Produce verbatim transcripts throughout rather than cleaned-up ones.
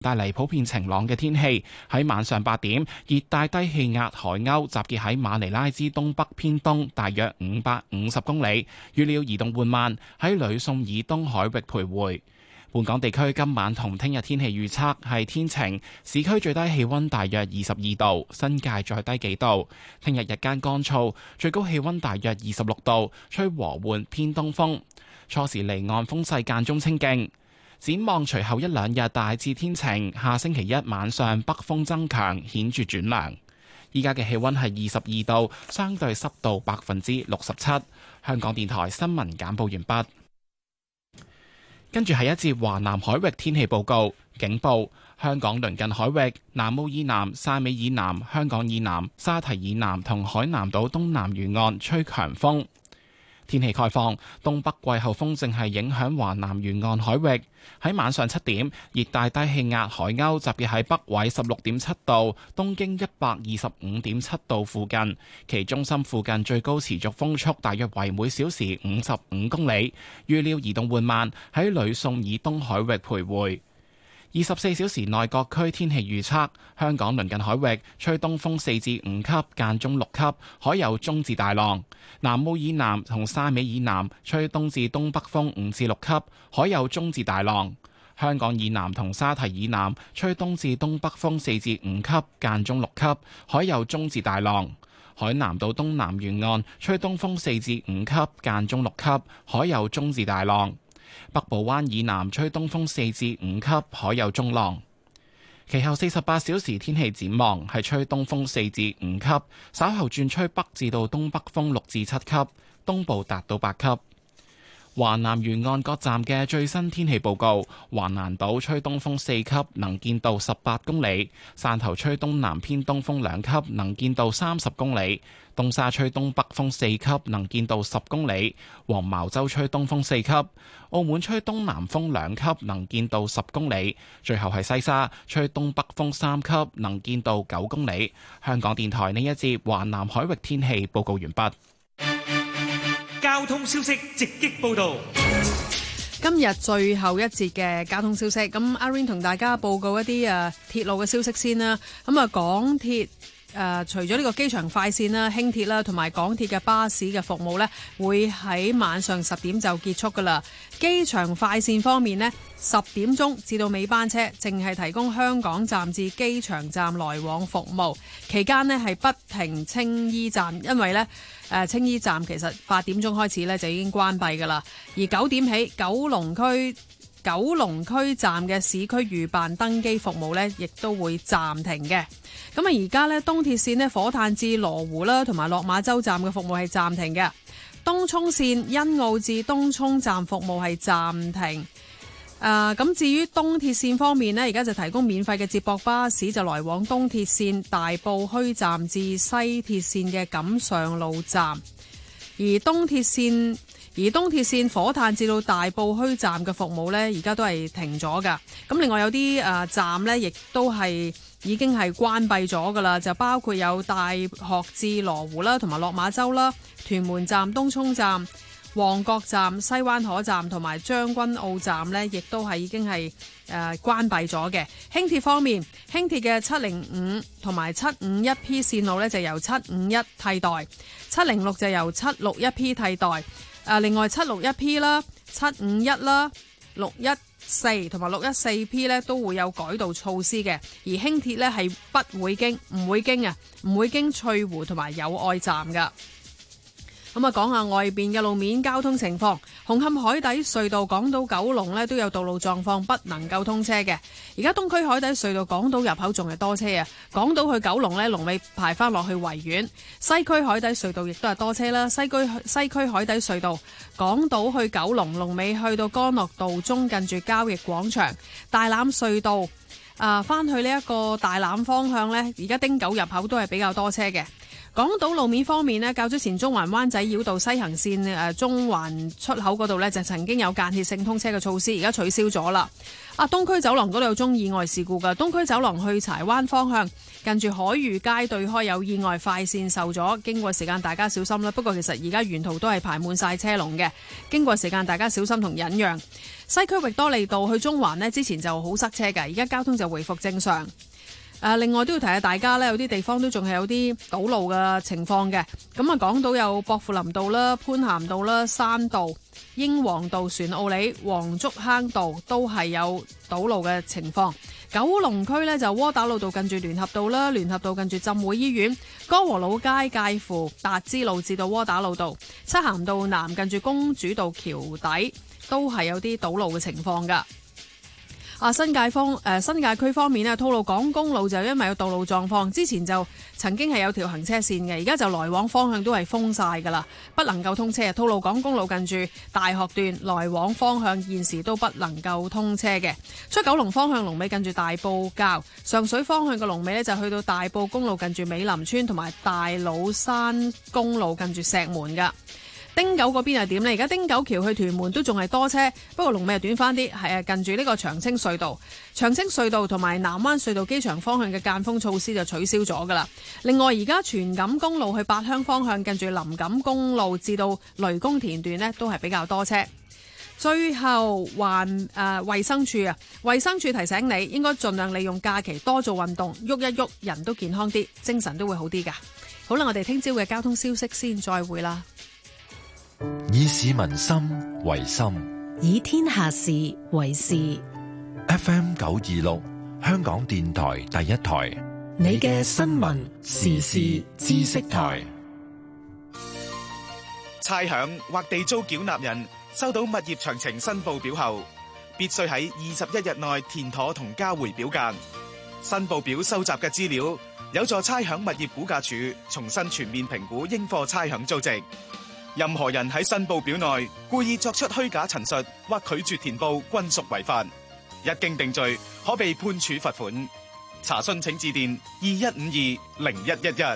帶嚟普遍晴朗嘅天氣。喺晚上八點，熱帶低氣壓海鷗集結喺馬尼拉之東北偏東，大約五百五十公里，預料移動緩慢，喺呂宋以東海域徘徊。本港地區今晚同聽日天氣預測係天晴，市區最低氣溫大約二十二度，新界再低幾度。聽日日間乾燥，最高氣溫大約二十六度，吹和緩偏東風。初時離岸風勢間中清勁。展望隨後一兩日大致天晴，下星期一晚上北風增強，顯著轉涼。依家嘅氣溫係二十二度，相對濕度百分之六十七。香港電台新聞簡報完畢。跟住係一節華南海域天氣報告，警報：香港鄰近海域、南澳以南、汕尾以南、香港以南、沙堤以南同海南島東南沿岸吹強風。天氣概況：東北季候風正係影響華南沿岸海域。喺晚上七點，熱帶低氣壓海鷗集結喺北緯十六點七度、東經一百二十五點七度附近，其中心附近最高持續風速大約為每小時五十五公里，預料移動緩慢，喺呂宋以東海域徘徊。二十四小時內各區天氣預測：香港鄰近海域吹東風四至五級，間中六級，海有中至大浪；南澳以南同汕尾以南吹東至東北風五至六級，海有中至大浪；香港以南同沙堤以南吹東至東北風四至五級，間中六級，海有中至大浪；海南島東南沿岸吹東風四至五級，間中六級，海有中至大浪。北部灣以南吹東風四至五級，海有中浪。其後四十八小時天氣展望係吹東風四至五級，稍後轉吹北至到東北風六至七級，東部達到八級。華南沿岸各站嘅最新天氣報告：華南島吹東風四級，能見度十八公里；汕頭吹東南偏東風兩級，能見度三十公里；東沙吹東北風四級，能見度十公里；黃茅洲吹東風四級；澳門吹東南風兩級，能見度十公里；最後係西沙吹東北風三級，能見度九公里。香港電台呢一節華南海域天氣報告完畢。 交通消息直擊報道。 今日最後一節嘅交通消息，咁阿 Rain 同大家報告一啲誒鐵路嘅消息先啦。咁啊，港鐵誒、呃、除咗呢個機場快線啦、輕鐵啦，同埋港鐵嘅巴士嘅服務呢，會喺晚上十點就結束噶啦。機場快線方面呢，十點鐘至到尾班車，淨係提供香港站至機場站來往服務。期間呢係不停青衣站，因為呢。誒青衣站其實八點鐘開始咧就已經關閉㗎啦，而九點起九龍區九龍區站嘅市區預辦登機服務咧，亦都會暫停嘅。咁啊，而家咧東鐵線咧火炭至羅湖啦，同埋落馬洲站嘅服務係暫停嘅。東涌線欣澳至東涌站服務係暫停。誒咁、呃、至於東鐵線方面呢，而家就提供免費嘅接駁巴士，就來往東鐵線大埔墟站至西鐵線嘅錦上路站。而東鐵線而東鐵線火炭至到大埔墟站嘅服務呢，而家都係停咗㗎。咁另外有啲誒、呃、站呢，亦都係已經係關閉咗㗎啦，就包括有大學至羅湖啦，同埋落馬洲啦，屯門站、東涌站、旺角站、西灣河站同埋將軍澳站呢，亦都係已經係誒、呃、關閉咗嘅。輕鐵方面，輕鐵嘅七零五同埋七五一 P 線路呢，就由七五一替代，七零六就由七六一 P 替代。誒、呃，另外七六一 P 啦、七五一啦、六一四同埋六一四 P 呢，都會有改道措施嘅。而輕鐵呢，係不會經，唔會經啊，唔會經翠湖同埋友愛站噶。咁啊，講下外邊嘅路面交通情況。紅磡海底隧道港島九龍呢都有道路狀況，不能夠通車嘅。而家東區海底隧道港島入口仲係多車啊，港島去九龍呢，龍尾排翻落去維園。西區海底隧道亦都係多車啦，西區西區海底隧道港島去九龍，龍尾去到干諾道中近住交易廣場。大欖隧道啊，翻去呢一個大欖方向呢，而家汀九入口都係比較多車嘅。 港島路面方面呢，較早前中環灣仔繞道西行線誒中環出口嗰度呢，就曾經有間歇性通車嘅措施，而家取消咗啦。啊，東區走廊嗰度有宗意外事故㗎，東區走廊去柴灣方向近住海裕街對開有意外，快線受阻，經過時間大家小心啦。不過其實而家沿途都係排滿晒車龍嘅，經過時間大家小心同忍讓。西區域多利道去中環呢，之前就好塞車㗎，而家交通就回復正常。誒，另外都要提下大家呢，有啲地方都仲係有啲堵路嘅情況嘅。咁啊，港島有薄扶林道啦、潘咸道啦、山道、英皇道、船澳里、黃竹坑道都係有堵路嘅情況。九龍區呢，就窩打老道近住聯合道啦，聯合道近住浸會醫院，江和老街介乎達之路至到窩打老道，漆咸道南近住公主道橋底都係有啲堵路嘅情況㗎。啊，新界方誒、呃、新界區方面咧，吐露港公路就因為有道路狀況，之前就曾經係有條行車線嘅，而家就來往方向都係封晒㗎啦，不能夠通車。吐露港公路近住大學段來往方向現時都不能夠通車嘅。出九龍方向龍尾近住大埔滘，上水方向嘅龍尾呢就去到大埔公路近住美林村同埋大老山公路近住石門㗎。汀九嗰邊係點呢？而家汀九橋去屯門都仲係多車，不過龍尾係短翻啲，係近住呢個長青隧道、長青隧道同埋南灣隧道機場方向嘅間封措施就取消咗噶啦。另外，而家荃錦公路去八鄉方向，近住林錦公路至到雷公田段呢都係比較多車。最後環誒衛生署啊，衛生署提醒你應該盡量利用假期多做運動，喐一喐，人都健康啲，精神都會好啲噶。好啦，我哋聽朝嘅交通消息先，再會啦。 以市民心為心， 以天下事為事。 F M 九二六，香港電台第一台， 你嘅新聞時事知識台。 差餉或地租繳納人收到物業詳情申報表後，必須喺二十一日內填妥同交回表格。申報表收集嘅資料有助差餉物業估價署重新全面評估應課差餉租值。任何人喺申報表內故意作出虛假陳述或拒絕填報，均屬違法。一經定罪，可被判處罰款。查詢請致電二一五二零一一一。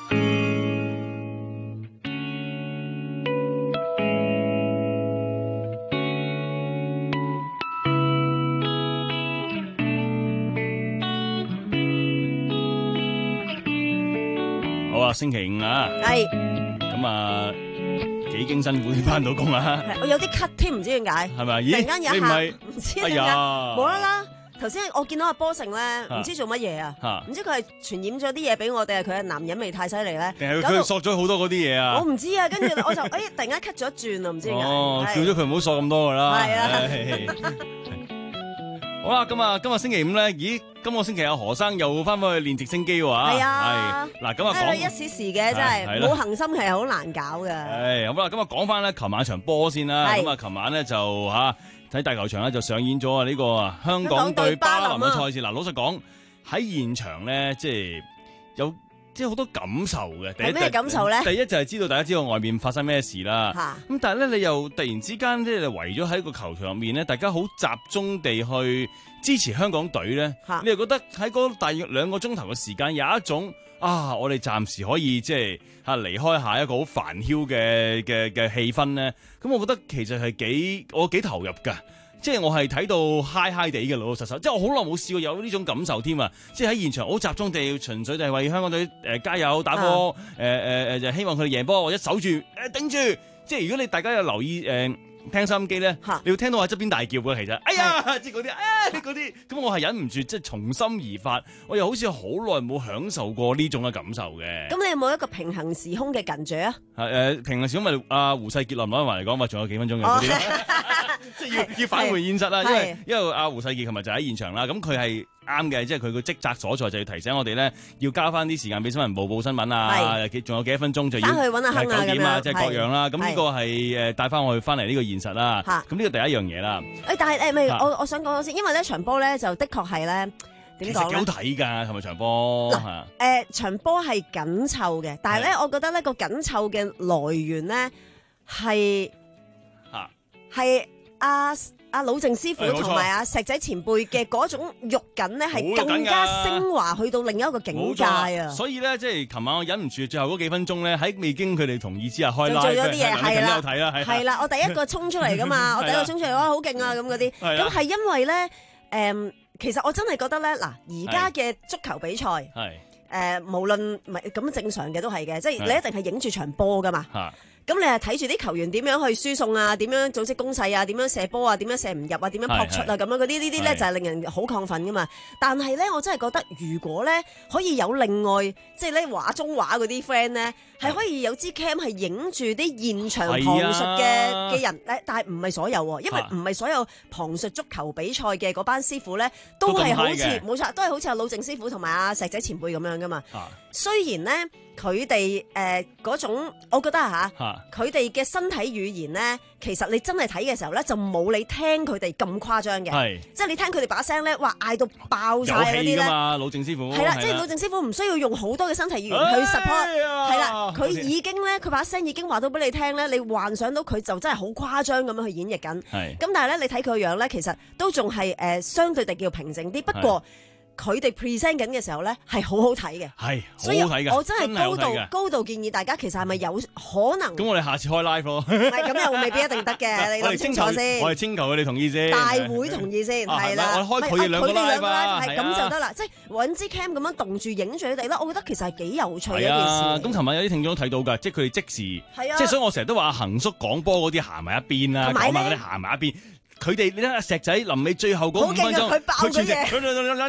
好啊，星期五啊， 係咁啊。幾經辛苦先翻到工啊！ 我有啲咳添，唔知點解， 係咪？咦， 突然間有一下，唔知點解，冇啦啦。頭先我見到阿波成咧，唔知做乜嘢啊？唔知佢係傳染咗啲嘢俾我哋，係佢嘅男人味太犀利咧？ 定係佢索咗好多嗰啲嘢啊？ 我唔知啊，跟住我就誒，突然間咳咗一轉啊，唔知點解。 哦，叫咗佢唔好索咁多噶啦。 係啊。 好啦，咁啊，今日星期五咧，咦，今個星期阿何生又翻返去練直升機喎。 係啊。 係嗱，咁啊講一時時嘅真係冇恒心係好難搞嘅。 係好啦，咁啊講翻咧，琴晚場波先啦。咁啊，琴晚咧就吓喺大球場咧就上演咗啊呢個香港對巴林嘅賽事。嗱，老實講喺現場咧，即係有即係好多感受嘅。 係咩感受咧？ 第一就係知道大家知道外面發生咩事啦。咁但係咧，你又突然之間即係圍咗喺個球場入面咧，大家好集中地去支持香港隊咧。你又覺得喺嗰大約兩個鐘頭嘅時間，有一種啊，我哋暫時可以即係嚇離開下一個好煩囂嘅嘅嘅氣氛咧。咁我覺得其實係幾我幾投入㗎。即係我係睇到嗨嗨地嘅老老實實，即係我好耐冇試過有呢種感受添啊！即係喺現場好集中地，純粹就係為香港隊誒、呃、加油打波，誒誒誒就希望佢哋贏波或者守住誒、呃、頂住。即係如果你大家有留意誒、呃、聽收音機咧，你會聽到喺側邊大叫嘅其實，哎呀，即係嗰啲，哎嗰啲，咁我係忍唔住即係從心而發，我又好似好耐冇享受過呢種嘅感受嘅。 咁你有冇一個平衡時空嘅近著啊？ 係誒平衡時空咪阿胡世傑林攞埋嚟講話，仲有幾分鐘嘅嗰啲。即係要要返回現實啦，因為因為阿胡世傑琴日就喺現場啦，咁佢係啱嘅，即係佢個職責所在就要提醒我哋咧，要交翻啲時間俾新聞部報新聞啊，仲有幾多分鐘就要翻去揾阿亨啊九點啊，即係各樣啦。咁呢係個係誒帶翻我去翻嚟呢個現實啦。咁呢個第一樣嘢啦。 誒，但係誒咪我我想講咗先，因為呢場波咧就的確係咧點講咧？ 其實幾好睇㗎，係咪場波？ 嗱誒場波係緊湊嘅，但係咧我覺得呢個緊湊嘅來源咧係嚇係阿阿魯靜師傅同埋阿石仔前輩嘅嗰種肉緊咧，係更加升華去到另一個境界啊！ 所以咧，即係琴晚我忍唔住，最後嗰幾分鐘咧，喺未經佢哋同意之下開 live， 做咗啲嘢，係啦， 睇啦， 係啦，我第一個衝出嚟噶嘛，我第一個衝出嚟，哇，好勁啊咁嗰啲，咁係因為咧，誒，其實我真係覺得咧，嗱，而家嘅足球比賽，係誒，無論唔係咁正常嘅都係嘅，即係你一定係影住場波噶嘛。咁你係睇住啲球員點樣去輸送啊，點樣組織攻勢啊，點樣射波啊，點樣射唔入啊，點樣撲出啊，咁樣嗰啲呢啲咧就係令人好亢奮噶嘛。但係咧，我真係覺得如果咧可以有另外即係咧畫中畫嗰啲 friend 咧，係可以有支 cam 係影住啲現場旁述嘅嘅人，誒，但係唔係所有喎，因為唔係所有旁述足球比賽嘅嗰班師傅咧，都係好似冇錯，都係好似阿魯靜師傅同埋阿石仔前輩咁樣噶嘛。雖然咧佢哋誒嗰種，我覺得嚇，佢哋嘅身體語言咧，其實你真係睇嘅時候咧，就冇你聽佢哋咁誇張嘅，即係你聽佢哋把聲咧，哇嗌到爆晒嗰啲咧， 魯靜師傅係啦，即係魯靜師傅唔需要用好多嘅身體語言去 support，係啦，佢已經咧，佢把聲已經話到俾你聽咧，你幻想到佢就真係好誇張咁樣去演繹緊，咁但係咧你睇佢個樣咧，其實都仲係誒相對地叫平靜啲，不過佢哋 present 緊嘅時候咧，係好好睇嘅， 係好好睇嘅， 我真係高度高度建議大家，其實係咪有可能？ 咁我哋下次開 live 咯， 係咁又未必一定得嘅，你諗清楚先。 我哋徵求佢哋同意先， 大會同意先，係啦， 我開佢哋兩個 live 啊， 係咁就得啦，即係揾支 cam 咁樣動住影住佢哋啦，我覺得其實係幾有趣嘅一件事。 咁琴晚有啲聽眾都睇到㗎，即係佢哋即時，即係所以我成日都話恒叔講波嗰啲行埋一邊啦，講埋嗰啲行埋一邊。佢哋你睇下石仔臨尾最後嗰五分鐘，佢全程，佢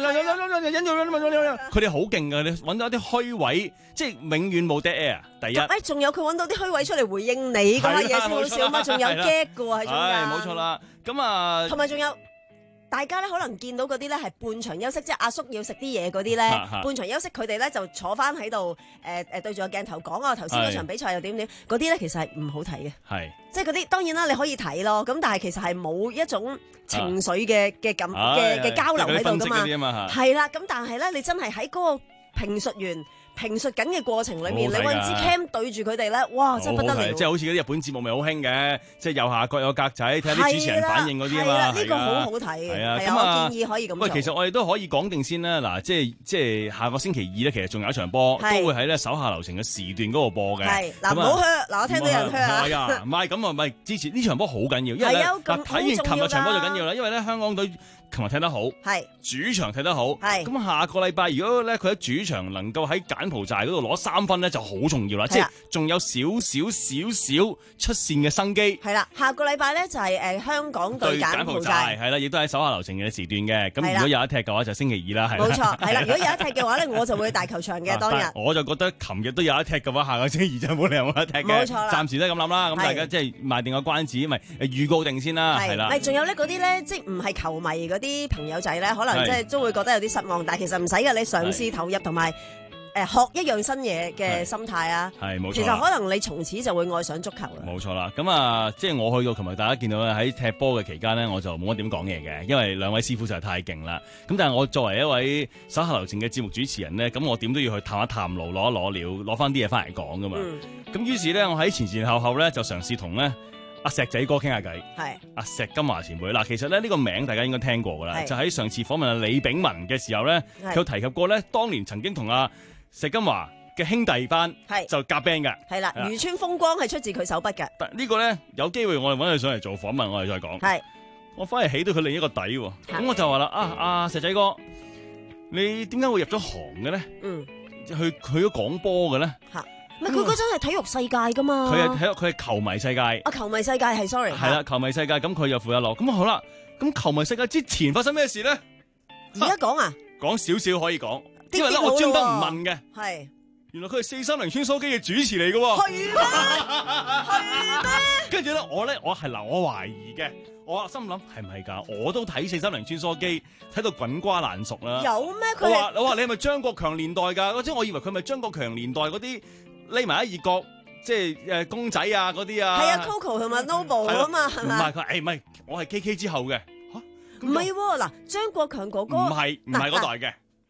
哋好勁㗎，你揾到一啲虛位，即係永遠冇 dead air。第一， 誒仲有佢揾到啲虛位出嚟回應你嗰啲嘢先好笑嘛，仲有 gag 㗎喎喺中間。 冇錯啦，咁啊， 同埋仲有。大家咧可能見到嗰啲咧係半場休息，即係阿叔要食啲嘢嗰啲咧，半場休息佢哋咧就坐翻喺度，誒誒對住個鏡頭講啊，頭先嗰場比賽又點點，嗰啲咧其實係唔好睇嘅，係即係嗰啲當然啦，你可以睇咯，咁但係其實係冇一種情緒嘅嘅感嘅嘅交流喺度噶嘛，係啦，咁但係咧你真係喺嗰個評述員評述緊嘅過程裏面，你揾支 cam 對住佢哋咧，哇，真係不得了！ 即係好似嗰啲日本節目咪好興嘅，即係右下角有格仔，睇下啲主持人反應嗰啲啊嘛。 呢個好好睇嘅，係啊， 咁我建議可以咁做。 喂，其實我哋都可以講定先啦。嗱，即係即係下個星期二咧，其實仲有一場波，都會喺咧手下留情嘅時段嗰度播嘅。係嗱，唔好嘘，嗱我聽到有人嘘啊。係啊，唔係咁啊，唔係支持呢場波好緊要，因為咧睇完琴日場波就緊要啦，因為咧香港隊琴日踢得好，係主場踢得好，係咁下個禮拜如果咧佢喺主場能夠喺柬埔寨嗰度攞三分咧就好重要啦，即係仲有少少少少出線嘅生機。係啦，下個禮拜咧就係誒香港對柬埔寨，係啦，亦都喺手下留情嘅時段嘅。咁如果有一踢嘅話就星期二啦，係冇錯，係啦。如果有一踢嘅話咧，我就會去大球場嘅當日。我就覺得琴日都有一踢嘅話，下個星期二就冇理由冇得踢嘅。冇錯啦，暫時都係咁諗啦。咁大家即係賣定個關子，咪預告定先啦，係啦。咪仲有咧嗰啲咧，即係唔係球迷嗰啲朋友仔咧，可能即係都會覺得有啲失望，但係其實唔使嘅，你嘗試投入同埋。誒學一樣新嘢嘅心態啊，係冇錯。其實可能你從此就會愛上足球啦。冇錯啦，咁啊，即係我去到琴日，大家見到咧喺踢波嘅期間呢，我就冇乜點講嘢嘅，因為兩位師傅實在太勁啦。咁但係我作為一位手下留情嘅節目主持人呢，咁我點都要去探一探路，攞一攞料，攞翻啲嘢翻嚟講噶嘛。咁、嗯、於是呢，我喺前前後後咧就嘗試同咧阿石仔哥傾下偈。係阿石金華前輩嗱，其實咧呢個名大家應該聽過噶啦，就喺上次訪問阿李炳文嘅時候咧，佢有提及過咧，當年曾經同阿石金華嘅兄弟班係就夾 band 嘅，係啦，漁村風光係出自佢手筆嘅。但呢個咧有機會我哋揾佢上嚟做訪問，我哋再講。係，我反而起到佢另一個底喎。咁我就話啦，啊阿石仔哥，你點解會入咗行嘅咧？嗯，去去咗講波嘅咧？嚇，唔係佢嗰陣係體育世界噶嘛？佢係體育，佢係球迷世界。啊，球迷世界係 sorry。係啦，球迷世界，咁佢又負一落。咁好啦，咁球迷世界之前發生咩事咧？而家講啊？講少少可以講。因為咧，我專登唔問嘅，係原來佢係四三零穿梭機嘅主持嚟嘅喎，係咩？係咩？跟住咧，我咧，我係嗱，我懷疑嘅，我心諗係唔係㗎？我都睇四三零穿梭機，睇到滾瓜爛熟啦。有咩？佢我話我話你係咪張國強年代㗎？即係我以為佢係咪張國強年代嗰啲匿埋喺熱角，即係誒公仔啊嗰啲啊。係啊 ，Coco 同埋 Noble 啊嘛，係咪？唔係佢，誒唔係，我係 K K 之後嘅。嚇，唔係喎，嗱，張國強哥哥唔係唔係嗰代嘅。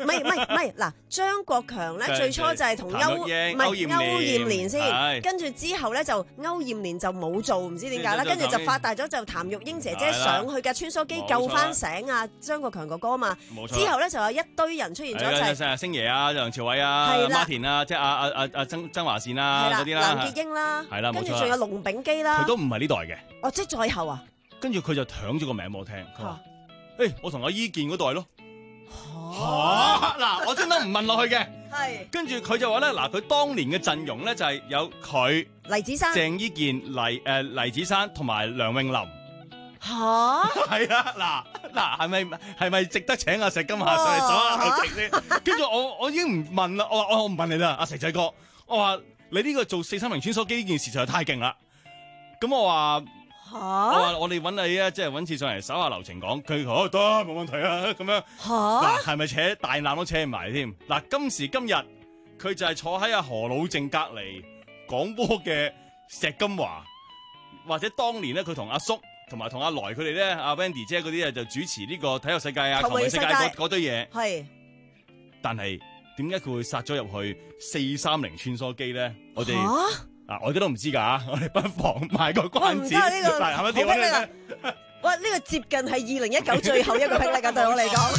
唔係唔係唔係嗱，張國強咧最初就係同歐唔係歐艷蓮先，跟住之後咧就歐艷蓮就冇做，唔知點解啦，跟住就發大咗就譚玉英姐姐上去架穿梭機救翻醒啊張國強哥哥嘛，之後咧就有一堆人出現咗一齊， 星爺啊、梁朝偉啊、馬田啊，即係阿阿阿阿曾曾華倩啊嗰啲啦， 藍潔瑛啦， 係啦， 跟住仲有龍炳基啦， 佢都唔係呢代嘅， 哦，即係再後啊， 跟住佢就響咗個名俾我聽，佢話：誒，我同阿伊健嗰代咯。嚇！嗱，我專登唔問落去嘅， 係。跟住佢就話咧，嗱，佢當年嘅陣容咧就係有佢、 黎子珊、 鄭伊健、黎誒黎子珊同埋梁詠琳。 嚇！ 係啊，嗱嗱，係咪係咪值得請阿石金華上嚟數下流程先？跟住我我已經唔問啦，我話我唔問你啦，阿石仔哥，我話你呢個做四三零穿梭機呢件事實在太勁啦。咁我話。我話我哋揾你啊，即係揾次上嚟手下留情講，佢好得冇問題啊，咁樣。嗱，係咪扯大纜都扯唔埋添？嗱，今時今日佢就係坐喺阿何老正隔離廣播嘅石金華，或者當年咧佢同阿叔同埋同阿來佢哋咧，阿 Wendy 姐嗰啲啊就主持呢個體育世界啊、球迷世界嗰堆嘢。係。但係點解佢會殺咗入去四三零穿梭機咧？我哋。嗱，我而家都唔知㗎，我哋不妨賣個關子。 哇，唔得呢個係咪跳咧？ 哇，呢個接近係二零一九最後一個霹靂㗎，對我嚟講。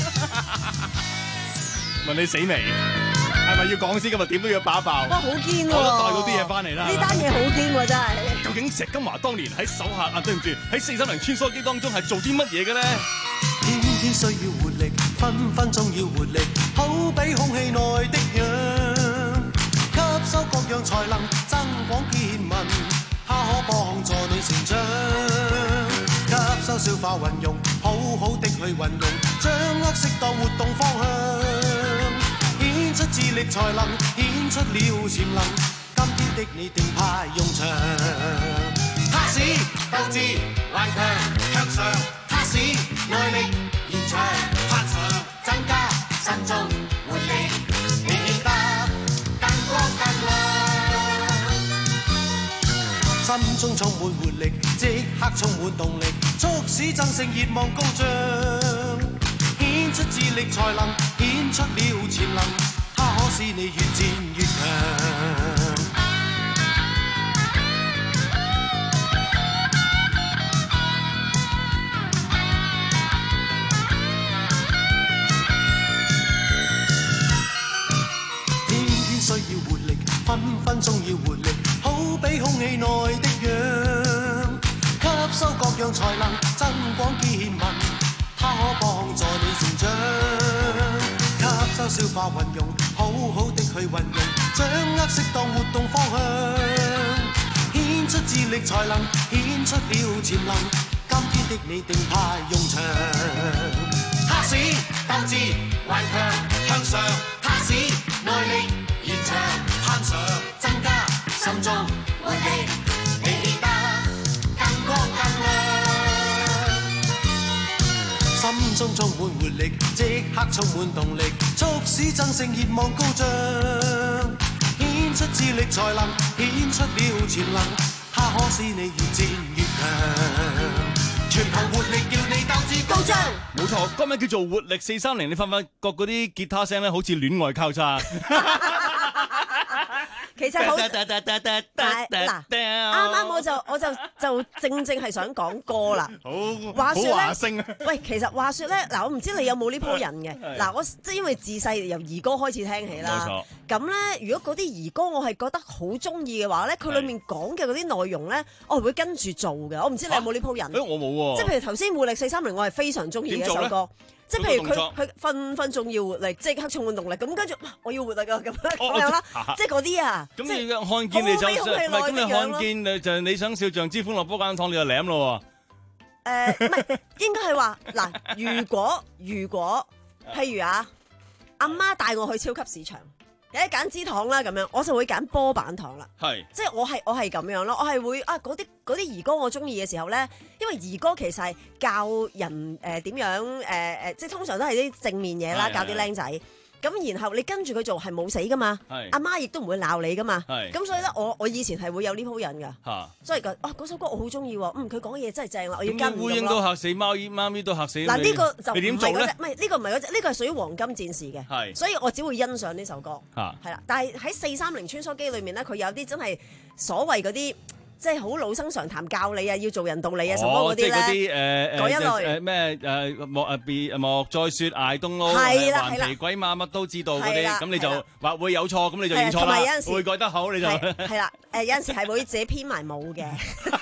問你死未？係咪要講先？今日點都要爆一爆。 哇，好堅喎！ 我都帶到啲嘢翻嚟啦。 呢單嘢好堅喎，真係。 究竟石金華當年喺手下啊，對唔住，喺四三零穿梭機當中係做啲乜嘢嘅咧？ 天天需要活力，分分鐘要活力，好比空氣內的氧。吸收各樣才能，增廣見聞，它可幫助你成長。吸收消化運用，好好的去運用，掌握適當活動方向，顯出智力才能，顯出了潛能。今天的你定派用場，它使鬥志頑強向上，它使耐力延長攀上，增加心中活力。心中充滿活力，即刻充滿動力，促使爭勝熱望高漲，顯出智力才能，顯出了潛能，它可使你越戰越強。天天需要活力，分分鐘要活力，好比空氣內的氧，吸收各樣才能，增廣見聞，它可幫助你成長。吸收消化運用，好好的去運用，掌握適當活動方向，顯出智力才能，顯出了潛能。今天的你定派用場，它使鬥志頑強向上，它使耐力延長攀上，增加心中活力，你得更光更亮。心中充滿活力，即刻充滿動力，促使爭勝熱望高漲，顯出智力才能，顯出了潛能，它可使你越戰越強。全憑活力叫你鬥志高漲。 冇錯，歌名叫做《活力四三零》，你發唔發覺嗰啲吉他聲咧，好似戀愛交叉。 其實好，但係嗱，啱啱我就我就就正正係想講歌啦。 好， 話說華聲啊！ 喂，其實話說咧，嗱，我唔知你有冇呢鋪人嘅。嗱，我即係因為自細由兒歌開始聽起啦。冇錯。咁咧，如果嗰啲兒歌我係覺得好中意嘅話咧，佢裡面講嘅嗰啲內容咧，我係會跟住做嘅。我唔知你有冇呢鋪人？ 誒，我冇喎。 即係譬如頭先《活力四三零》，我係非常中意嘅一首歌。即係譬如佢佢分分鐘要活力，即刻充滿動力，咁跟住我要活力啊咁樣咁樣啦，即係嗰啲啊。 咁你看見你就唔係咁你看見就你想笑像之歡樂波間糖你就舐咯喎。 誒唔係應該係話嗱，如果如果譬如啊，阿媽帶我去超級市場，有一揀支糖啦咁樣，我就會揀波板糖啦。係，即係我係我係咁樣咯，我係會啊嗰啲嗰啲兒歌我中意嘅時候咧，因為兒歌其實係教人誒點樣誒誒，即係通常都係啲正面嘢啦，教啲僆仔。 咁然後你跟住佢做係冇死噶嘛，阿媽亦都唔會鬧你噶嘛，咁所以咧我我以前係會有呢鋪癮噶，所以個啊嗰首歌我好中意喎，嗯佢講嘢真係正啦，我要跟咁咯。烏蠅都嚇死，貓貓咪都嚇死。 嗱呢個就你點做咧？ 唔係呢個唔係嗰隻，呢個係屬於黃金戰士嘅，所以我只會欣賞呢首歌，係啦。但係喺四三零穿梭機裏面咧，佢有啲真係所謂嗰啲。即係好老生常談教你啊，要做人道理啊，什麼嗰啲咧？ 即係嗰啲誒嗰一類誒咩誒莫誒別莫再説捱冬撈，頑皮鬼馬乜都知道嗰啲，咁你就話會有錯，咁你就認錯啦。會覺得好你就係啦。誒有陣時係會自己編埋舞嘅。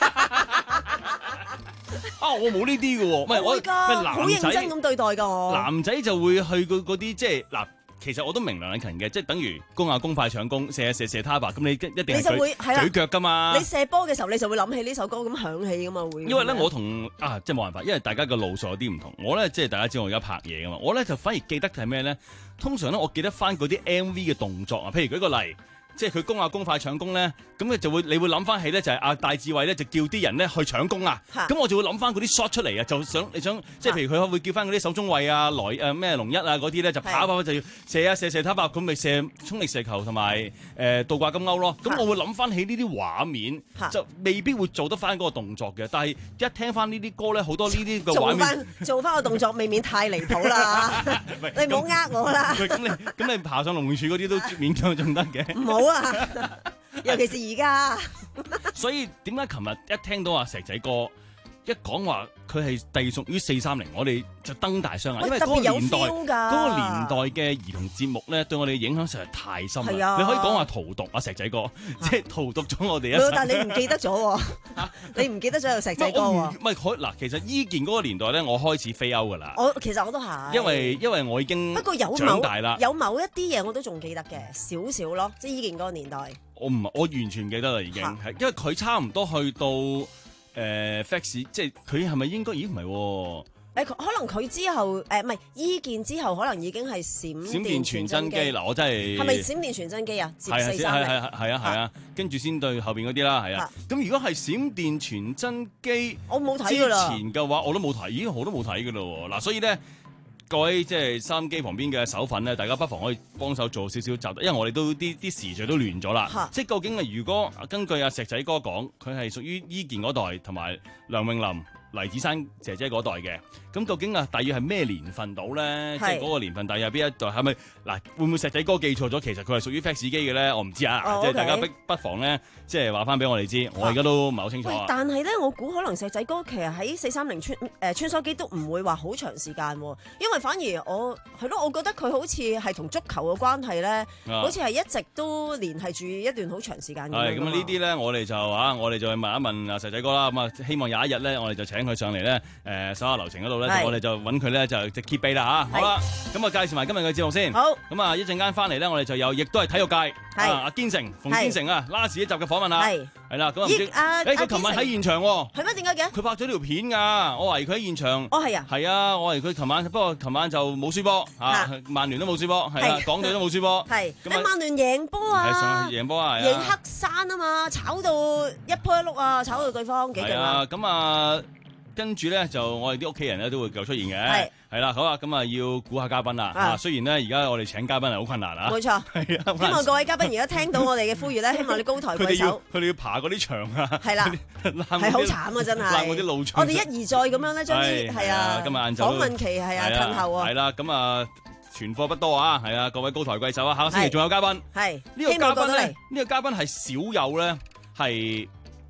啊！我冇呢啲嘅喎，唔係我好認真咁對待㗎我。 男仔就會去嗰嗰啲即係嗱。其實我都明梁禮勤嘅，即係等於攻下攻快搶攻，射下射射他吧，咁你一定係舉舉腳㗎嘛。 你射波嘅時候，你就會諗起呢首歌咁響起㗎嘛會。 因為咧，我同啊，即係冇辦法，因為大家嘅路數有啲唔同。我咧即係大家知道我而家拍嘢㗎嘛，我咧就反而記得係咩咧？通常咧，我記得翻嗰啲 M V 嘅動作啊，譬如舉個例。即係佢攻下攻快搶攻咧，咁你就會你會諗翻起咧，就係阿戴志偉咧就叫啲人咧去搶攻啊，咁我就會諗翻嗰啲 shot 出嚟啊，就想你想即係譬如佢會叫翻嗰啲手中衛啊、來誒咩龍一啊嗰啲咧，就跑跑就要射啊射射他白，咁咪射衝力射球同埋誒倒掛金鈎咯。咁我會諗翻起呢啲畫面，就未必會做得翻嗰個動作嘅。但係一聽翻呢啲歌咧，好多呢啲嘅畫面做翻個動作，未免太離譜啦！你唔好呃我啦。 咁你咁你爬上龍門柱嗰啲都勉強仲得嘅。 唔好啊！尤其是而家， 所以點解琴日一聽到阿石仔哥一講話佢係隸屬於四三零，我哋就瞪大雙眼，因為嗰個年代嗰個年代嘅兒童節目咧，對我哋影響實在太深啦。啊、你可以講話荼毒阿石仔哥，即係荼毒咗我哋一生。 但係你唔記得咗，你唔記得咗有石仔哥喎？ 唔係佢嗱，其實伊健嗰個年代咧，我開始飛歐噶啦。 我其實我都係， 因為因為我已經不過有長大啦， 有某一啲嘢我都仲記得嘅，少少咯，即係伊健嗰個年代。 我唔係，我完全記得啦，已經係，啊、因為佢差唔多去到。誒 fax 即係佢係咪應該？咦唔係喎？ 誒可能佢之後誒唔係伊健之後，可能已經係閃閃電傳真機嗱，我真係係咪閃電傳真機啊？接四三零係係係啊係啊，跟住先對後邊嗰啲啦，係啊。咁如果係閃電傳真機， 我冇睇㗎啦。 之前嘅話我都冇睇，咦我都冇睇㗎咯喎嗱，所以咧。各位即係收音機旁邊嘅手粉咧，大家不妨可以幫手做少少集，因為我哋都啲啲時序都亂咗啦。哈即係究竟係如果根據阿石仔哥講，佢係屬於伊健嗰代同埋梁詠琳、黎芷珊姐姐嗰代嘅，咁究竟啊大約係咩年份到咧？是即係嗰個年份大約係邊一代？係咪嗱？會唔會石仔哥記錯咗？其實佢係屬於 fax 機嘅咧？我唔知啊。哦、即係大家不不妨咧，即係話翻俾我哋知。我而家都唔係好清楚。 但係咧，我估可能石仔哥其實喺四三零穿誒、呃、穿梭機都唔會話好長時間，因為反而我係咯，我覺得佢好似係同足球嘅關係咧，啊、好似係一直都連繫住一段好長時間咁。 係咁呢啲咧，我哋就啊，我哋就去問一問阿石仔哥啦。咁啊，希望有一日咧，我哋就請佢上嚟咧，誒、呃，手下留情嗰度咧，是我哋就揾佢咧，就直揭秘啦嚇。好啦，咁啊，介紹埋今日嘅節目先。 好。 咁啊，一陣間翻嚟咧，我哋就有，亦都係體育界，係阿堅成，馮堅成啊，拉屎一集嘅訪問啦。係。係啦，咁啊唔知，誒佢琴晚喺現場喎。 係咩？點解嘅？ 佢拍咗條片㗎，我懷疑佢喺現場。 哦，係啊。 係啊，我懷疑佢琴晚，不過琴晚就冇輸波嚇，曼聯都冇輸波，係啦，港隊都冇輸波。係。咁曼聯贏波啊！ 上去贏波啊！ 贏黑山啊嘛，炒到一鋪一碌啊，炒到對方幾勁啊！ 咁啊，跟住咧就我哋啲屋企人咧都會夠出現嘅。係。係啦，好啊，咁啊要估下嘉賓啦。啊，雖然咧而家我哋請嘉賓係好困難啊。 冇錯。係啊。希望各位嘉賓而家聽到我哋嘅呼籲咧，希望你高抬貴手。 佢哋要爬嗰啲牆啊。 係啦。係好慘啊！真係。爛嗰啲路牆。 我哋一而再咁樣咧，將啲係啊。今日晏晝。訪問期係啊，褪後啊。 係啦，咁啊。存貨不多啊，係啊，各位高抬貴手啊，下個星期仲有嘉賓， 係呢個嘉賓咧，呢個嘉賓係少有咧，係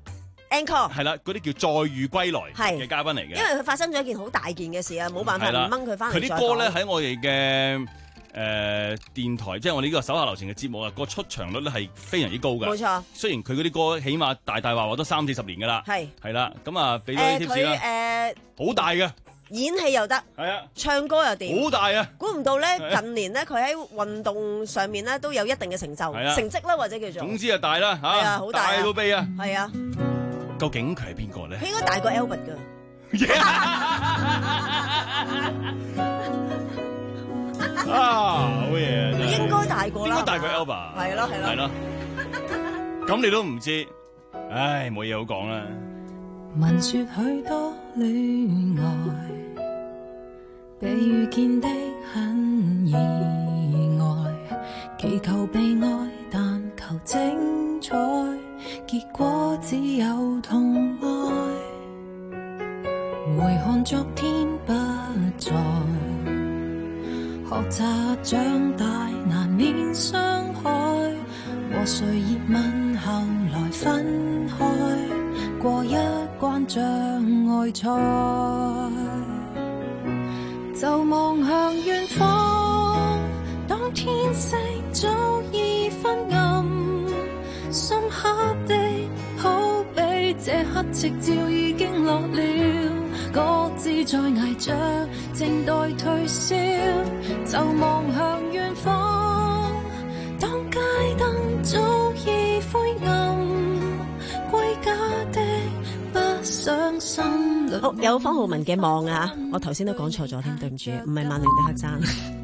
Encore， 係啦，嗰啲叫再遇歸來嘅嘉賓嚟嘅，因為佢發生咗一件好大件嘅事啊，冇辦法唔掹佢翻嚟。 佢啲歌咧喺我哋嘅誒電台，即係我哋呢個手下留情嘅節目啊，個出場率咧係非常之高嘅。 冇錯，雖然佢嗰啲歌起碼大大話話都三四十年噶啦，係係啦，咁啊俾多啲 tips 啦，誒好大嘅。 演戲又得，係啊，唱歌又掂， 好大啊！ 估唔到咧，近年咧佢喺運動上面咧都有一定嘅成就，成績啦或者叫做。 總之就大啦，嚇，係啊，好大啊，大到痹啊， 係啊。 究竟佢係邊個咧？ 佢應該大過 Albert 㗎。 啊，好嘢！ 佢應該大過啦， 應該大過 Albert。 係咯，係咯， 係咯。咁你都唔知，唉，冇嘢好講啦。 聞說許多戀愛，被遇見的很意外， 祈求被愛，但求精彩，結果只有痛哀。回看昨天不在，學習長大難免傷害，和誰熱吻後來分開，過一關障礙賽，就望向遠方，當天色早已昏暗，深刻的好比這刻夕照已經落了，各自在捱着靜待退燒，就望向遠方，當街燈早已灰暗，歸家的不想心裏。 好，有方浩文嘅望啊，我頭先都講錯咗添，對唔住，唔係萬寧嘅黑山。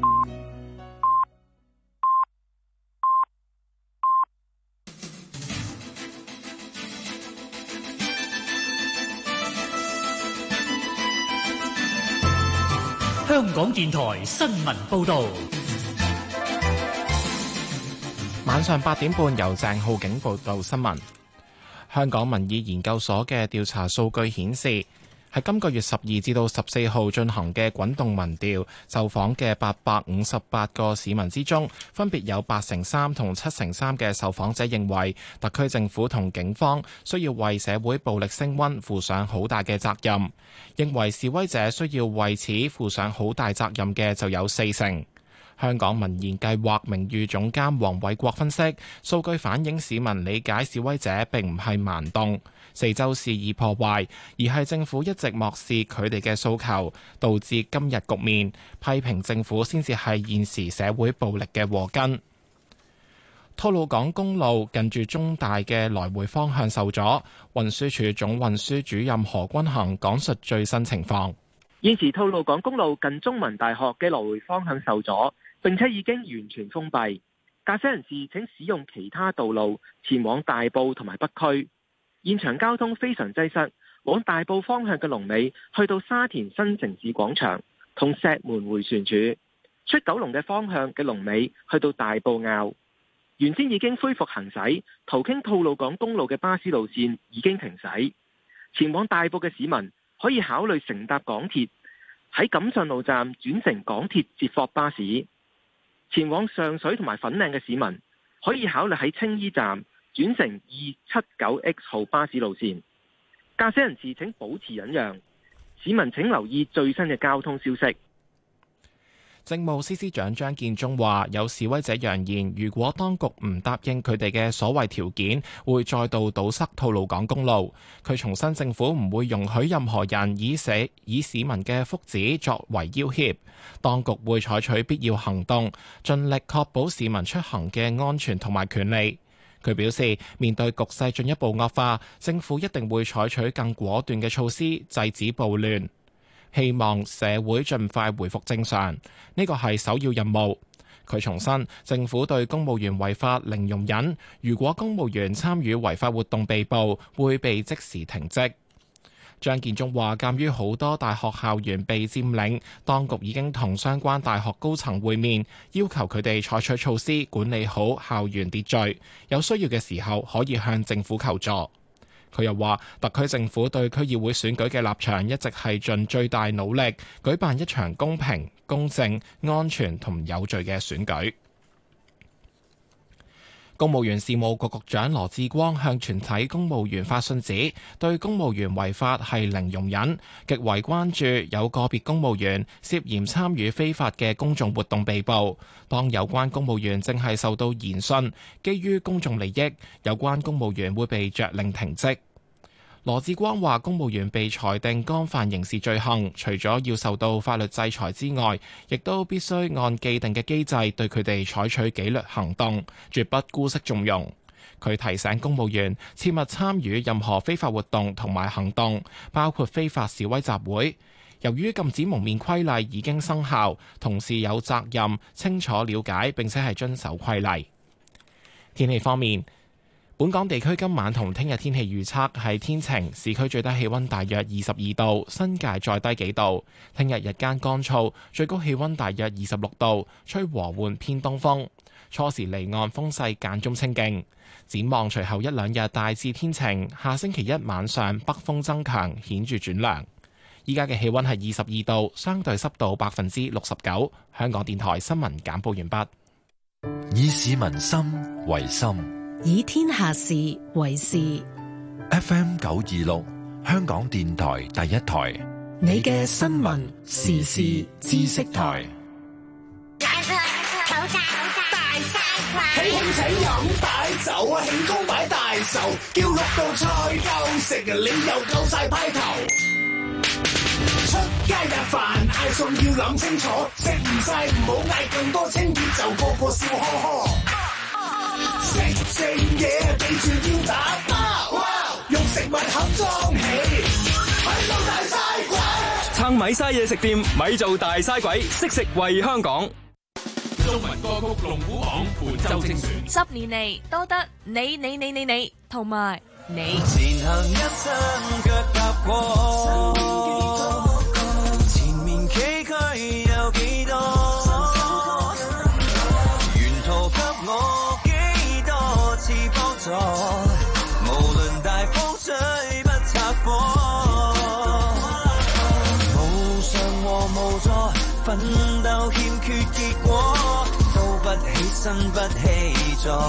香港電台新聞報導， 晚上八點半由鄭浩景報道新聞。香港民意研究所嘅調查數據顯示，喺今個月十二至到十四號進行嘅滾動民調，受訪嘅八百五十八個市民之中，分別有八成三同七成三嘅受訪者認為，特區政府同警方需要為社會暴力升溫負上好大嘅責任。認為示威者需要為此負上好大責任嘅就有四成。香港民研計劃名譽總監黃偉國分析，數據反映市民理解示威者並唔係蠻動、四周肆意破壞，而係政府一直漠視佢哋嘅訴求，導致今日局面。批評政府先至係現時社會暴力嘅禍根。吐露港公路近住中大嘅來回方向受阻，運輸署總運輸主任何君衡講述最新情況。 現時吐露港公路近中文大學嘅來回方向受阻，並且已經完全封閉，駕駛人士請使用其他道路前往大埔同埋北區。現場交通非常擠塞，往大埔方向嘅龍尾去到沙田新城市廣場同石門迴旋處，出九龍嘅方向嘅龍尾去到大埔坳。原先已經恢復行駛途經吐露港公路嘅巴士路線已經停駛，前往大埔嘅市民可以考慮乘搭港鐵喺錦上路站轉乘港鐵接駁巴士，前往上水同埋粉嶺嘅市民可以考慮喺青衣站轉乘二七九 X 號巴士路線。駕駛人士請保持忍讓，市民請留意最新嘅交通消息。 政務司司長張建宗話：有示威者揚言，如果當局唔答應佢哋嘅所謂條件，會再度堵塞吐露港公路。佢重申政府唔會容許任何人以社以市民嘅福祉作為要挾，當局會採取必要行動，盡力確保市民出行嘅安全同埋權利。佢表示，面對局勢進一步惡化，政府一定會採取更果斷嘅措施，制止暴亂。希望社會盡快回復正常，呢個係首要任務。佢重申，政府對公務員違法零容忍，如果公務員參與違法活動被捕，會被即時停職。張建宗話，鑑於好多大學校園被佔領，當局已經同相關大學高層會面，要求佢哋採取措施管理好校園秩序，有需要嘅時候可以向政府求助。佢又話，特區政府對區議會選舉嘅立場一直係盡最大努力舉辦一場公平、公正、安全同有序嘅選舉。公務員事務局局長羅致光向全體公務員發信指，對公務員違法係零容忍，極為關注有個別公務員涉嫌參與非法嘅公眾活動被捕。當有關公務員正係受到研訊，基於公眾利益，有關公務員會被着令停職。羅致光話，公務員被裁定干犯刑事罪行，除咗要受到法律制裁之外，亦都必須按既定嘅機制對佢哋採取紀律行動，絕不姑息縱容。佢提醒公務員切勿參與任何非法活動同埋行動，包括非法示威集會。由於禁止蒙面規例已經生效，同事有責任清楚了解並且係遵守規例。天氣方面， 本港地區今晚同聽日天氣預測係天晴，市區最低氣溫大約二十二度，新界再低幾度。聽日日間乾燥，最高氣溫大約二十六度，吹和緩偏東風。初時離岸風勢間中清勁。展望隨後一兩日大致天晴，下星期一晚上北風增強，顯著轉涼。依家嘅氣溫係二十二度，相對濕度百分之六十九。香港電台新聞簡報完畢。 以市民心為心。 以天下事為事。 F M 九二六，香港電台第一台， 你嘅新聞時事知識台。 喜慶請飲大酒啊，慶功擺大壽，叫六道菜夠食啊，你又夠晒派頭。出街日飯嗌餸要諗清楚，食唔晒唔好嗌咁多，清熱就個個笑呵呵。食正嘢記住要打包，用食物盒裝起，咪做大嘥鬼。 撐咪嘥嘢食店，咪做大嘥鬼，識食為香港。 中文歌曲龍虎榜本周精選， 十年嚟多得你你你你你同埋你。 前行一生腳踏過，前面崎嶇有幾多？沿途給我幾多次幫助，無論大風吹不拆火，無常和無助，奮鬥欠缺結果，都不起身不氣在。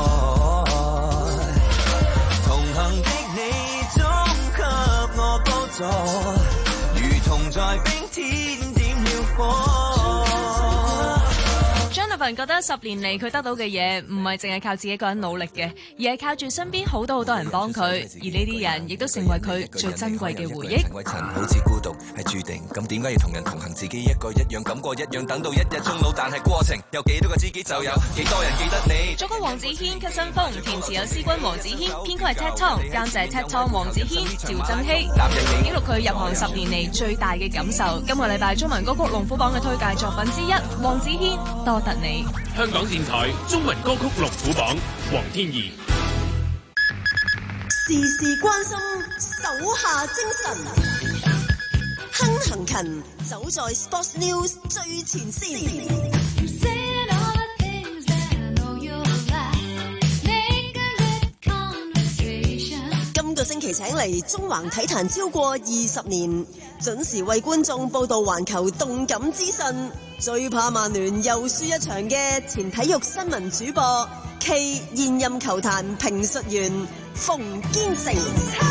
同行的你總給我幫助，如同在冰天點了火。 Jonathan 覺得十年嚟佢得到嘅嘢唔係淨係靠自己一個人努力嘅，而係靠住身邊好多好多人幫佢，而呢啲人亦都成為佢最珍貴嘅回憶。 好似孤獨係注定，咁點解要同人同行？自己一個一樣感覺一樣，等到一日終老，但係過程有幾多個知己就有幾多人記得你。 作曲黃子軒、咳新風，填詞有詩君黃子軒，編曲係 Ted Tong， 監製 Ted Tong， 黃子軒、趙振熙，記錄佢入行十年嚟最大嘅感受。今個禮拜中文歌曲龍虎榜嘅推介作品之一，黃子軒《多得你》。 香港電台中文歌曲龍虎榜，黃天怡。 事事關心，手下精神，亨行勤，走在 Sports News 最前線。今個星期請嚟中環體壇超過二十年，準時為觀眾報道環球動感資訊。最怕曼聯又輸一場嘅前體育新聞主播暨現任球壇評述員馮堅成。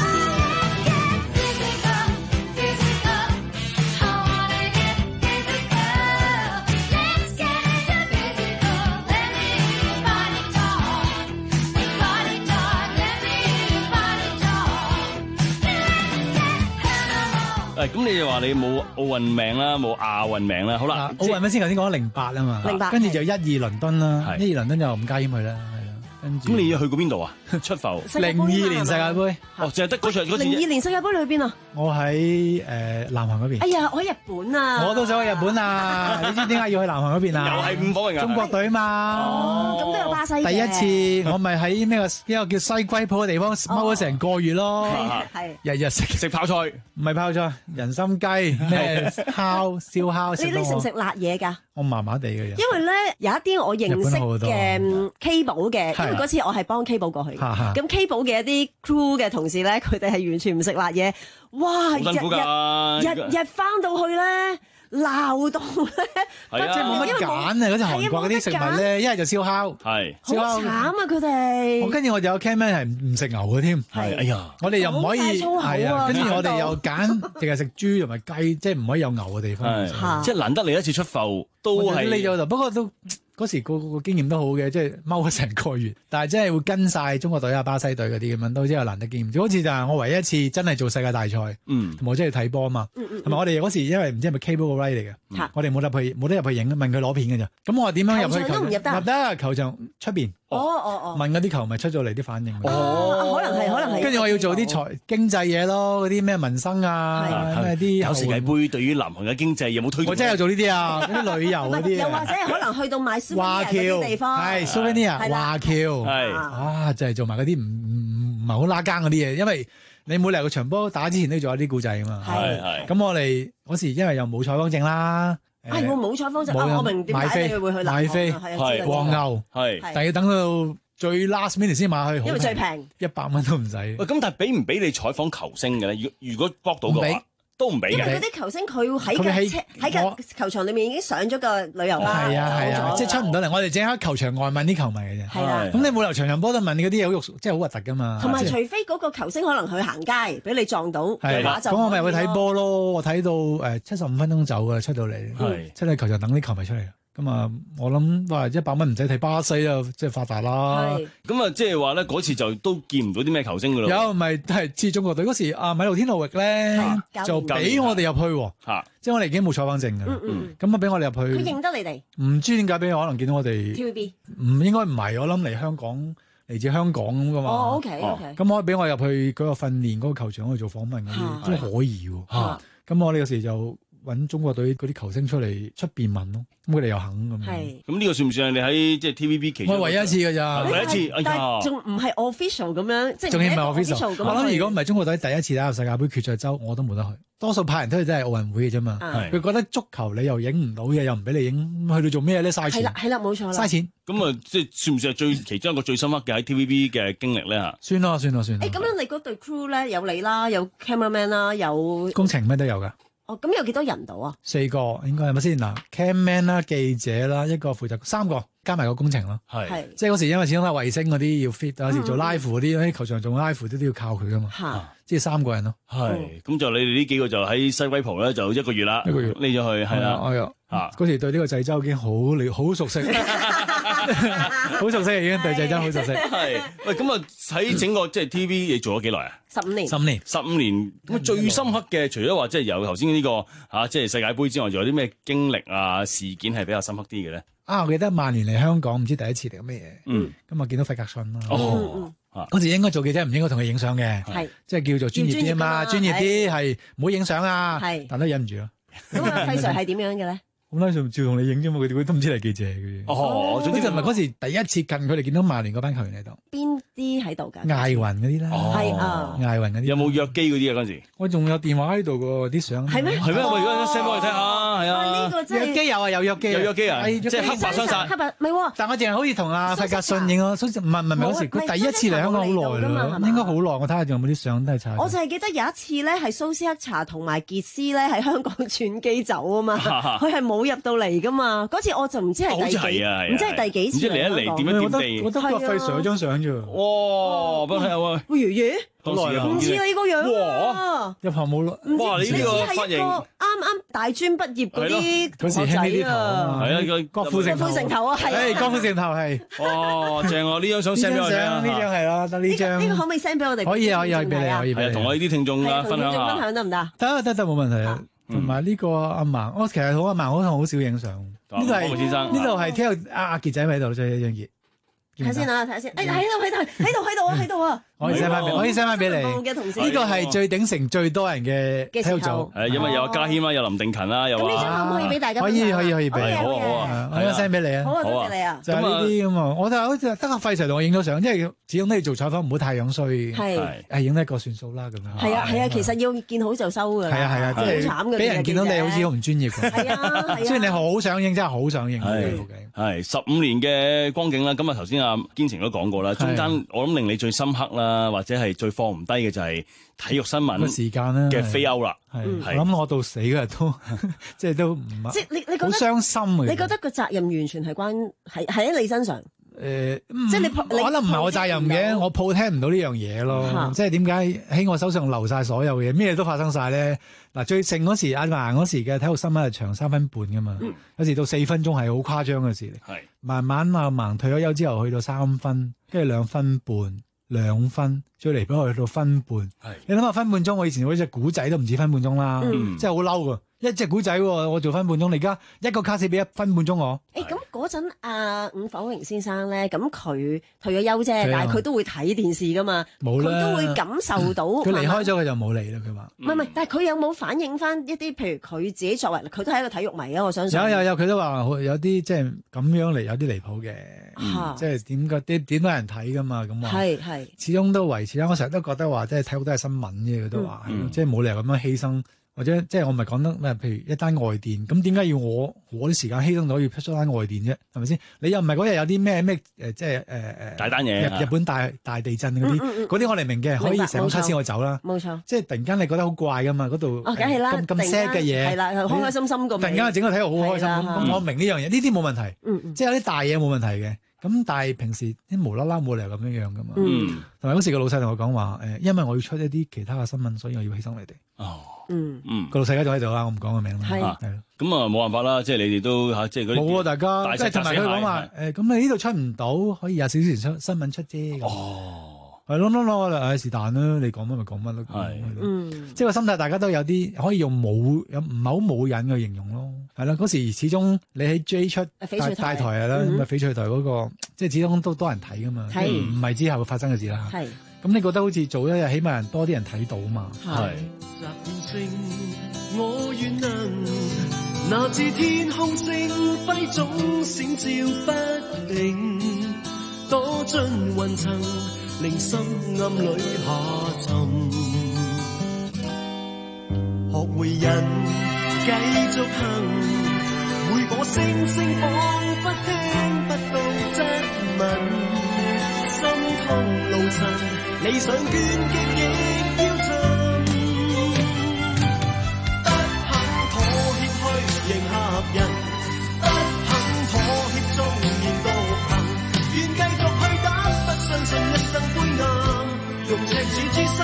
誒，咁你就話你冇奧運名啦，冇亞運名啦，好啦， 奧運咩先？頭先講咗零八啊嘛， 零八， 跟住就一二倫敦啦，一二倫敦就吳嘉謙去啦，係啦，跟住。 咁你去過邊度啊？出埠。 零二年世界盃。 哦，淨係得嗰場嗰次。 零二年世界盃你去邊啊？ 我喺誒南韓嗰邊。 哎呀，我喺日本啊！ 我都想去日本啊！你知點解要去南韓嗰邊啊？ 又係五火人啊！ 中國隊嘛。 哦，咁都有巴西嘅。 第一次我咪喺咩個一個叫西龜鋪嘅地方踎咗成個月咯， 係日日食食泡菜， 唔係泡菜，人參雞咩烤燒烤。 你你食唔食辣嘢㗎？ 我麻麻地嘅人。 因為咧有一啲我認識嘅 K 寶嘅，因為嗰次我係幫 K 寶過去嘅。咁 K 寶嘅一啲 crew 嘅同事咧，佢哋係完全唔食辣嘢。哇！日日日日翻到去咧。鬧到咧， 即係冇乜揀啊！嗰隻韓國嗰啲食物咧，一係就燒烤，係好慘啊！佢哋， 我跟住我哋有 cameraman 係唔食牛嘅添， 係哎呀， 我哋又唔可以係啊，跟住我哋又揀淨係食豬同埋雞，即係唔可以有牛嘅地方， 即係難得你一次出埠都係匿咗度，不過都。嗰時個個經驗都好嘅，即係踎咗成個月，但係真係會跟晒中國隊啊、巴西隊嗰啲咁樣，都真係難得經驗。嗰次就係我唯一一次真係做世界大賽，嗯，同埋我真係睇波啊嘛，同、嗯、埋、嗯、我哋嗰時因為唔知係咪 cable 個 right 嚟嘅，嗯、我哋冇入去冇得入去影，問佢攞片嘅咋。咁我點樣入去球場？球場都唔入得，入得球場出邊。哦哦哦，問嗰啲球迷出咗嚟啲反應。 哦，可能係，可能係。 跟住我要做啲財經濟嘢咯，嗰啲咩民生啊，咩啲搞世界盃對於南韓嘅經濟有冇推動？ 我真係有做呢啲啊，嗰啲旅遊嗰啲。 又或者係可能去到買 souvenir 嗰啲地方。 係 souvenir 華僑，係啊，就係做埋嗰啲唔唔係好拉更嗰啲嘢，因為你每嚟個場波打之前都要做一啲故仔啊嘛。 係係。 咁我哋嗰時因為又冇採訪證啦。 係我冇採訪證啊！我明點解你會去南韓啊？係黃牛， 係， 但係要等到最 last minute 先買去， 因為最平， 一百蚊都唔使。 喂，咁但係俾唔俾你採訪球星嘅咧？如如果搏到嘅話，都唔俾嘅。 因為嗰啲球星佢喺架車喺架球場裏面已經上咗個旅遊巴， 係啊係啊，即係出唔到嚟。我哋淨係喺球場外問啲球迷嘅啫。 係啦， 咁你冇理由場場波都問你嗰啲嘢好肉，即係好核突噶嘛。 同埋除非嗰個球星可能去行街，俾你撞到嘅話就。 咁我咪去睇波咯。我睇到誒七十五分鐘走㗎，出到嚟，出到球場等啲球迷出嚟。咁啊，我諗話一百蚊唔使睇巴西啊，即係發達啦。 咁啊，即係話咧嗰次就都見唔到啲咩球星噶咯。 有咪都係似中國隊嗰時啊，米盧天奴域咧就俾我哋入去，嚇，即係我哋已經冇採訪證㗎。咁啊，俾我哋入去。 佢認得你哋？ 唔知點解俾我，可能見到我哋。 T V B 唔應該唔係，我諗嚟香港嚟自香港咁噶嘛。 哦，OK OK。 咁我俾我入去嗰個訓練嗰個球場嗰度做訪問嗰啲，都可疑喎。咁我呢個時就揾中國隊嗰啲球星出嚟出辯問咯，咁佢哋又肯咁。 係。 咁呢個算唔算係你喺即係 T V B 其中？ 我唯一一次㗎咋， 唯一一次。 但係仲唔係 official 咁樣，即係仲要唔係 official。 我諗如果唔係中國隊第一次打入世界盃決賽周，我都冇得去。多數派人都係真係奧運會嘅啫嘛。佢覺得足球你又影唔到嘢，又唔俾你影，去到做咩咧？嘥錢。 係啦，係啦，冇錯啦。 嘥錢。 咁啊，即係算唔算係最其中一個最深刻嘅喺 T V B 嘅經歷咧嚇？ 算啦，算啦，算啦。 誒，咁樣你嗰隊 crew 咧有你啦，有 cameraman 啦，有工程咩都有㗎。 哦，咁有幾多人到啊？ 四個應該係咪先嗱 ？camman 啦、記者啦，一個負責三個，加埋個工程咯。 係， 即係嗰時因為始終係衛星嗰啲要 fit，有時做 live 嗰啲喺球場做 live 啲都要靠佢噶嘛。 嚇， 即係三個人咯。 係，咁就你哋呢幾個就喺西威浦咧，就一個月啦， 一個月匿咗去係啦。 哎呀，嚇嗰時對呢個濟州已經好了好熟悉，好熟悉已經對濟州好熟悉。 係，喂，咁啊喺整個即係 T V B 你做咗幾耐啊？ 十五年， 十五年， 十五年。咁最深刻嘅，除咗話即係由頭先呢個嚇，即係世界盃之外，仲有啲咩經歷啊事件係比較深刻啲嘅咧？ 啊，我記得曼聯嚟香港，唔知第一次定咩嘢。 嗯。 咁啊，見到費格遜啦。 哦。 嗰時應該做記者，唔應該同佢影相嘅。 係。 即係叫做專業啲啊嘛，專業啲係唔好影相啊。係。但都忍唔住咯。 咁啊，費 Sir 係點樣嘅咧？ 好啦，就照同你影啫嘛，佢哋都唔知係記者嘅。 哦， 總之就唔係嗰時第一次近佢哋見到曼聯嗰班球員喺度。 邊啲喺度㗎？ 艾雲嗰啲啦。 係啊。 艾雲嗰啲。 有冇約機嗰啲啊？嗰時我仲有電話喺度㗎，啲相。 係咩？ 係咩？我而家 send 俾我睇下，係啊。 呢個真係約機有啊，有約機。 有約機啊！即係黑白相殺。 黑白唔係喎。 但我淨係好似同阿費格遜影咯，唔係唔係嗰時，佢第一次嚟香港好耐啦，應該好耐。我睇下仲有冇啲相都係差。 我就係記得有一次咧，係蘇斯克查同埋傑斯咧喺香港轉機走啊嘛，佢係冇入到嚟㗎嘛。嗰次我就唔知係第幾，唔知係第幾次。 唔知嚟一嚟點樣點地。 我得個費 Sir 張相啫。 哇！不係喎。 喂，爺爺。 好耐啊！ 唔似你個樣啊！ 入行冇咯。 哇！你呢個髮型啱啱大專畢業嗰啲嗰時興呢啲頭啊！ 係啊， 個郭富城頭啊，係。 誒，郭富城頭係。 哇！正啊！呢張相 send 俾我睇。 呢張係啦，得呢張。 呢個可唔可以 send 俾我哋？ 可以啊，可以俾你，可以俾你。 同我呢啲聽眾啊分享下。 分享得唔得？ 得得得，冇問題啊。同埋呢個阿嫲，我其實好阿嫲，我好少影相。呢度係呢度係聽到阿阿傑仔喺度，所以一張傑。 睇先啊，睇下先。誒，喺度喺度喺度喺度啊，喺度啊！ 我可以 send 翻俾，我可以 send 翻俾你。呢個係最鼎城最多人嘅體育組。 係因為有阿嘉謙啦，有林定勤啦，又話。 咁呢張可唔可以俾大家？ 可以可以可以俾。 好啊好啊， 我 send 俾你啊。 好啊，多謝你啊。 就係呢啲咁啊，我就好似得個費 Sir 同我影咗相，因為始終都要做採訪，唔好太樣衰。 係。 係影得一個算數啦，咁樣。 係啊係啊，其實要見好就收㗎。 係啊係啊，即係俾人見到你好似好唔專業㗎。 係啊係啊。 雖然你好想影，真係好想影。係係十五年嘅光景啦。咁啊頭先阿堅情都講過啦，中間我諗令你最深刻啦，或者係最放唔低嘅就係體育新聞時間啦嘅飛歐啦。 係，我諗我到死嗰日都即係都唔即係你你覺得好傷心嘅。 你覺得個責任完全係關係係喺你身上？ 誒， 即係你可能唔係我責任嘅，我抱聽唔到呢樣嘢咯。即係點解喺我手上留晒所有嘢，咩都發生晒咧？嗱，最盛嗰時阿曼嗰時嘅體育新聞係長三分半噶嘛，有時到四分鐘係好誇張嘅事嚟。係慢慢阿曼退咗休之後，去到三分，跟住兩分半。兩分，最離譜去到分半。係你諗下分半鐘，我以前嗰隻古仔都唔止分半鐘啦，嗯、即係好嬲噶。 一隻古仔喎，我做分半鐘，你而家一個卡士俾一分半鐘我。 誒咁嗰陣阿伍晃榮先生咧，咁佢退咗休啫，但係佢都會睇電視噶嘛， 冇啦， 佢都會感受到。 佢離開咗佢就冇嚟啦，佢話。 唔係唔係，但係佢有冇反映翻一啲，譬如佢自己作為，佢都係一個體育迷啊，我相信。 有有有，佢都話有啲即係咁樣嚟，有啲離譜嘅，嗯、即係點個點點多人睇噶嘛，咁話。係係。始終都維持啦，我成日都覺得話，即係體育都係新聞嘅，佢都話，嗯、即係冇理由咁樣犧牲。或者即係我咪講得咩？譬如一單外電，咁點解要我我啲時間犧牲到要出單外電啫？係咪先？你又唔係嗰日有啲咩咩誒？即係誒誒大單嘢， 日日本大大地震嗰啲，嗰啲、嗯嗯、我嚟明嘅，可以成個卡先我走啦。 冇錯， 即係突然間你覺得好怪噶嘛？嗰度哦，梗係啦， 咁咁 sad 嘅嘢， 係啦，開開心心咁。 突然間整個體育好開心，咁我明呢樣嘢，呢啲冇問題。嗯嗯、即係有啲大嘢冇問題嘅。咁但係平時啲無啦啦冇理由咁樣樣噶嘛。同埋嗰時個老細同我講話誒，因為我要出一啲其他嘅新聞，所以我要犧牲你哋。哦。嗯嗯，個老細而家仲喺度啦，我唔講個名啦。係係咯，咁啊冇辦法啦，即係你哋都嚇，即係嗰啲冇啊，大家即係同埋佢講話誒，咁你呢度出唔到，可以廿四小時出新聞出啫。哦，係咯咯咯，誒是但啦，你講乜咪講乜咯。係，嗯，即係個心態，大家都有啲可以用冇有唔係好冇癮去形容咯。係啦，嗰時始終你喺 J 出大大台係啦，咁啊翡翠台嗰個，即係始終都多人睇噶嘛，唔係之後發生嘅事啦。係。咁你覺得好似做一日，起碼人多啲人睇到嘛？係。我願能拿至天空星輝總閃照不定，躲進雲層，令心暗裏下沉。學會人繼續行，每顆星星彷彿聽不到質問，心痛路程。理想倦極亦要盡，不肯妥協去迎合人，不肯妥協縱然獨行，願繼續去打，不相信一生灰暗，用赤子之心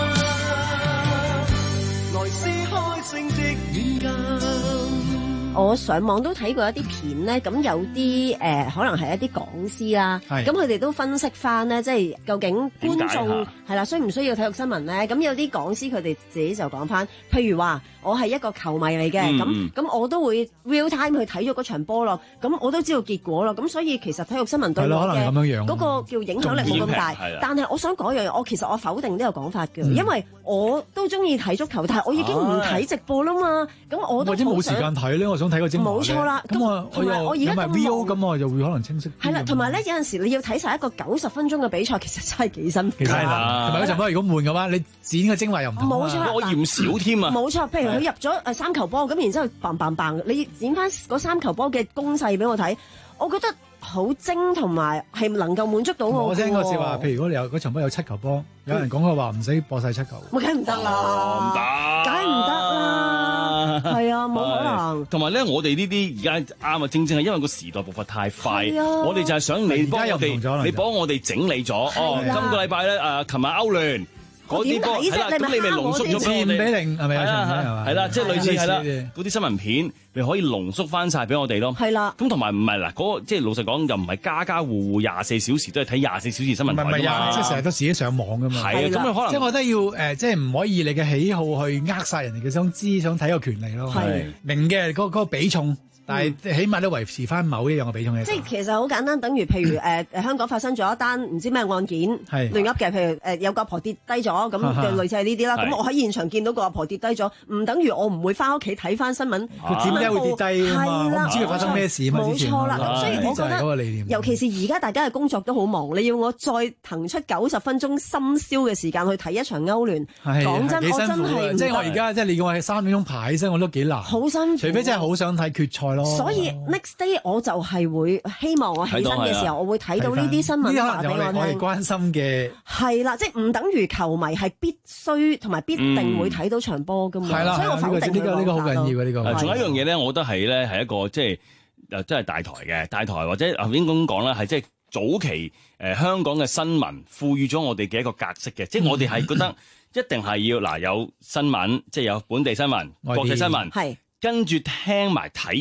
來撕開星際遠近。我上網都睇過一啲片咧，咁有啲誒、呃、可能係一啲講師啦，咁佢哋都分析翻咧，即係究竟觀眾係啦，需唔需要體育新聞咧？咁有啲講師佢哋自己就講翻，譬如話我係一個球迷嚟嘅，咁咁、嗯、我都會 real time 去睇咗嗰場波咯，咁我都知道結果咯，咁所以其實體育新聞對我嘅嗰個叫影響力冇咁大。但係我想講一樣嘢，我其實我否定呢個講法嘅，嗯、因為我都中意睇足球，但係我已經唔睇直播啦嘛，咁、啊、我都或者冇時間睇咧，我想睇個精華。冇錯啦，咁我同埋我而家咁 V O 咁，我就會可能清晰啲。係啦，同埋咧有陣時你要睇晒一個九十分鐘嘅比賽，其實真係幾辛苦。係啦，同埋嗰場波如果悶嘅話，你剪個精華又唔同。冇錯，我嫌少添啊。冇錯，譬如佢入咗誒三球波，咁然之後嘭嘭嘭，你剪翻嗰三球波嘅攻勢俾我睇，我覺得好精，同埋係能夠滿足到我。我聽過時話，譬如如果你有嗰場波有七球波，有人講佢話唔使播晒七球。我梗係唔得啦，唔得，梗係唔得啦，係啊，冇可能。同埋咧，我哋呢啲而家啱啊，正正係因為個時代步伐太快，我哋就係想你幫我哋，你幫我哋整理咗。哦，今個禮拜咧誒，琴日歐聯。嗰啲波係啦，咁你咪濃縮咗俾我哋，比零係咪啊？係啦，即係類似係啦，嗰啲新聞片咪可以濃縮翻晒俾我哋咯。係啦，咁同埋唔係嗱，嗰個即係老實講，又唔係家家戶戶廿四小時都係睇廿四小時新聞台㗎嘛。唔係啊，即係成日都自己上網㗎嘛。係啊，咁啊可能即係我覺得要誒，即係唔可以你嘅喜好去扼殺人哋嘅想知想睇嘅權利咯。係明嘅嗰嗰個比重。但係起碼都維持翻某一樣嘅比重嘅。即係其實好簡單，等於譬如誒誒、呃、香港發生咗一單唔知咩案件，亂噏嘅，譬如誒、呃、有個阿婆跌低咗，咁嘅類似係呢啲啦。咁我喺現場見到個阿婆跌低咗，唔等於我唔會翻屋企睇翻新聞。佢點解會跌低啊？我唔知佢發生咩事啊嘛。冇錯啦，咁所以我覺得，尤其是而家大家嘅工作都好忙，你要我再騰出九十分鐘深宵嘅時間去睇一場歐聯，講真，我真係即係我而家即係你叫我係三點鐘排起身，我都幾難。好辛苦，除非真係好想睇決賽。所以 next day 我就係會希望我起身嘅時候，我會睇到呢啲新聞話俾我聽。我哋關心嘅係啦，即係唔等於球迷係必須同埋必定會睇到場波㗎嘛。係啦，所以我否定呢個呢個好緊要嘅呢個。仲有一樣嘢咧，我覺得係咧係一個即係誒，即係大台嘅大台，或者應該咁講啦，係即係早期誒香港嘅新聞賦予咗我哋嘅一個格式嘅，即係我哋係覺得一定係要嗱有新聞，即係有本地新聞、國際新聞，係跟住聽埋體育。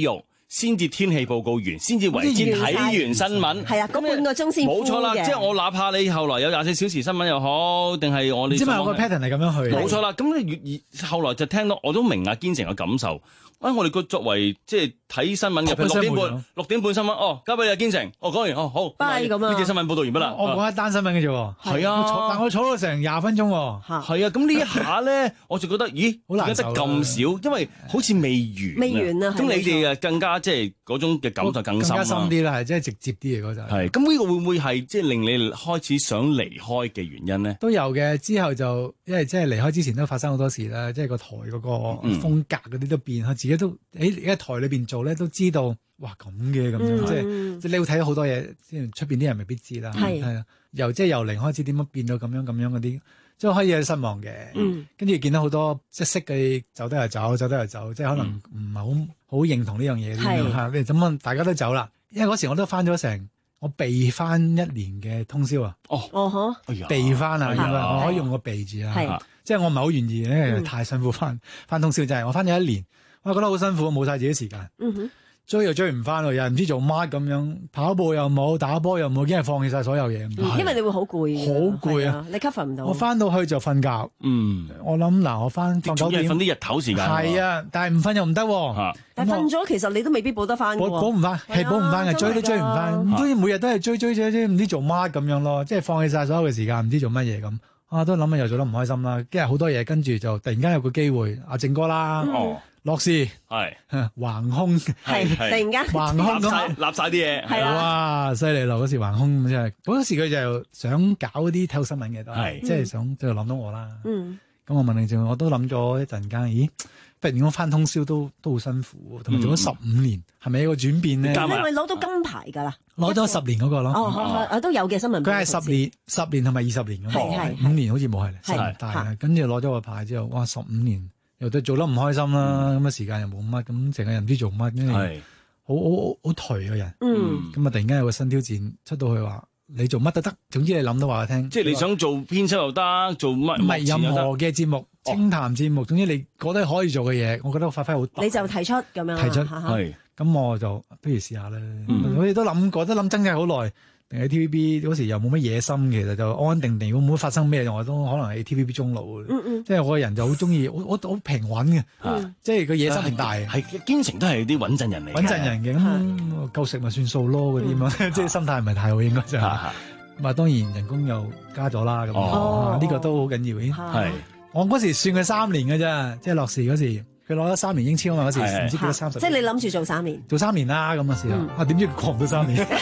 先至天氣報告完，先至為之睇完新聞。 係啊，嗰半個鐘先。 冇錯啦，即係我哪怕你後來有廿四小時新聞又好，定係我哋。 即係有個 pattern 係咁樣去。 冇錯啦，咁你越後來就聽到，我都明阿堅成嘅感受。啊！我哋個作為即係睇新聞嘅，譬如六點半，六點半新聞，哦，交俾你阿堅成，哦，講完，哦，好， 拜咁啊！ 呢節新聞報導完畢啦。 我講一單新聞嘅啫喎。 係啊， 但我坐到成廿分鐘喎。 係啊，咁呢一下咧，我就覺得，咦， 好難受。 得咁少，因為好似未完。 未完啊！ 咁你哋啊更加即係嗰種嘅感受更深啦。 更加深啲啦，係即係直接啲嘅嗰陣。 係，咁呢個會唔會係即係令你開始想離開嘅原因咧？ 都有嘅，之後就因為即係離開之前都發生好多事啦，即係個台嗰個風格嗰啲都變，自己都誒。喺台裏邊做咧，都知道哇咁嘅咁樣，嗯、即係即係你會睇到好多嘢，即係出邊啲人未必知啦。係係啊，由即係由零開始點樣變到咁樣咁樣嗰啲，即係開始有失望嘅。嗯，跟住見到好多即係識嘅走得又走，走得又走，即係可能唔係好好認同呢樣嘢。係嚇，咁啊大家都走啦。因為嗰時我都翻咗成，我避翻一年嘅通宵啊。哦哦嗬，避翻啊，應該我可以用個避字啊。係，即係我唔係好願意，因為太辛苦翻翻通宵，就係我翻咗一年。我覺得好辛苦，冇晒自己時間，嗯、哼追又追唔翻，又唔知做乜咁樣，跑步又冇，打波又冇，已經係放棄晒所有嘢。 嗯、因為你會好攰， 好攰啊！ 你 cover 唔到。 我翻到去就瞓覺。嗯，我諗嗱，我翻放九點， 瞓啲日頭時間。 係啊，但係唔瞓又唔得。啊、 但係瞓咗，其實你都未必補得翻。 補補唔翻，係補唔翻嘅，追都追唔翻。所以每日都係追追追追，唔知做乜咁樣咯，即係放棄晒所有嘅時間，唔知做乜嘢咁。啊，都諗下又做得唔開心啦，跟住好多嘢，跟住就突然間有個機會，阿正哥啦。哦樂視係橫空係突然間橫空咁立晒啲嘢係哇犀利咯！嗰時橫空真係嗰時佢就想搞啲體育新聞嘅都係即係想即係諗到我啦。嗯，咁我問你正，我都諗咗一陣間，咦？不如我翻通宵都都好辛苦，同埋做咗十五年，係咪一個轉變咧？ 你咪攞到金牌㗎啦！ 攞咗十年嗰個咯。 哦，都有嘅新聞。 佢係十年、十年同埋二十年咁。係係五年好似冇係。係但係跟住攞咗個牌之後，哇！十五年。又對做得唔開心啦，咁啊、嗯、時間又冇乜，咁成個人唔知做乜，跟住好好好頹嘅人。嗯，咁啊突然間有個新挑戰出到去話，你做乜都得，總之你諗到話我聽。 即係你想做編輯又得，做乜唔係任何嘅節目，清談節目，總之你覺得可以做嘅嘢，我覺得我發揮好大。 你就提出咁樣。 提出係，咁我就不如試下啦。嗯、我哋都諗過，都諗掙扎好耐。喺 T V B 嗰時又冇乜野心，其實就安安定定，會唔會發生咩我都可能喺 T V B 中路。嗯嗯，即係我個人就好中意，我我好平穩嘅，嗯、即係個野心唔大。 係堅成都係啲穩陣人嚟。 穩陣人嘅，咁夠食咪算數咯，嗰啲咁樣，即係心態唔係太好應該就係。咁啊當然人工又加咗啦，咁啊呢個都好緊要。係我嗰時算佢三年嘅啫，即係樂視嗰時。佢攞咗三年英超啊嘛，嗰時唔知幾多三十。 即係你諗住做三年？ 做三年啦，咁嘅時候，嗯、啊點知過唔到三年？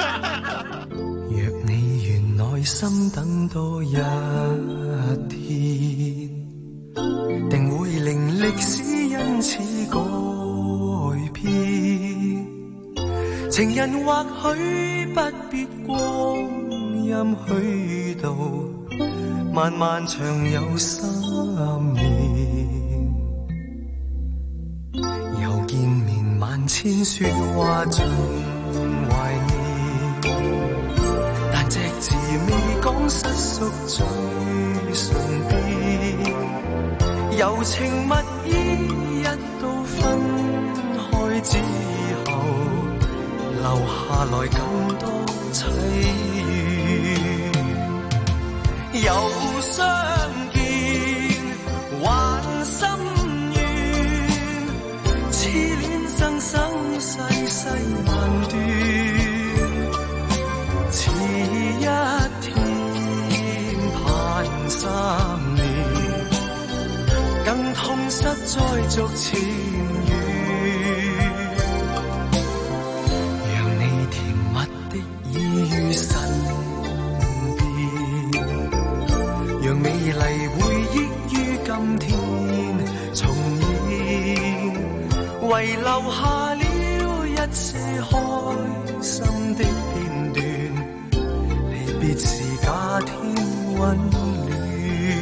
若你願耐心等多一天，定會令歷史因此改變。情人或許不必光陰虛度，漫漫長有三年。又見面萬千說話盡懷念，但隻字未講失縮最唇邊。柔情蜜意一到分開之後，留下來更多淒怨。又相見還心生生世世難斷，似一天盼三年，更痛失再續前緣。讓你甜蜜的已於身邊，讓美麗回憶於今天重現，遺留下了一些開心的片段，離別時假天溫暖。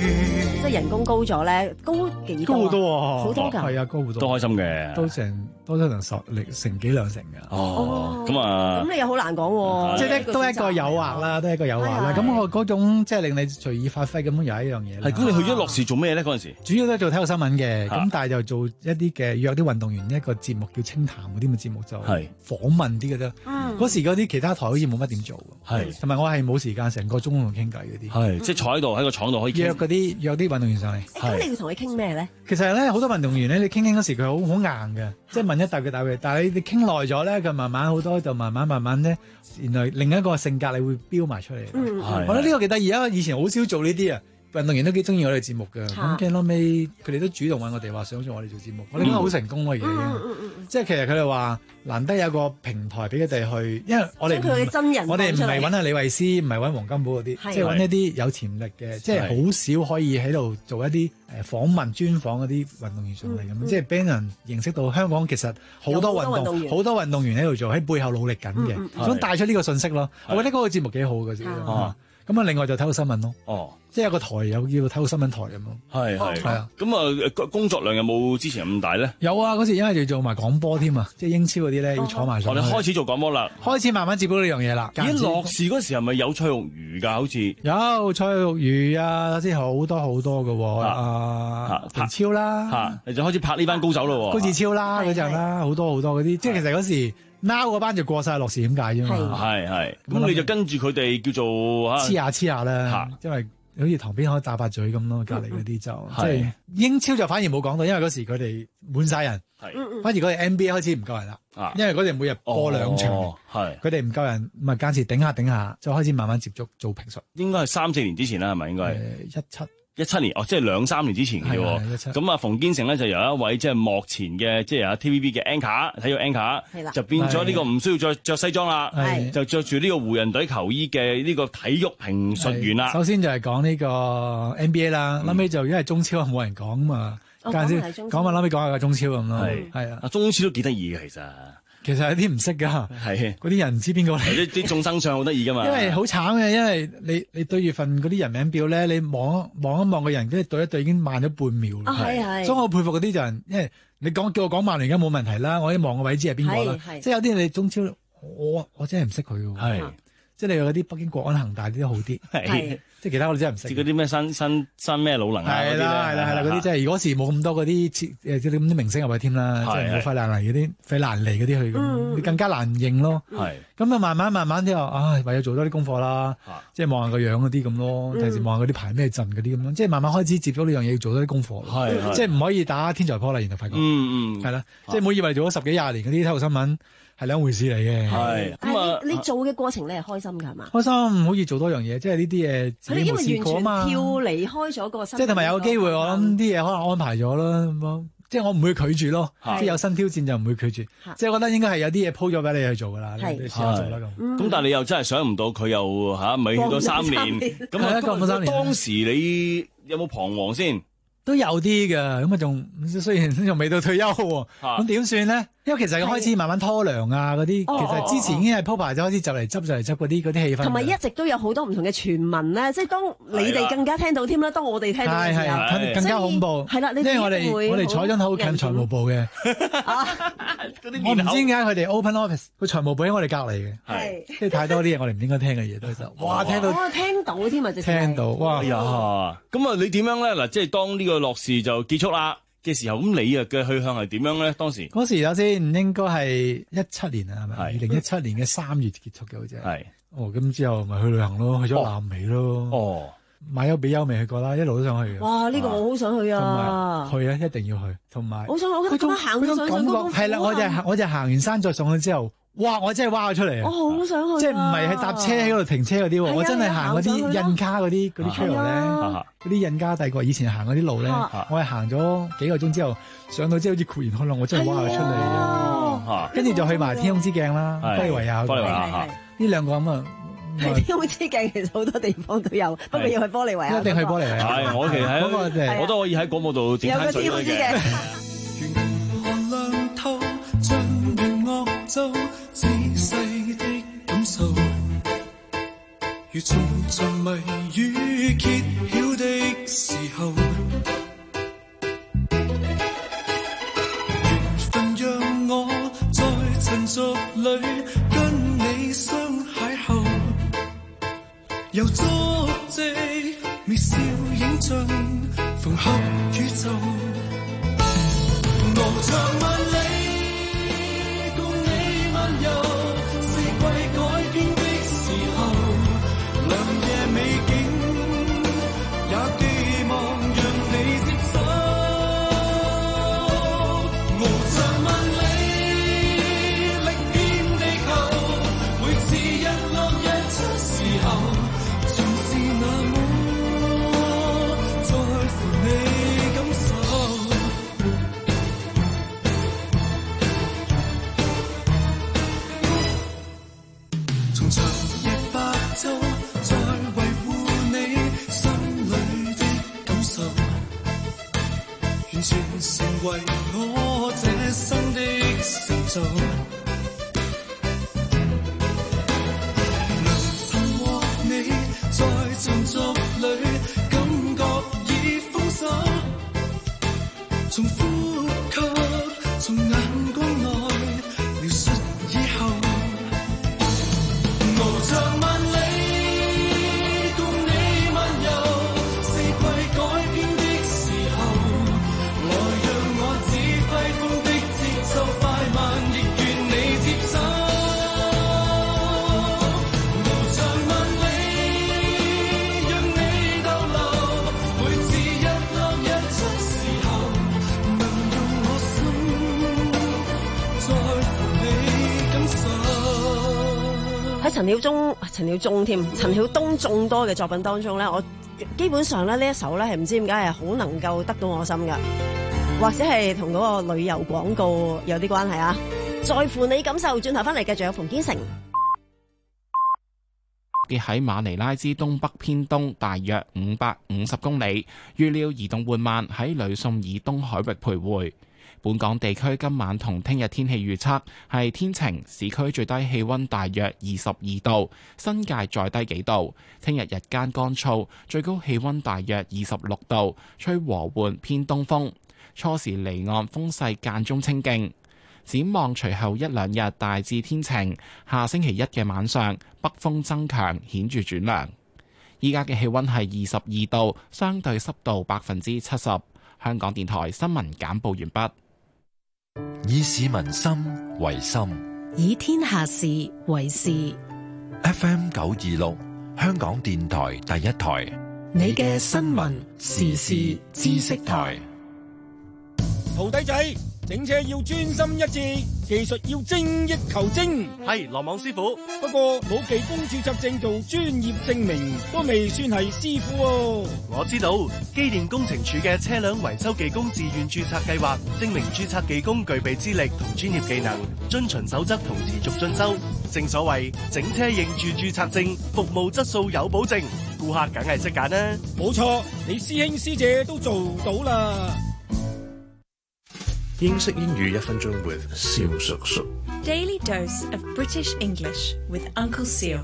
即係人工高咗咧，高幾多？ 高好多啊， 好多㗎， 係啊，高好多， 都開心嘅， 都成多咗成十力成幾兩成㗎。 哦，咁啊， 咁你又好難講喎， 即係都係一個誘惑啦，都係一個誘惑啦。咁我嗰種即係令你隨意發揮咁又係一樣嘢。 係，咁你去咗樂視做咩咧？嗰陣時主要都係做體育新聞嘅，咁但係就做一啲嘅約啲運動員一個節目叫清談嗰啲咁嘅節目就係訪問啲嘅啫。嗰時嗰啲其他台好似冇乜點做，係同埋我係冇時間成個鐘同傾偈嗰啲， 係即係坐喺度喺個廠度可以約嗰啲約啲運動員上嚟。 咁你要同佢傾咩咧？ 其實咧好多運動員咧，你傾傾嗰時佢好好硬嘅，即係問一答佢答佢，但係你你傾耐咗咧，佢慢慢好多就慢慢慢慢咧，原來另一個性格你會飆埋出嚟。 嗯， 我覺得呢個幾得意啊！以前好少做呢啲啊。運動員都幾中意我哋節目嘅，咁驚後尾佢哋都主動揾我哋話想做我哋做節目，我哋覺得好成功嘅嘢。即係其實佢哋話難得有個平台俾佢哋去，因為我哋我哋唔係揾阿李慧詩，唔係揾黃金寶嗰啲，即係揾一啲有潛力嘅，即係好少可以喺度做一啲誒訪問專訪嗰啲運動員上嚟咁，即係俾人認識到香港其實好多運動好多運動員喺度做，喺背後努力緊嘅，想帶出呢個信息咯。我覺得嗰個節目幾好嘅啫。咁啊，另外就體育新聞咯。哦，即係有個台有叫做體育新聞台咁咯。係係係啊。咁啊，工作量有冇之前咁大咧？有啊，嗰時因為要做埋廣播添啊，即係英超嗰啲咧要坐埋上。我哋開始做廣播啦，開始慢慢接到呢樣嘢啦。咦，樂視嗰時係咪有蔡玉瑜㗎？好似有蔡玉瑜啊，即係好多好多嘅喎。啊，皮超啦，嚇，你就開始拍呢班高手咯喎。高志超啦嗰陣啦，好多好多嗰啲，即係其實嗰時。Now 嗰班就過晒樂視點解啫嘛？係係，咁你就跟住佢哋叫做黐下黐下啦，因為好似旁邊可以打把嘴咁咯，隔離嗰啲就即係英超就反而冇講到，因為嗰時佢哋滿晒人，反而嗰啲 N B A 開始唔夠人啦，因為嗰啲每日播兩場，係佢哋唔夠人，咪間時頂下頂下，就開始慢慢接觸做評述。應該係三四年之前啦，係咪應該係一七？一七年哦，即係兩三年之前嘅喎。咁啊，馮堅成咧就由一位即係幕前嘅，即係有 T V B 嘅 anchor 體育 anchor，就變咗呢個唔需要再着西裝啦，就着住呢個湖人隊球衣嘅呢個體育評述員啦。首先就係講呢個 N B A 啦，後尾就因為中超冇人講啊嘛，間先講埋後尾講下個中超咁咯。係啊，中超都幾得意嘅其實。其實有啲唔識噶，係嗰啲人唔知邊個嚟，啲啲眾生相好得意噶嘛。因為好慘嘅，因為你你對住份嗰啲人名表咧，你望望一望個人，跟住對一對已經慢咗半秒啦。係係，所以我佩服嗰啲人，因為你講叫我講曼聯而家冇問題啦，我一望個位置係邊個啦。即係有啲你中超，我我真係唔識佢嘅。係，即係你有啲北京國安恒大啲都好啲。係。即係其他我哋真係唔識。嗰啲咩新新新咩魯能啊嗰啲咧，係啦係啦係啦嗰啲，即係嗰時冇咁多嗰啲誒即係咁啲明星入去添啦，即係冇費蘭尼嗰啲費蘭尼嗰啲去，你更加難認咯。係咁啊，慢慢慢慢之後，唉，唯有做多啲功課啦，即係望下個樣嗰啲咁咯，第時望下嗰啲排咩陣嗰啲咁咯，即係慢慢開始接咗呢樣嘢，要做多啲功課。係即係唔可以打天才波啦，然後發覺。嗯嗯。係啦，即係唔好以為做咗十幾廿年嗰啲體育新聞係兩回事嚟嘅。係咁啊！你做嘅過程你係開心㗎係嘛？開心，好似做多樣嘢，即係呢啲嘢。你因為完全跳離開咗個，即係同埋有個機會，我諗啲嘢可能安排咗啦，咁樣即係我唔會拒絕咯，即係有新挑戰就唔會拒絕，即係我覺得應該係有啲嘢鋪咗俾你去做噶啦，你試下做啦咁。咁但係你又真係想唔到佢又嚇未去到三年，咁啊過咗三年。當時你有冇彷徨先？都有啲嘅，咁啊仲雖然仲未到退休喎，咁點算咧？因為其實佢開始慢慢拖糧啊嗰啲，其實之前已經係鋪排咗開始就嚟執就嚟執嗰啲嗰啲氣氛。同埋一直都有好多唔同嘅傳聞咧，即係當你哋更加聽到添啦，當我哋聽到嘅時候，更加恐怖。係啦，因為我哋我哋坐緊好近財務部嘅，我唔知點解佢哋 open office 個財務部喺我哋隔離嘅，係即係太多啲嘢我哋唔應該聽嘅嘢都就，哇聽到，聽到添啊！聽到哇呀！咁啊，你點樣咧？嗱，即係當呢個樂視就結束啦嘅時候，咁你啊嘅去向係點樣咧？當時嗰時有先應該係一七年啊，係咪？二零一七年嘅三月結束嘅好似係。哦，咁之後咪去旅行咯，去咗南美咯。哦，馬丘比丘未去過啦，一路都想去嘅。哇，呢個我好想去啊！去啊，一定要去。同埋，好想我覺得咁樣行上上嗰個係啦，我就我就行完山再上去之後。哇！我真係挖咗出嚟啊！我好想去，即係唔係係搭車喺嗰度停車嗰啲喎，我真係行嗰啲印卡嗰啲嗰啲 trail 咧，嗰啲印加帝國以前行嗰啲路咧，我係行咗幾個鐘之後上到之後好似豁然開朗，我真係挖咗出嚟啊！跟住就去埋天空之鏡啦，玻利維亞，玻利維亞呢兩個咁啊！天空之鏡其實好多地方都有，不過要去玻利維亞，一定去玻利維亞。係我其實喺我都可以喺廣播度整攤水嘅。仔細的感受， 如重重謎語揭曉的時候，緣分讓我在塵俗裏跟你相邂逅，由足跡微笑影像縫合宇宙，翱翔萬里共你漫遊，四季改變的時候，良夜美景也寄望讓你接手，翱翔萬里歷遍地球，每次日落日出時候，總是那麼在乎你感受。從長夜白晝再維護你心裏的感受，完全成為我這生的成就。能尋獲你在塵俗裏，感覺已豐收，從呼吸，從眼光內描述以後。翱翔萬里共你漫遊，四季改變的時候，來讓我指揮風的節奏，快慢亦願你接手。翱翔萬里讓你逗留，每次日落日出時候，能用我心在乎你感受。喺陳曉中、陳曉中添、陳曉東眾多嘅作品當中咧，我基本上咧呢一首咧係唔知點解係好能夠得到我心噶，或者係同嗰個旅遊廣告有啲關係啊！在乎你感受，轉頭翻嚟繼續有馮堅成。 跌喺馬尼拉之東北偏東大約五百五十公里，預料移動緩慢，喺呂宋以東海域徘徊。本港地區今晚同聽日天氣預測係天晴，市區最低氣溫大約二十二度，新界再低幾度。聽日日間乾燥，最高氣溫大約二十六度，吹和緩偏東風，初時離岸風勢間中清勁。展望隨後一兩日大致天晴，下星期一嘅晚上北風增強，顯著轉涼。依家嘅氣溫係二十二度，相對濕度百分之七十。香港電台新聞簡報完畢。 以市民心為心， 以天下事為事。 F M 九二六，香港電台第一台， 你嘅新聞時事知識台。 徒弟仔，整車要專心一致，技術要精益求精。 係羅網師傅， 不過冇技工註冊證做專業證明，都未算係師傅喎。 我知道機電工程署嘅車輛維修技工自願註冊計劃，證明註冊技工具備資歷同專業技能，遵循守則同持續進修。正所謂整車認住註冊證，服務質素有保證，顧客梗係識揀啦。 冇錯，你師兄師姐都做到啦。 英式英語一分鐘 with 蕭叔叔。 Daily dose of British English with Uncle Seal。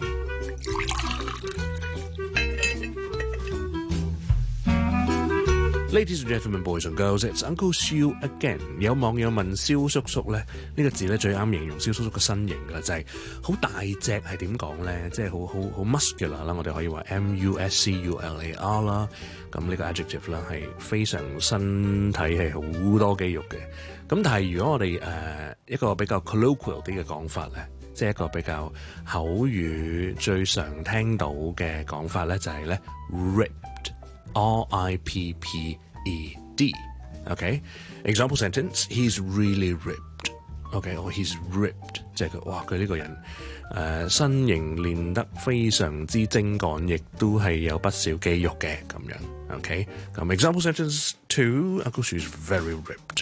Ladies and gentlemen, boys and girls, it's Uncle Seal again。 有網友問蕭叔叔咧，呢、呢個字咧最啱形容蕭叔叔嘅身形㗎，就係、是、好大隻，係點講咧？即係好好好 muscular 啦，我哋可以話 M U S C U L A R 啦。咁呢個 adjective 啦係非常身體係好多肌肉嘅。咁但係如果我哋誒、呃、一個比較 colloquial 啲嘅講法咧，即係一個比較口語最常聽到嘅講法咧，就係咧 ripped，R I P P E D。OK，example sentence：He's really ripped。OK，or he's ripped， 即係佢哇佢呢個人誒、呃、身形練得非常之精幹，亦都係有不少肌肉嘅咁樣。OK，咁 example sentence two：Uncle Sue's very ripped。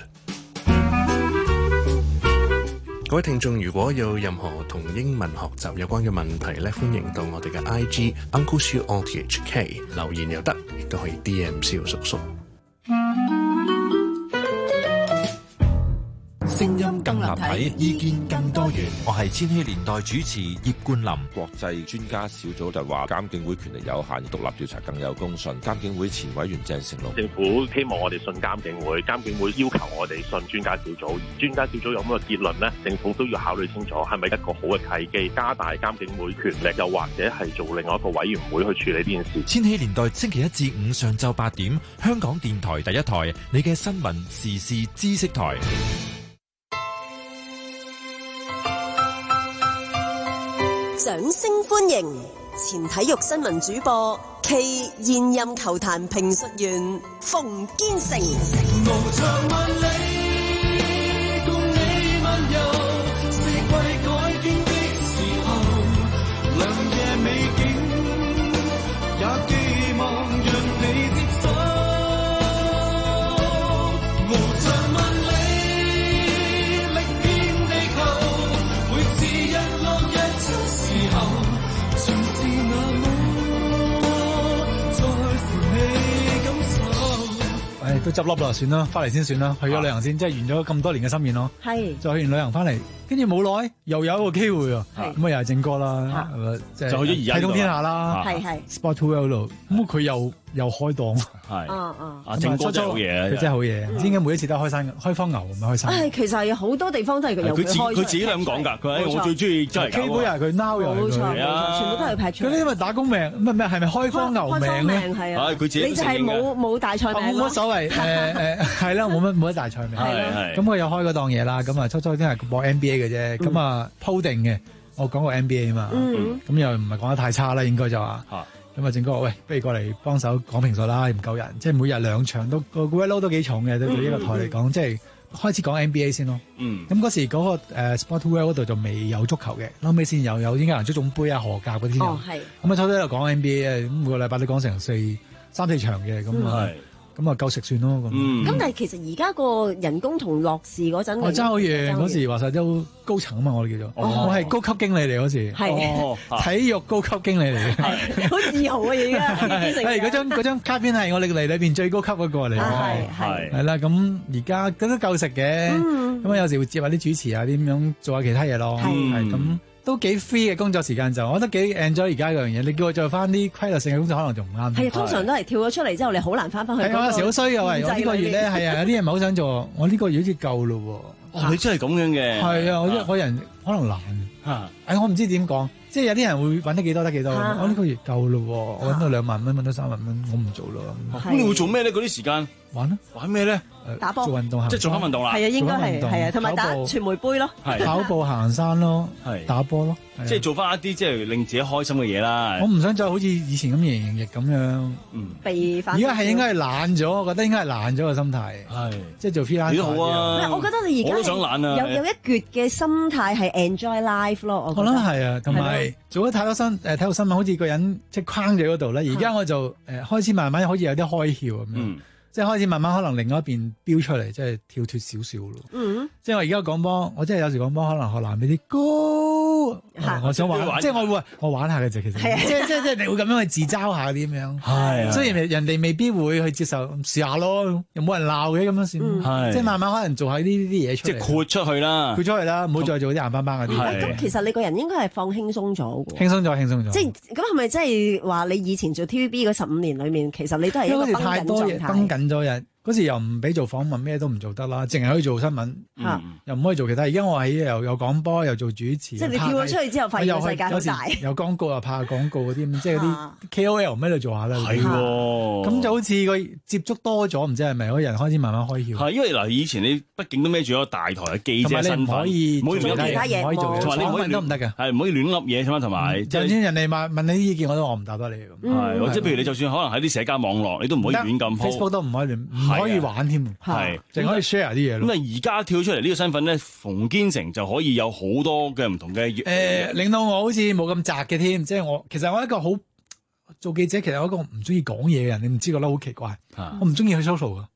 各位聽眾，如果有任何同英文學習有關嘅問題咧，歡迎到我哋嘅 I G Uncle Sue R T H K 留言又得，亦都可以 D M 蕭叔叔。 聲音更立體，意見更多元。我係千禧年代主持葉冠霖。 國際專家小組就話監警會權力有限，獨立調查更有公信。監警會前委員鄭成龍， 政府希望我哋信監警會，監警會要求我哋信專家小組。專家小組有乜結論呢？政府都要考慮清楚，係咪一個好嘅契機，加大監警會權力，又或者係做另外一個委員會去處理呢件事。 千禧年代星期一至五上晝八點，香港電台第一台，你嘅新聞時事知識台。 掌聲歡迎前體育新聞主播暨現任球壇評述員馮堅成。無常萬里，共你漫遊，四季改變的時候，良夜美景也寄望讓你接受。無常萬里，歷遍地球，每次日落日出時候，全是那麼在乎你感受。 誒，都執笠啦，算啦，翻嚟先算啦，去咗旅行先，即係完咗咁多年嘅心願咯。 係， 再去完旅行翻嚟，跟住冇耐又有一個機會喎，咁啊又係正哥啦，即係就去咗而家睇通天下啦， 係係 Sport two World 度，咁佢又又開檔， 係， 嗯嗯， 啊正哥真係好嘢， 佢真係好嘢，唔知點解每一次都開山開荒牛咁樣開山。 誒，其實好多地方都係佢由佢開出嚟， 佢自己都係咁講㗎，佢話我最中意真係 K 杯啊，佢 now 又冇錯冇錯，全部都係劈出。 佢呢因為打工命，唔係唔係係咪開荒牛命咧？ 係啊， 佢自己你就係冇冇大賽命冇乜所謂，誒誒係啦，冇乜冇乜大賽命。 係咁佢又開嗰檔嘢啦，咁啊初初都係播 N B A 嘅啫，咁啊鋪定嘅，我講過 N B A 啊嘛，咁又唔係講得太差啦，應該就話。咁啊，正哥話：喂，不如過嚟幫手講評述啦，唔夠人，即係每日兩場都個 workload 都幾重嘅，對對呢個台嚟講，即係開始講 N B A 先咯。 嗯， 咁嗰時嗰個誒 Sport two World 嗰度就未有足球嘅，後尾先有有英格蘭足總杯啊、荷甲嗰啲先有。 哦，係。 咁啊，初初喺度講 N B A 啊，咁每個禮拜都講成四三四場嘅，咁啊。咁啊夠食算咯咁。 咁但係其實而家個人工同樂視嗰陣， 我爭好遠嗰時話晒都高層啊嘛，我哋叫做，我係高級經理嚟嗰時，係體育高級經理嚟嘅， 好自豪啊而家。 係嗰張嗰張卡片係我歷嚟裏邊最高級嗰個嚟嘅， 係係係啦。咁而家都都夠食嘅，咁啊有時會接下啲主持啊，點樣做下其他嘢咯，係咁。都幾 free 嘅工作時間就，我覺得幾 enjoy 而家嗰樣嘢。你叫我做翻啲規律性嘅工作，可能仲唔啱。 係啊，通常都係跳咗出嚟之後，你好難翻返去。 係啊，有時好衰嘅喂，我呢個月咧係啊，有啲嘢唔係好想做，我呢個月好似夠咯喎。 哦，你真係咁樣嘅。係啊，我我人可能難嚇。誒，我唔知點講，即係有啲人會揾得幾多得幾多。我呢個月夠咯喎，我揾到兩萬蚊，揾到三萬蚊，我唔做咯。 咁你會做咩咧？嗰啲時間玩咯， 玩咩咧？ 打波， 做運動， 即係做下運動啦。 係啊，應該係係啊，同埋打傳媒杯咯， 跑步行山咯，打波咯， 即係做翻一啲即係令自己開心嘅嘢啦。 我唔想再好似以前咁營營役咁樣， 避反。 而家係應該係懶咗，我覺得應該係懶咗個心態。係，即係做 freelance。 幾好啊！ 我覺得你而家我都想懶啊。 有有一橛嘅心態係 enjoy life 咯。 我諗係啊，同埋做咗太多新誒體育新聞，好似個人即係框住嗰度咧。而家我就誒開始慢慢好似有啲開竅咁樣。即係開始慢慢可能另外一邊飆出嚟，即係跳脫少少咯。嗯，即係我而家講波，我真係有時講波可能學南美啲高，我想玩，即係我會我玩下嘅啫，其實。係啊，即係即係即係你會咁樣去自嘲下啲咁樣。係。雖然人哋未必會去接受，試下咯，又冇人鬧嘅咁樣先。係。即係慢慢可能做下呢啲嘢出嚟。 即係豁出去啦。 豁出去啦，唔好再做啲硬邦邦嗰啲。 咁其實你個人應該係放輕鬆咗嘅。 輕鬆咗，輕鬆咗。即係咁係咪即係話你以前做 T V B 嗰十五年裏面，其實你都係一個繃緊狀態。 咗人嗰時又唔俾做訪問，咩都唔做得啦，淨係可以做新聞，嗯、又唔可以做其他。而家我喺又有廣播，又做主持。 即係你跳咗出去之後，發現世界好大。 有廣告又拍廣告嗰啲，即係嗰啲 K O L 咩都做下啦。 係喎， 咁就好似個接觸多咗，唔知係咪嗰人開始慢慢開竅。 係因為嗱，以前你畢竟都孭住一個大台嘅記者身份， 唔可以唔可以做其他嘢， 唔可以做同埋你唔可以都唔得嘅， 係唔可以亂噏嘢同埋就算人哋問問你啲意見，我都我唔答得你咁。 係，或者譬如你就算可能喺啲社交網絡，你都唔可以亂咁 Facebook 都唔可以亂，唔可以玩添。 係， 淨可以 share 啲嘢咯。 咁啊，而家跳出嚟呢個身份咧，馮堅成就可以有好多嘅唔同嘅誒，令到我好似冇咁宅嘅添。即係我其實我一個好做記者，其實我一個唔中意講嘢嘅人，你唔知覺得好奇怪。我唔中意去 social 噶。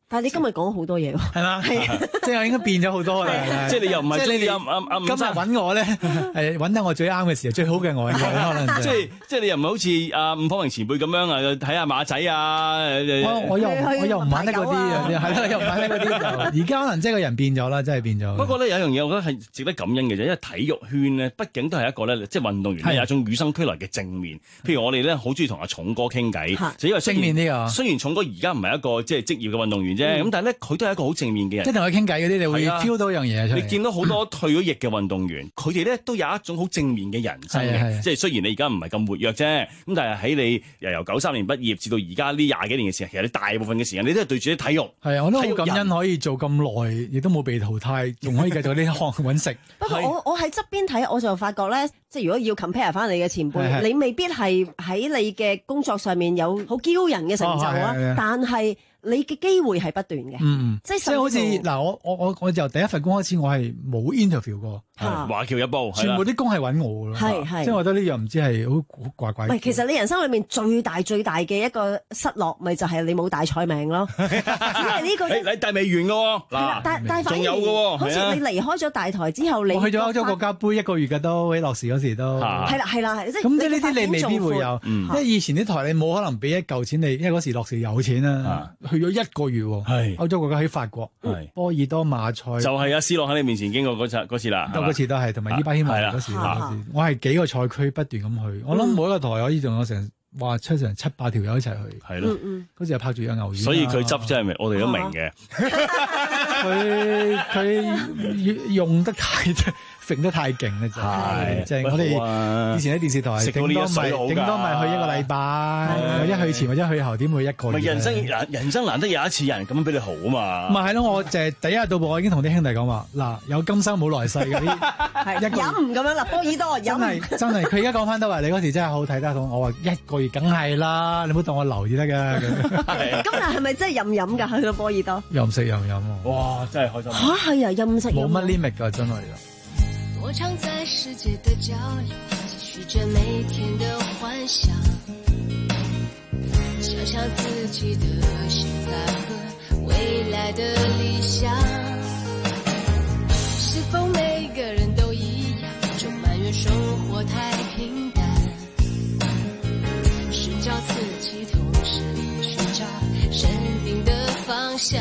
但係你今日講好多嘢喎， 係嘛？係，即係我應該變咗好多啦。 即係你又唔係中意阿阿阿今日揾我咧，係揾得我最啱嘅時候，最好嘅我可能。 即係即係你又唔係好似阿伍方榮前輩咁樣啊，睇下馬仔啊。 我我又我又唔玩得嗰啲啊，係咯，又唔玩得嗰啲。而家可能即係個人變咗啦，真係變咗。 不過咧有一樣嘢，我覺得係值得感恩嘅啫，因為體育圈咧，畢竟都係一個咧，即係運動員有一種與生俱來嘅正面。譬如我哋咧好中意同阿重哥傾偈，就因為正面呢個。 雖然重哥而家唔係一個即係職業嘅運動員啫，咁但係咧佢都係一個好正面嘅人。 即係同佢傾偈嗰啲，你會 feel 到樣嘢出嚟。 你見到好多退咗役嘅運動員，佢哋咧都有一種好正面嘅人生嘅。即係雖然你而家唔係咁活躍啫，咁但係喺你由由九三年畢業至到而家呢廿幾年嘅時間，其實你大部分嘅時間你都係對住啲體育。 係啊，我都好感恩可以做咁耐，亦都冇被淘汰，仲可以繼續呢行揾食。 不過我我喺側邊睇，我就發覺咧，即係如果要 compare 翻你嘅前輩，你未必係喺你嘅工作上面有好驕人嘅成就啊，但係你嘅機會係不斷嘅。嗯，即係即係好似嗱，我我我我由第一份工開始，我係冇 interview 過。 華僑日報全部啲工係揾我咯， 係係， 即係我覺得呢樣唔知係好好怪怪。 唔係，其實你人生裏面最大最大嘅一個失落，咪就係你冇大賽命咯。只係呢個， 你大未完嘅喎， 嗱，但但反而仲有嘅喎， 好似你離開咗大台之後，你我去咗歐洲國家杯一個月嘅都喺樂視嗰時都係啦係啦，即係咁即係呢啲你未必會有，因為以前啲台你冇可能俾一嚿錢你，因為嗰時樂視有錢啊，去咗一個月喎，歐洲國家喺法國，波爾多馬賽就係阿斯洛喺你面前經過嗰次嗰次啦， 嗰次都係同埋巴希曼嗰時，我係幾個賽區不斷咁去，我諗每一個台可以仲有成話出成七八條友一齊去， 係咯， 嗰時又拍住有牛丸， 所以佢執真係咪？我哋都明嘅， 佢佢用得太揈得太勁咧就係，即係我哋以前喺電視台頂多咪頂多咪去一個禮拜，或者去前或者去後，點會一個月？ 人生人生難得有一次有人咁樣俾你好啊嘛！ 咪係咯，我就係第一日到埗，我已經同啲兄弟講話嗱，有今生冇來世嗰啲， 係飲咁樣啦，波爾多飲。 真係真係，佢而家講翻都話你嗰時真係好睇得到，我話一個月梗係啦，你唔好當我流至得㗎。 咁但係咪真係任飲㗎？去到波爾多任食任飲喎！ 哇，真係開心嚇係啊，任食冇乜 limit 㗎，真係。 我常在世界的角落，繼續着每天的幻想，想象自己的現在和未來的理想。是否每個人都一樣，就埋怨生活太平淡？尋找自己，同時尋找生命的方向。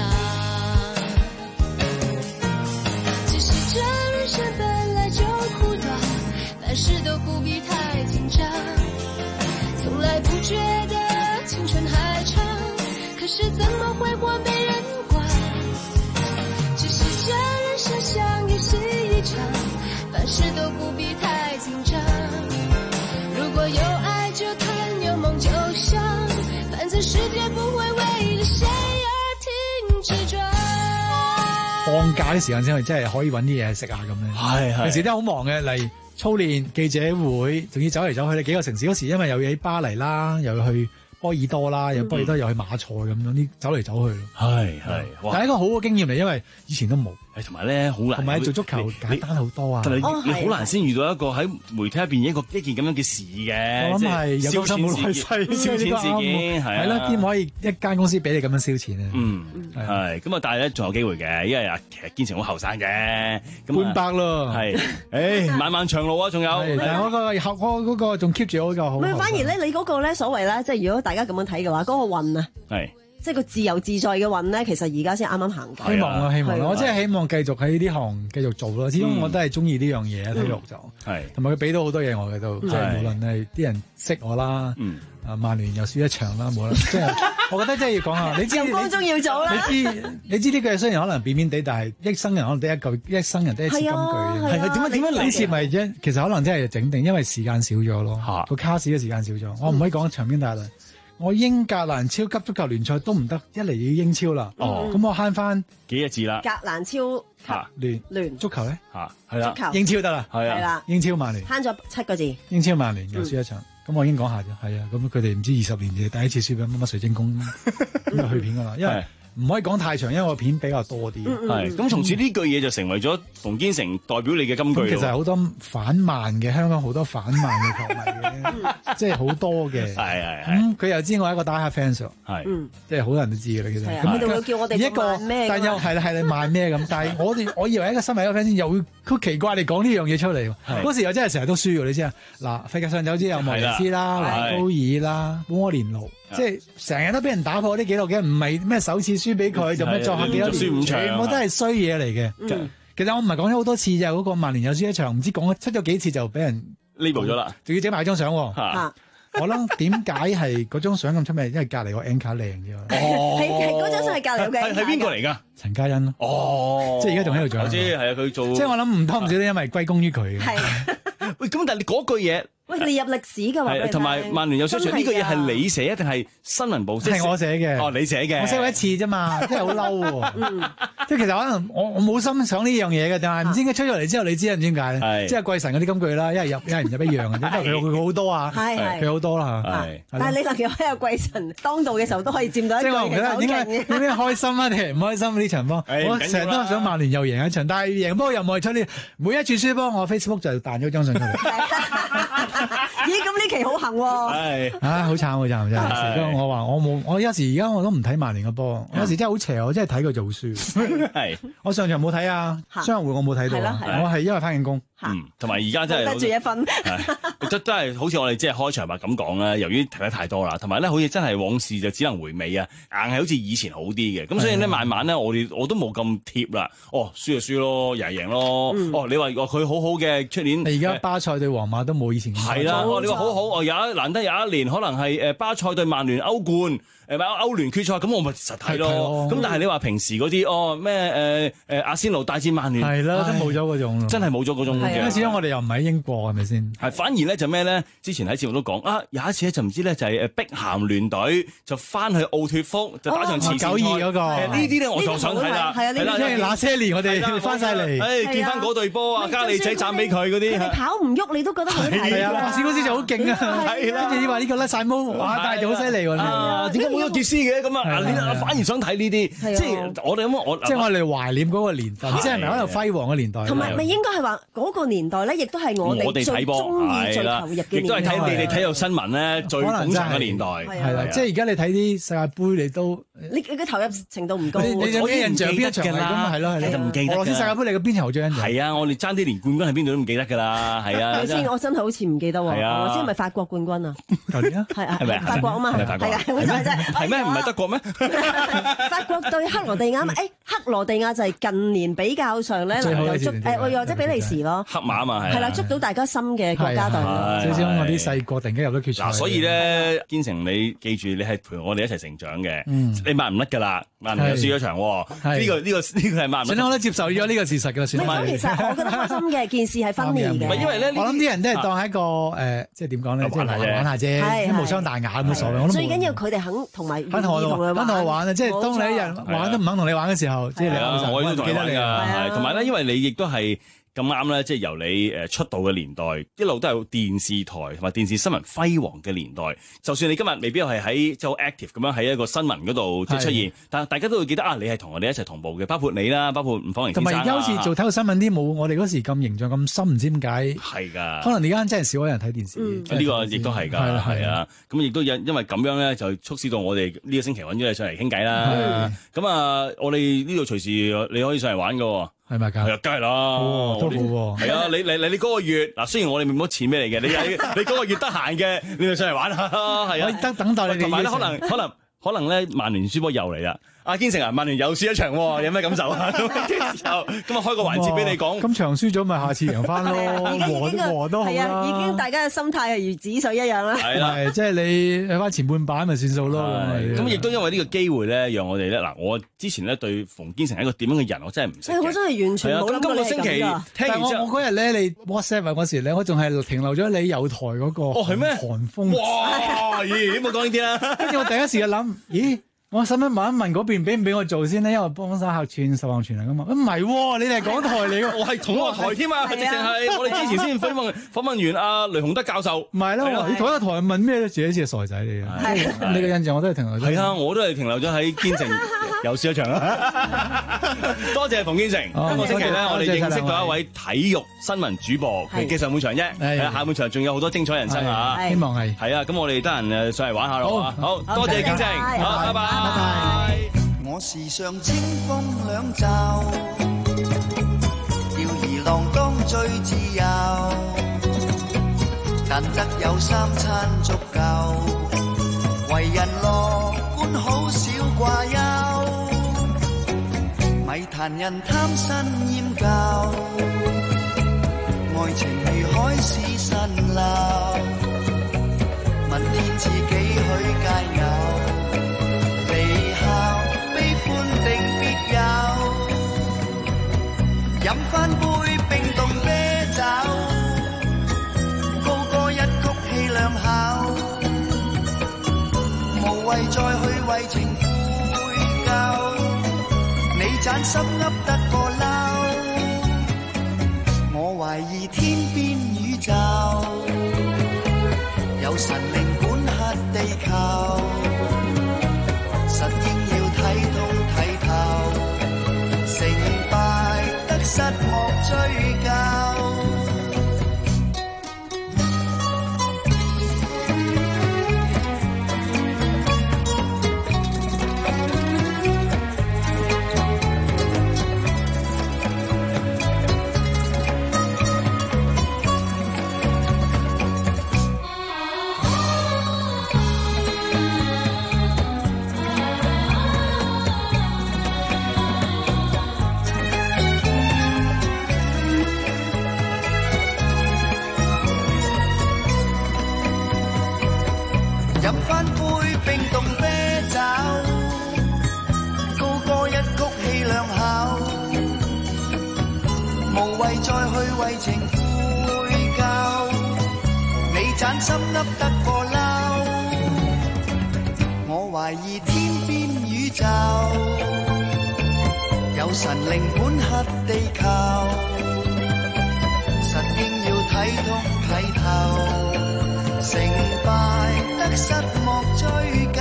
只是這人生本來就苦短，凡事都不必太緊張，從來不覺得青春還長，可是怎麼會活沒人管？只是這人生像遊戲一場，凡事都不必太緊張，如果有愛就談，有夢就想，反正世界不會為了誰而停止轉。 放假啲時間先去，真係可以揾啲嘢食下咁咧。 係係， 平時都好忙嘅，嚟操練、記者會，仲要走嚟走去。你幾個城市嗰時，因為又要喺巴黎啦，又要去波爾多啦，又波爾多又去馬賽咁樣，啲走嚟走去咯。 係係， 但係一個好嘅經驗嚟，因為以前都冇。 同埋咧好難， 同埋做足球簡單好多啊！ 但係你好難先遇到一個喺媒體入邊一個一件咁樣嘅事嘅。 我諗係有今生冇來世， 燒錢事件係啦，點可以一間公司俾你咁樣燒錢咧？ 嗯，係咁啊！但係咧仲有機會嘅，因為啊，其實堅成好後生嘅， 半百咯， 係，誒，漫漫長路啊，仲有。 但係我個後我嗰個仲 keep 住我個好。 唔係，反而咧你嗰個咧所謂咧，即係如果大家咁樣睇嘅話，嗰個運啊， 係。 即係個自由自在嘅運咧，其實而家先啱啱行緊。 希望啊，希望我真係希望繼續喺呢行繼續做咯。始終我都係中意呢樣嘢，體育就係，同埋佢俾到好多嘢我嘅都，即係無論係啲人識我啦，啊曼聯又輸一場啦，冇啦，即係我覺得真係要講下。你知光宗要做啦。 你知你知呢句雖然可能變變地，但係一生人可能得一句，一生人得一次金句。係點解點解兩次咪啫？其實可能真係整定，因為時間少咗咯，個卡士嘅時間少咗。我唔可以講長篇大論。我英格蘭超級足球聯賽都唔得，一嚟要英超啦。哦，咁我慳翻幾個字啦。 格蘭超級聯聯足球咧嚇係啦， 足球英超得啦， 係啦， 英超曼聯慳咗七個字。 英超曼聯又輸一場，咁我已經講下啫。係啊，咁佢哋唔知二十年嘅第一次輸俾乜乜水晶宮咁就去片噶啦。因為唔可以講太長，因為我片比較多啲。 係咁，從此呢句嘢就成為咗馮堅成代表你嘅金句。 其實好多反慢嘅，香港好多反慢嘅球迷嘅，即係好多嘅。 係係係。 咁佢又知我係一個 die hard fans 係， 即係好多人都知嘅啦。其實咁佢哋會叫我哋一個咩？ 但又係啦係你慢咩咁？但係我哋我以為一個新聞一個 fans 又會好奇怪你講呢樣嘢出嚟。嗰時又真係成日都輸㗎，你知啊？嗱，世界上有啲有莫耶斯啦、維高爾啦、本柯連奴。即係成日都俾人打破啲紀錄嘅，唔係咩首次輸俾佢，就咩作客幾多年，全部都係衰嘢嚟嘅。嗯、其實我唔係講咗好多次就嗰、嗰個曼聯有輸一場，唔知講出咗幾次就俾人 label 咗啦， 仲要整埋張相。啊、我諗點解係嗰張相咁出名？因為隔離個 anchor 靚啫嘛。 係係嗰張相係隔離嘅。 係邊個嚟㗎？ 陳嘉欣咯。 哦， 即係而家仲喺度做。 我知係啊，佢做。 即係我諗唔多唔少都因為歸功於佢嘅。 係。 喂，咁但係你嗰句嘢。 喂，列入歷史嘅話， 係同埋曼聯有輸一場呢個嘢係你寫定係新聞報？ 係我寫嘅。 哦，你寫嘅。 我寫過一次啫嘛，真係好嬲喎。即係其實可能我我冇心想呢樣嘢嘅，但係唔知點解出咗嚟之後，你知唔知點解咧？即係貴神嗰啲金句啦，一係入一係唔入一樣嘅啫。因為佢佢好多啊，佢好多啦嚇。 但係你能夠喺個貴神當道嘅時候都可以佔到一個嘅手勁。點解點解開心啊？定係唔開心呢場波？我成日都想曼聯又贏一場，但係贏波又冇出呢。每一次輸波，我 Facebook 就彈咗張相出嚟。 咦，咁呢期好行喎！ 係啊，好慘好慘真係。我話我冇，我有時而家我都唔睇曼聯嘅波。有時真係好邪，我真係睇佢做輸。 係，我上場冇睇啊，雙紅會我冇睇到，我係因為翻緊工。 嗯，同埋而家真係得住一分。 真真係好似我哋即係開場白咁講啦。由於睇得太多啦，同埋咧好似真係往事就只能回味啊，硬係好似以前好啲嘅。咁所以咧慢慢咧，我哋我都冇咁貼啦。哦，輸就輸咯，贏就贏咯。哦，你話佢好好嘅出年。 而家巴塞對皇馬都冇以前咁。 係啦，你話好好，哦有一難得有一年可能係誒巴塞對曼聯歐冠。誒咪歐聯決賽咁我咪實睇咯，咁但係你話平時嗰啲哦咩誒誒阿仙奴大戰曼聯係啦，都冇咗嗰種， 真係冇咗嗰種嘅。 因為始終我哋又唔喺英國係咪先？ 係反而咧就咩咧？之前喺節目都講啊，有一次咧就唔知咧就係誒碧咸聯隊就翻去奧脱福就打場慈善賽嗰個。 呢啲咧我就想睇啦， 係啊， 因為那些年我哋翻晒嚟， 誒見翻嗰隊波啊，加利仔讚俾佢嗰啲。 你跑唔喐你都覺得好睇。 係啊，馬斯高斯就好勁啊， 係啦。 跟住你話呢個甩晒毛，哇！但係就好犀利喎。 啊，點解冇咗傑斯嘅咁？啊！你反而想睇呢啲，即係我哋咁我即係我哋懷念嗰個年代，即係咪喺度輝煌嘅年代？ 同埋咪應該係話嗰個年代咧，亦都係我哋最中意、最投入嘅年代。 亦都係睇你哋體育新聞咧最捧場嘅年代。 係啦，即係而家你睇啲世界盃，你都你你嘅投入程度唔高。 你有咩印象邊一場㗎啦？係咯係咯， 就唔記得。 俄羅斯世界盃你嘅邊場最印象？ 係啊，我哋爭啲連冠軍喺邊度都唔記得㗎啦。係啊， 先我真係好似唔記得喎。 係啊， 俄羅斯係咪法國冠軍啊？ 舊年啊， 係啊， 係咪法國啊嘛，係啊， 係咩？唔係德國咩？ 法國對克羅地亞嘛？誒，克羅地亞就係近年比較上咧能夠捉誒，或者比利時咯， 黑馬啊嘛， 係啦，捉到大家心嘅國家隊。 少少我啲細國突然間入咗決賽。 嗱，所以咧，堅成你記住，你係陪我哋一齊成長嘅，你抹唔甩㗎啦，曼聯又輸咗場，呢個呢個呢個係抹唔甩。 算啦，我都接受咗呢個事實㗎啦，算啦。 其實我覺得開心嘅件事係分裂嘅。 唔係因為咧， 我諗啲人都係當係一個誒，即係點講咧，即係玩下啫，無傷大雅冇所謂。 最緊要佢哋肯同埋肯同我玩啊！即係當你一人玩都唔肯同你玩嘅時候，即係你我都同你玩㗎，同埋咧，因為你亦都係。咁啱咧，即係由你誒出道嘅年代，一路都係電視台同埋電視新聞輝煌嘅年代。就算你今日未必係喺即係好 active 咁樣喺一個新聞嗰度即係出現，但係大家都會記得啊，你係同我哋一齊同步嘅，包括你啦，包括吳方盈先生。 同埋而家好似做體育新聞啲冇我哋嗰時咁形象咁深，唔知點解。 係㗎。可能而家真係少咗人睇電視。 呢個亦都係㗎，係啊。咁亦都因因為咁樣咧，就促使到我哋呢個星期揾咗你上嚟傾偈啦。咁啊，我哋呢度隨時你可以上嚟玩㗎。 係咪㗎？ 係啊，梗係啦， 都好喎。 係啊，你你你你嗰個月嗱，雖然我哋冇乜錢俾你嘅，你你你嗰個月得閒嘅，你就上嚟玩下咯，係啊。 得等待你哋。 同埋咧，可能可能可能咧，曼聯輸波又嚟啦。阿堅成啊，曼聯又輸一場喎，有咩感受啊？咁嘅時候，咁啊開個環節俾你講。 咁場輸咗咪下次贏翻咯，和都和都好啦。 係啊，已經大家嘅心態係如止水一樣啦。 係啦， 即係你去翻前半版咪算數咯。 咁亦都因為呢個機會咧，讓我哋咧嗱，我之前咧對馮堅成係一個點樣嘅人，我真係唔識嘅。 我真係完全冇諗過你係咁㗎。咁今個星期聽完之後， 我嗰日咧你 WhatsApp 嗰時咧，我仲係停留咗你有台嗰個哦係咩韓風。 哇！咦，冇講呢啲啦。 跟住我第一時間諗，咦？我使唔使問一問嗰邊俾唔俾我做先呢？因為幫手客串十項全能噶嘛。唔係喎，你哋係港台嚟嘅。 我係同一個台添啊，直情係我哋之前先訪問訪問完阿雷洪德教授。 唔係啦，你同一個台問咩咧？自己似係傻仔嚟嘅。你嘅印象我都係停留咗。 係啊，我都係停留咗喺堅成。 又輸一場啦！多謝馮堅成。今個星期咧，我哋認識到一位體育新聞主播，佢嘅上半場啫，係啊，下半場仲有好多精彩人生啊！ 希望係係啊，咁我哋得閒誒上嚟玩下咯，好多謝堅成，好，拜拜，拜拜。 我時常清風兩袖，吊兒郎當最自由，但則有三餐足夠，為人樂觀好少掛憂，咪談人貪新厭舊，愛情如海市蜃樓，問天自己許皆有，微笑悲歡定別有，飲返杯冰凍啤酒，高歌一曲氣量口，無謂再去為情悔疚，你盞心噏得個嬲，我懷疑天邊宇宙有神靈管轄地球，實應要睇通睇透，成敗得失莫追究。飲返杯冰凍啤酒，高歌一曲氣量口，無謂再去為情悔疚，你盞心噏得個嬲，我懷疑天邊宇宙有神靈管轄地球，實應要睇通睇透，成敗得失莫追究，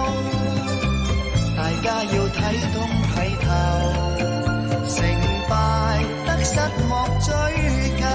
大家要睇通睇透，成敗得失莫追究。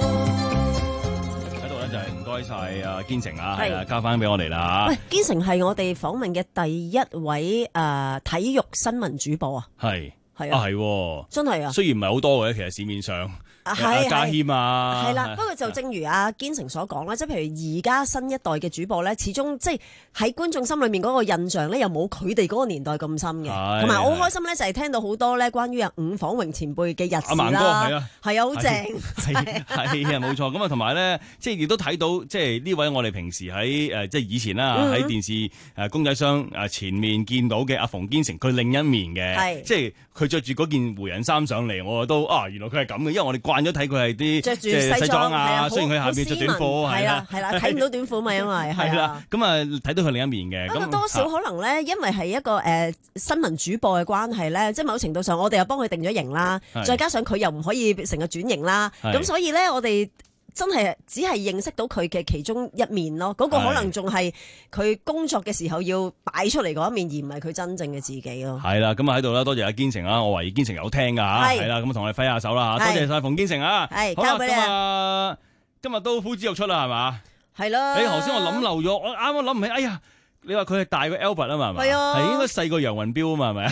喺度咧就係唔該晒阿堅成啊，係啊，交翻俾我哋啦。 喂，堅成係我哋訪問嘅第一位誒、呃、體育新聞主播啊， 係係啊， 係真係啊， 雖然唔係好多嘅，其實市面上。阿家謙啊， 係啦。不過就正如阿堅成所講啦，即係譬如而家新一代嘅主播咧，始終即係喺觀眾心裏面嗰個印象咧，又冇佢哋嗰個年代咁深嘅。同埋我好開心咧，就係聽到好多咧關於阿伍晃榮前輩嘅日子啦。阿萬哥係啊，係啊，好正， 係係啊，冇錯。咁啊，同埋咧，即係亦都睇到，即係呢位我哋平時喺誒即係以前啦，喺電視誒公仔箱誒前面見到嘅阿馮堅成，佢另一面嘅，即係佢着住嗰件湖人衫上嚟，我都啊，原來佢係咁嘅，因為我哋慣咗睇佢係啲着住西裝啊，雖然佢下邊着短褲， 係啦係啦，睇唔到短褲嘛，因為係啦。 咁啊，睇到佢另一面嘅。 不過多少可能咧，因為係一個誒新聞主播嘅關係咧，即係某程度上，我哋又幫佢定咗型啦，再加上佢又唔可以成日轉型啦，咁所以咧，我哋真係只係認識到佢嘅其中一面咯。嗰個可能仲係佢工作嘅時候要擺出嚟嗰一面，而唔係佢真正嘅自己咯。 係啦，咁啊喺度啦，多謝阿堅成啦，我懷疑堅成有聽噶吓，係啦，咁啊同我哋揮下手啦吓，多謝晒馮堅成啊， 係交俾你啊。 今日都呼之欲出啦，係嘛？ 係咯。 誒，頭先我諗漏咗，我啱啱諗唔起，哎呀，你話佢係大過 Albert 啊嘛，係咪？係啊，係應該細過楊雲標啊嘛，係咪？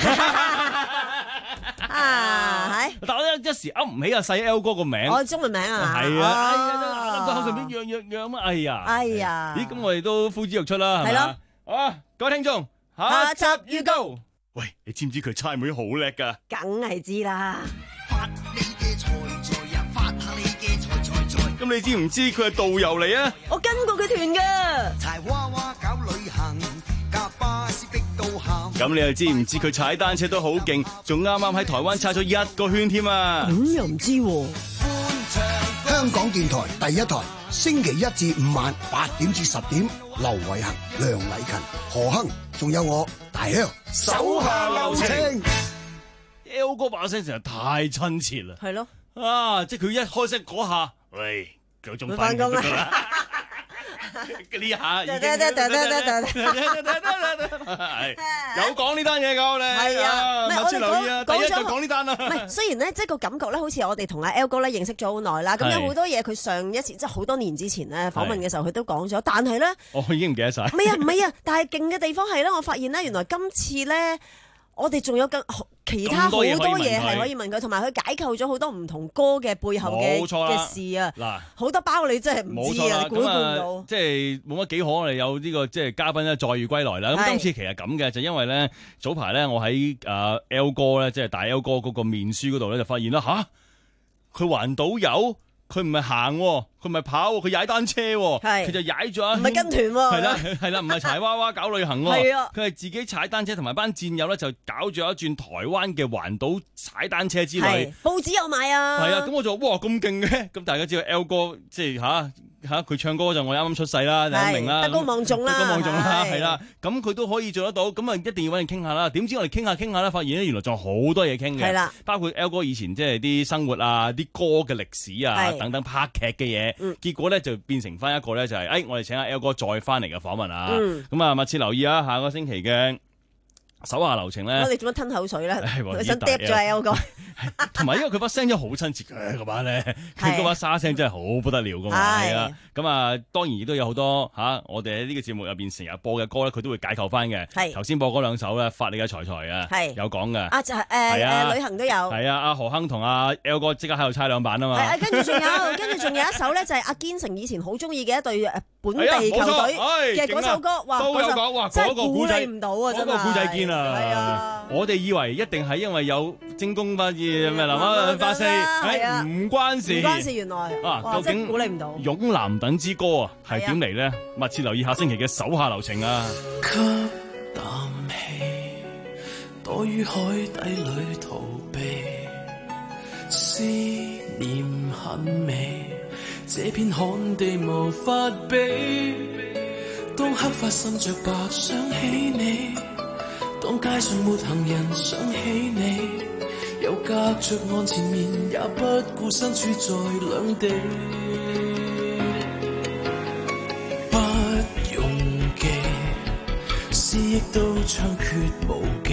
啊，係。 但我一一時噏唔起阿細 L 哥個名。 我中文名啊。 係啊，諗到口上邊樣樣樣啊，哎呀。 哎呀。 咦，咁我哋都呼之欲出啦，係咪？係咯。好啊，各位聽眾，下集預告。喂，你知唔知佢猜妹好叻噶？ 梗係知啦。 發你嘅財財啊，發下你嘅財財財。 咁你知唔知佢係導遊嚟啊？ 我跟過佢團噶。 柴娃娃搞旅行，架巴士逼到喊。 咁你又知唔知佢踩單車都好勁，仲啱啱喺台灣踩咗一個圈添啊？ 咁又唔知喎。 香港電台第一台，星期一至五晚八點至十點，劉偉恒、梁禮勤、何亨，仲有我大香，手下留情。 L 哥把聲實在太親切啦。 係咯。 啊，即係佢一開聲嗰下，喂，夠鐘翻工啦。 呢下已經係有講呢單嘢㗎，我哋係啊，密切留意啊，第一就講呢單啦。 唔係，雖然咧，即係個感覺咧，好似我哋同阿 L 哥咧認識咗好耐啦，咁有好多嘢佢上一次即係好多年之前咧訪問嘅時候，佢都講咗，但係咧， 我已經唔記得晒。 唔係啊，唔係啊，但係勁嘅地方係咧，我發現咧，原來今次咧。我哋仲有更其他好多嘢係可以問佢，同埋佢解構咗好多唔同歌嘅背後嘅嘅事啊！嗱，好多包你真係唔知啊，估都估唔到。 即係冇乜幾可，我哋有呢個即係嘉賓咧再遇歸來啦。咁今次其實咁嘅，就因為咧早排咧我喺誒 L 哥咧，即係大 L 哥嗰個面書嗰度咧，就發現啦吓，佢環島遊。佢唔係行，佢唔係跑，佢踩單車，佢就踩咗， 唔係跟團喎， 係啦係啦，唔係柴娃娃搞旅行喎，佢係自己踩單車，同埋班戰友咧就搞咗一轉台灣嘅環島踩單車之旅， 報紙有買啊， 係啊，咁我就哇咁勁嘅，咁大家知道 L 哥即係吓吓佢唱歌嗰陣我啱啱出世啦，大家明啦， 德高望重啦， 德高望重啦，係啦，咁佢都可以做得到，咁啊一定要揾你傾下啦。點知我哋傾下傾下咧，發現咧原來仲有好多嘢傾嘅，係啦，包括 L 哥以前即係啲生活啊、啲歌嘅歷史啊。等等拍劇嘅嘢，嗯、結果咧就變成翻一個咧就係、是，誒、哎、我哋請阿 L 哥再翻嚟嘅訪問啊，咁、嗯、啊密切留意啊，下個星期嘅手下留情咧。 你做乜吞口水咧？佢想嗒咗阿 L 哥。 同埋因為佢把聲真係好親切嘅嗰把咧，佢嗰把沙聲真係好不得了噶嘛，係啊。咁啊，當然亦都有好多嚇、啊，我哋喺呢個節目入邊成日播嘅歌咧，佢都會解構翻嘅。係頭先播嗰兩首咧，發你嘅財財啊，係有講嘅。啊就係誒誒旅行都有。係啊，阿何亨同阿 L 哥即刻喺度猜兩版啊嘛。係啊，跟住仲有，跟住仲有一首咧，就係阿堅成以前好中意嘅一隊誒本地球隊嘅嗰首歌，哇！ 都有講哇， 真係估你唔到啊，真係。嗰個古仔堅啊！係啊， 我哋以為一定係因為有精工翻嘢。咩南啊八四，係唔關事， 唔關事原來啊，究竟估你唔到《 勇男等之歌》啊，係點嚟咧？密切留意下星期嘅手下留情啊！ 吸啖氣，躲於海底裏逃避，思念很美，這片旱地無法比。當黑髮滲着白，想起你；當街上沒行人，想起你。又隔着岸前面，也不顧身處在兩地。不用記，思憶都猖獗無忌。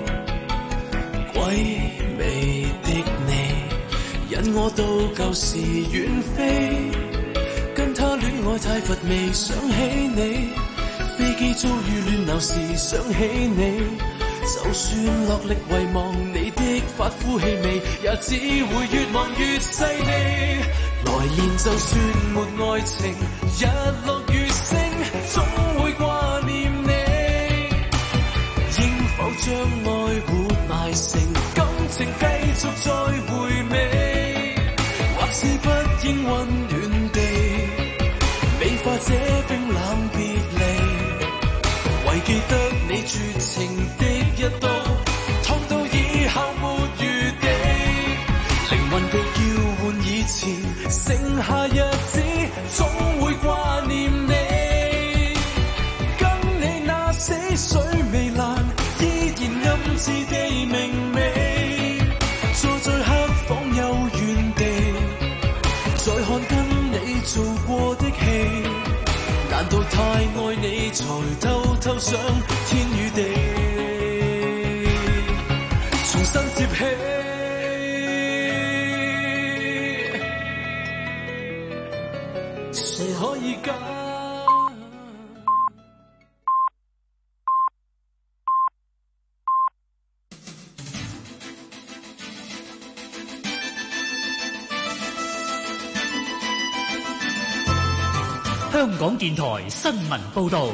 鬼魅的你，引我到舊時遠飛。跟他戀愛太乏味，想起你。飛機遭遇亂流時，想起你。就算落力遺忘你的髮膚氣味，也只會越望越細膩。來年就算沒愛情，日落月星，總會掛念你。應否將愛活埋成感情，繼續再回味？或是不應溫暖地美化這冰冷別離，唯記得你絕情的一刀，痛到以後沒餘地，靈魂被叫喚以前，剩下日子總會掛念你。跟你那死水未爛，依然暗自地明媚，坐在黑房幽怨地，再看跟你做過的戲，難道太愛你才偷偷想天與地？重新接起，誰可以解？ 香港電台新聞報導。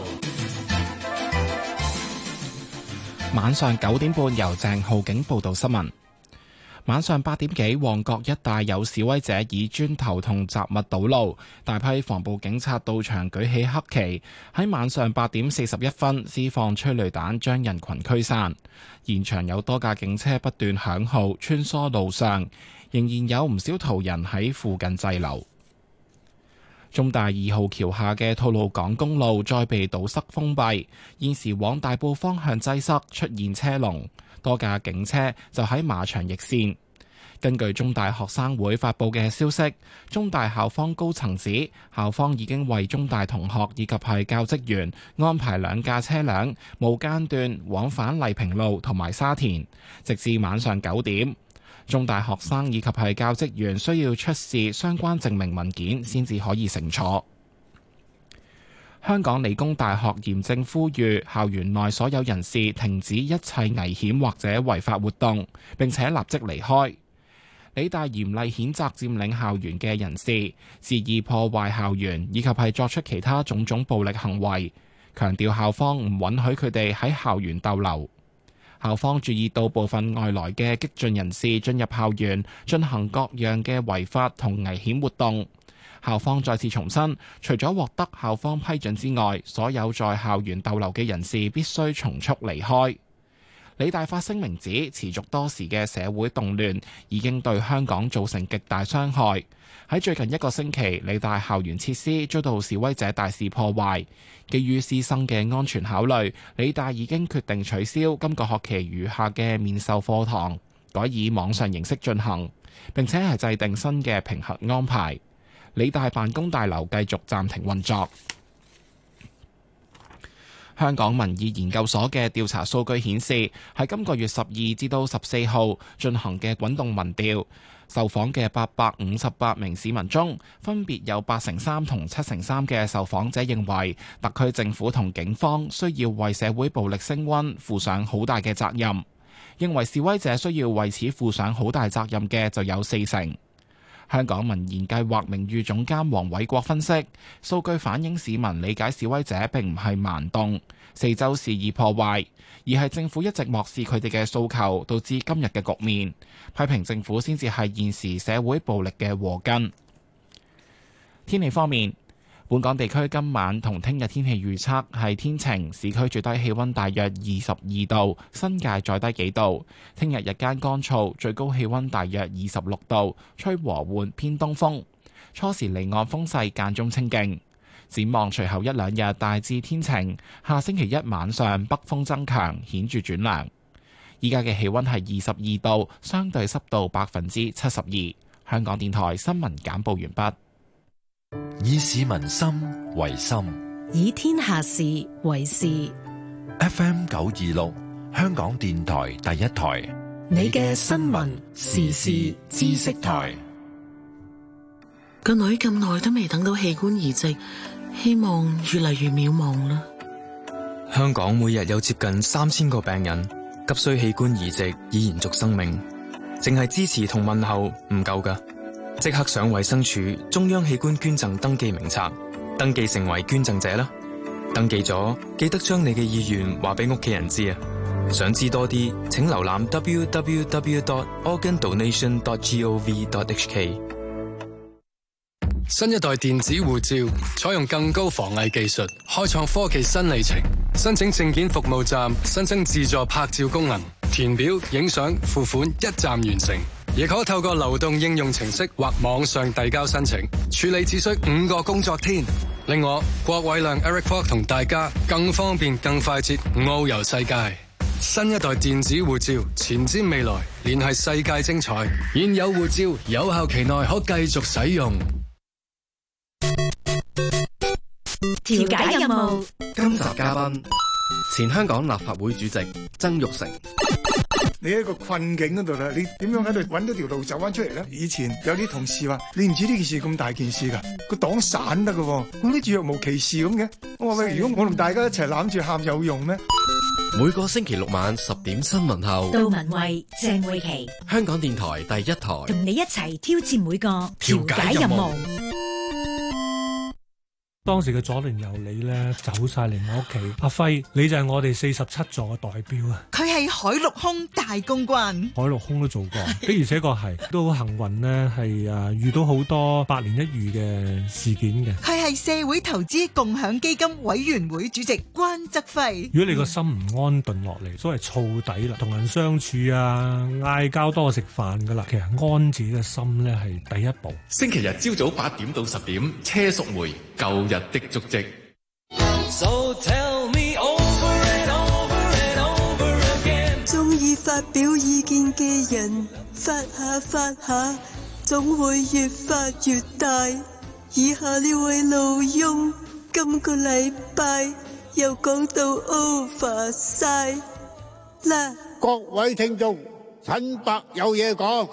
晚上九點半，由鄭浩景報道新聞。晚上八點幾，旺角一帶有示威者以磚頭同雜物堵路，大批防暴警察到場舉起黑旗，喺晚上八點四十一分施放催淚彈將人群驅散。現場有多架警車不斷響號穿梭路上，仍然有唔少途人喺附近滯留。中大二號橋下嘅吐露港公路再被堵塞封閉，現時往大埔方向擠塞，出現車龍，多架警車就喺馬場逆線。 根據中大學生會發布嘅消息，中大校方高層指，校方已經為中大同學以及係教職員安排兩架車輛，無間斷往返麗平路同埋沙田，直至晚上九點。中大學生以及係教職員需要出示相關證明文件先至可以乘坐。香港理工大學嚴正呼籲校園內所有人士停止一切危險或者違法活動，並且立即離開。理大嚴厲譴責佔領校園嘅人士，肆意破壞校園以及係作出其他種種暴力行為，強調校方唔允許佢哋喺校園逗留。校方注意到部分外來嘅激進人士進入校園，進行各樣嘅違法同危險活動。校方再次重申，除咗獲得校方批准之外，所有在校園逗留嘅人士必須從速離開。理大發聲明指，持續多時嘅社會動亂已經對香港造成極大傷害。喺最近一個星期，理大校園設施遭到示威者大肆破壞。基於師生嘅安全考慮，理大已經決定取消今個學期餘下嘅面授課堂，改以網上形式進行，並且係制定新嘅評核安排。理大辦公大樓繼續暫停運作。香港民意研究所嘅調查數據顯示，喺今個月十二至到十四號進行嘅滾動民調，受訪嘅八百五十八名市民中，分別有八成三同七成三嘅受訪者認為，特區政府同警方需要為社會暴力升溫負上好大嘅責任。認為示威者需要為此負上好大責任嘅就有四成。香港民研計劃名譽總監黃偉國分析，數據反映市民理解示威者並唔係蠻動、四周肆意破壞，而係政府一直漠視佢哋嘅訴求，導致今日嘅局面。批評政府先至係現時社會暴力嘅禍根。天氣方面，本港地區今晚同聽日天氣預測係天晴，市區最低氣溫大約二十二度，新界再低幾度。聽日日間乾燥，最高氣溫大約二十六度，吹和緩偏東風。初時離岸風勢間中清勁。展望隨後一兩日大致天晴，下星期一晚上北風增強，顯著轉涼。依家嘅氣溫係二十二度，相對濕度百分之七十二。香港電台新聞簡報完畢。 以市民心為心， 以天下事為事。 F M 九二六，香港電台第一台， 你嘅新聞時事知識台。 個女咁耐都未等到器官移植，希望越嚟越渺茫啦。 香港每日有接近三千個病人急需器官移植以延續生命，淨係支持同問候唔夠㗎。即刻上衛生署中央器官捐贈登記名冊，登記成為捐贈者啦。登記咗，記得將你嘅意願話俾屋企人知啊！想知多啲，請瀏覽 w w w dot organ donation dot gov dot h k。 新一代電子護照採用更高防偽技術，開創科技新里程。申請證件服務站新增自助拍照功能，填表、影相、付款一站完成。亦可透過流動應用程式或網上遞交申請，處理只需五個工作天。令我郭偉亮 Eric Kwok 同大家更方便、更快捷遨遊世界。新一代電子護照，前瞻未來，聯繫世界精彩。現有護照有效期內可繼續使用。 調解任務， 今集嘉賓前香港立法會主席曾鈺成。 你喺個困境嗰度啦，你點樣喺度揾到條路走翻出嚟咧？以前有啲同事話：你唔知呢件事咁大件事㗎，個黨散得㗎喎，咁呢住若無其事咁嘅。我話喂，如果我同大家一齊攬住喊有用咩？ 每個星期六晚十點新聞後， 杜文慧、鄭慧琪， 香港電台第一台， 同你一齊挑戰每個調解任務。 當時嘅左鄰右里咧走晒嚟我屋企，阿輝你就係我哋四十七座嘅代表啊！ 佢係海陸空大公關， 海陸空都做過，的而且確係都好幸運呢，係啊遇到好多百年一遇嘅事件嘅。 佢係社會投資共享基金委員會主席關則輝。 如果你個心唔安頓落嚟，所謂燥底啦，同人相處啊，嗌交多過食飯噶啦，其實安自己嘅心咧係第一步。 星期日朝早八點到十點，車淑梅舊日的足跡。 中醫發表意見嘅人發下發下，總會越發越大。以下呢位老翁，今個禮拜又講到 over 晒啦。 各位聽眾，陳伯有嘢講。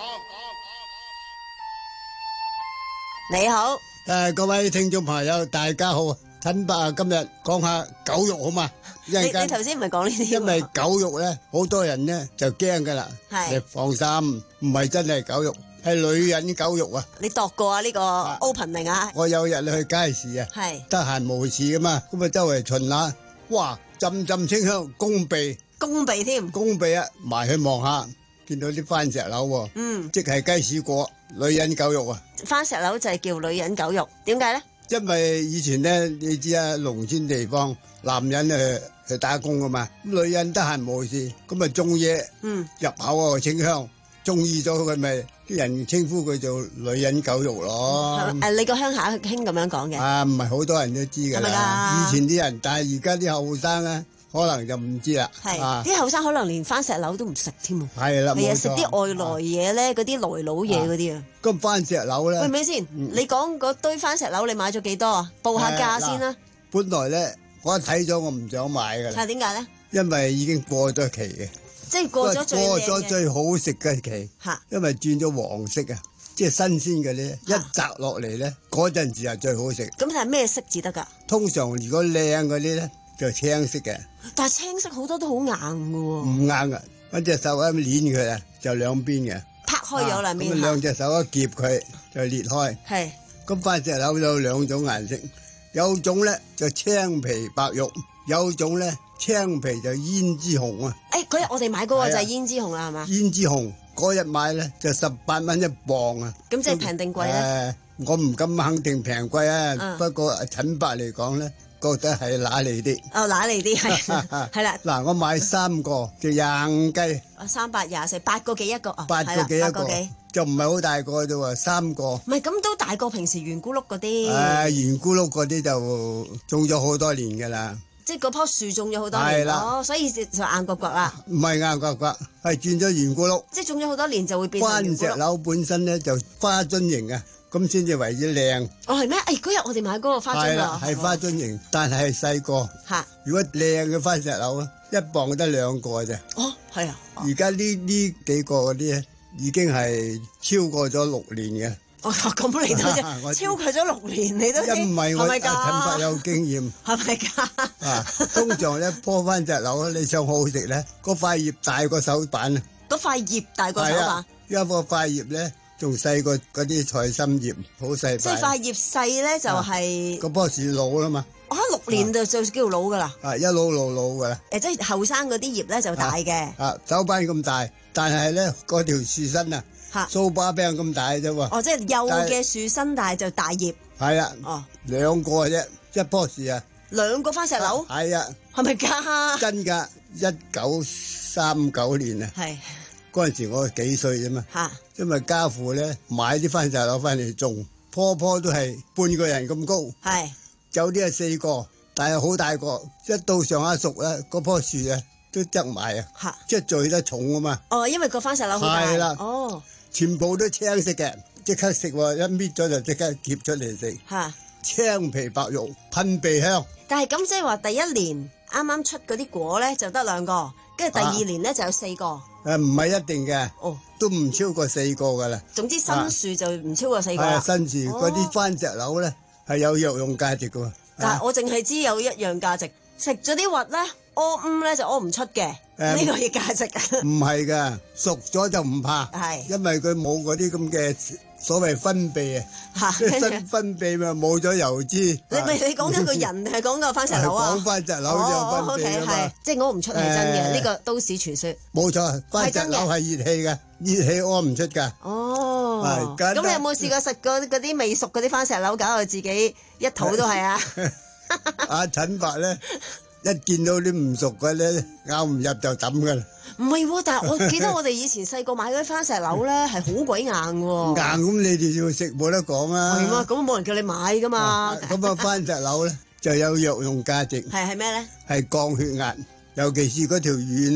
你好， 誒，各位聽眾朋友，大家好。陳伯啊，今日講下狗肉好嘛？ 你你頭先唔係講呢啲？ 因為狗肉咧，好多人咧就驚噶啦。 係， 你放心，唔係真係狗肉，係女人狗肉啊！ 你度過啊呢個 opening 啊？ 我有日去街市啊， 係得閒無事噶嘛，咁啊周圍巡下，哇，陣陣清香，攻鼻， 攻鼻添， 攻鼻啊！埋去望下，見到啲番石榴喎， 嗯， 即係雞屎果，女人狗肉啊！ 番石榴就係叫女人狗肉，點解咧？ 因為以前咧，你知啊，農村地方男人去去打工噶嘛，咁女人得閒冇事，咁啊種嘢， 嗯， 入口啊清香，中意咗佢咪啲人稱呼佢做女人狗肉咯。 誒，你個鄉下興咁樣講嘅？ 啊，唔係好多人都知㗎啦。以前啲人，但係而家啲後生咧，可能就唔知啦。 係，啲後生可能連番石榴都唔食添喎。 係啦， 係啊，食啲外來嘢咧，嗰啲來佬嘢嗰啲啊。 咁番石榴咧？ 喂，咪先，你講嗰堆番石榴，你買咗幾多啊？報下價先啦。 本來咧，我一睇咗，我唔想買㗎啦。 係點解咧？ 因為已經過咗期嘅。 即係過咗最過咗最好食嘅期。 嚇！ 因為轉咗黃色啊，即係新鮮嘅咧，一摘落嚟咧，嗰陣時係最好食。 咁係咩色至得㗎？ 通常如果靚嗰啲咧，就青色嘅。 但係青色好多都好硬㗎喎。 唔硬㗎，一隻手一捻佢啊，就兩邊嘅。 拍開咗兩邊。 咁兩隻手一夾佢就裂開。 係。 咁番石榴有兩種顏色，有種咧就青皮白肉，有種咧青皮就胭脂紅啊。 誒，嗰日我哋買嗰個就係胭脂紅啦，係嘛？ 胭脂紅嗰日買咧就十八蚊一磅啊。 咁即係平定貴咧？ 誒，我唔敢肯定平貴啊。不過陳伯嚟講咧，覺得係揦脷啲。 哦，揦脷啲係係啦。 嗱，我買三個就廿五雞。 三百廿四，八個幾一個啊？ 八個幾一個，就唔係好大個啫喎，三個。 唔係咁都大過平時圓咕碌嗰啲。 誒，圓咕碌嗰啲就種咗好多年㗎啦。即係嗰棵樹種咗好多年咯，所以就硬角角啦。 唔係硬角角，係轉咗圓咕碌。 即係種咗好多年就會變成圓咕碌。 番石榴本身咧就花樽形啊，咁先至為之靚。 哦，係咩？誒，嗰日我哋買嗰個花樽啊， 係花樽形，但係係細個。 嚇！ 如果靚嘅番石榴咧，一磅得兩個啫。 哦，係啊。 而家呢呢幾個嗰啲咧，已經係超過咗六年嘅。 哦，咁嚟到啫，超過咗六年你都因為我陳伯有經驗， 係咪㗎？ 啊，通常咧棵番石榴咧，你想好食咧，嗰塊葉大過手板啊！ 嗰塊葉大過手板， 因為個塊葉咧仲細過嗰啲菜心葉，好細塊。 即係塊葉細咧，就係嗰棵樹老啦嘛。 啊，六年就就叫老㗎啦。 啊，一老老老㗎啦。 誒，即係後生嗰啲葉咧就大嘅。 啊，手板咁大，但係咧嗰條樹身啊。蘇巴餅咁大啫喎！ 哦，即係幼嘅樹身，但係就大葉。 係啊。哦，兩個啫，一樖樹啊。 兩個番石榴。 係啊。 係咪㗎？ 真㗎，一九三九年啊。係。嗰陣時我幾歲啫嘛。嚇。因為家父咧買啲番石榴翻嚟種，棵棵都係半個人咁高。係。有啲係四個，但係好大個，一到上下熟咧，嗰棵樹啊都側埋啊。嚇。即係聚得重啊嘛。哦，因為個番石榴好大。係啦。哦。全部都青色嘅，即刻食喎！一搣咗就即刻夾出嚟食。嚇，青皮白肉，噴鼻香。但係咁即係話第一年啱啱出嗰啲果咧就得兩個，跟住第二年咧就有四個。誒，唔係一定嘅。哦，都唔超過四個噶啦。總之新樹就唔超過四個。係啊，新樹嗰啲番石榴咧係有藥用價值噶。但係我淨係知有一樣價值，食咗啲核咧，屙唔咧就屙唔出嘅。呢個嘢價值啊？唔係噶，熟咗就唔怕，係，因為佢冇嗰啲咁嘅所謂分泌啊，新分泌咪冇咗油脂。你咪你講緊個人定係講個番石榴啊？講番石榴就有分泌啊嘛，即係屙唔出係真嘅，呢個都市傳說。冇錯，番石榴係熱氣嘅，熱氣屙唔出噶。哦，咁你有冇試過食過嗰啲未熟嗰啲番石榴，搞到自己一肚都係啊？阿陳伯咧。一見到啲唔熟嘅咧，咬唔入就抌噶啦。唔係喎，但係我記得我哋以前細個買嗰啲番石榴咧，係好鬼硬喎。硬咁你哋要食冇得講啊。係嘛，咁冇人叫你買噶嘛。咁啊，番石榴咧就有藥用價值。係係咩咧？係降血壓，尤其是嗰條丸啊，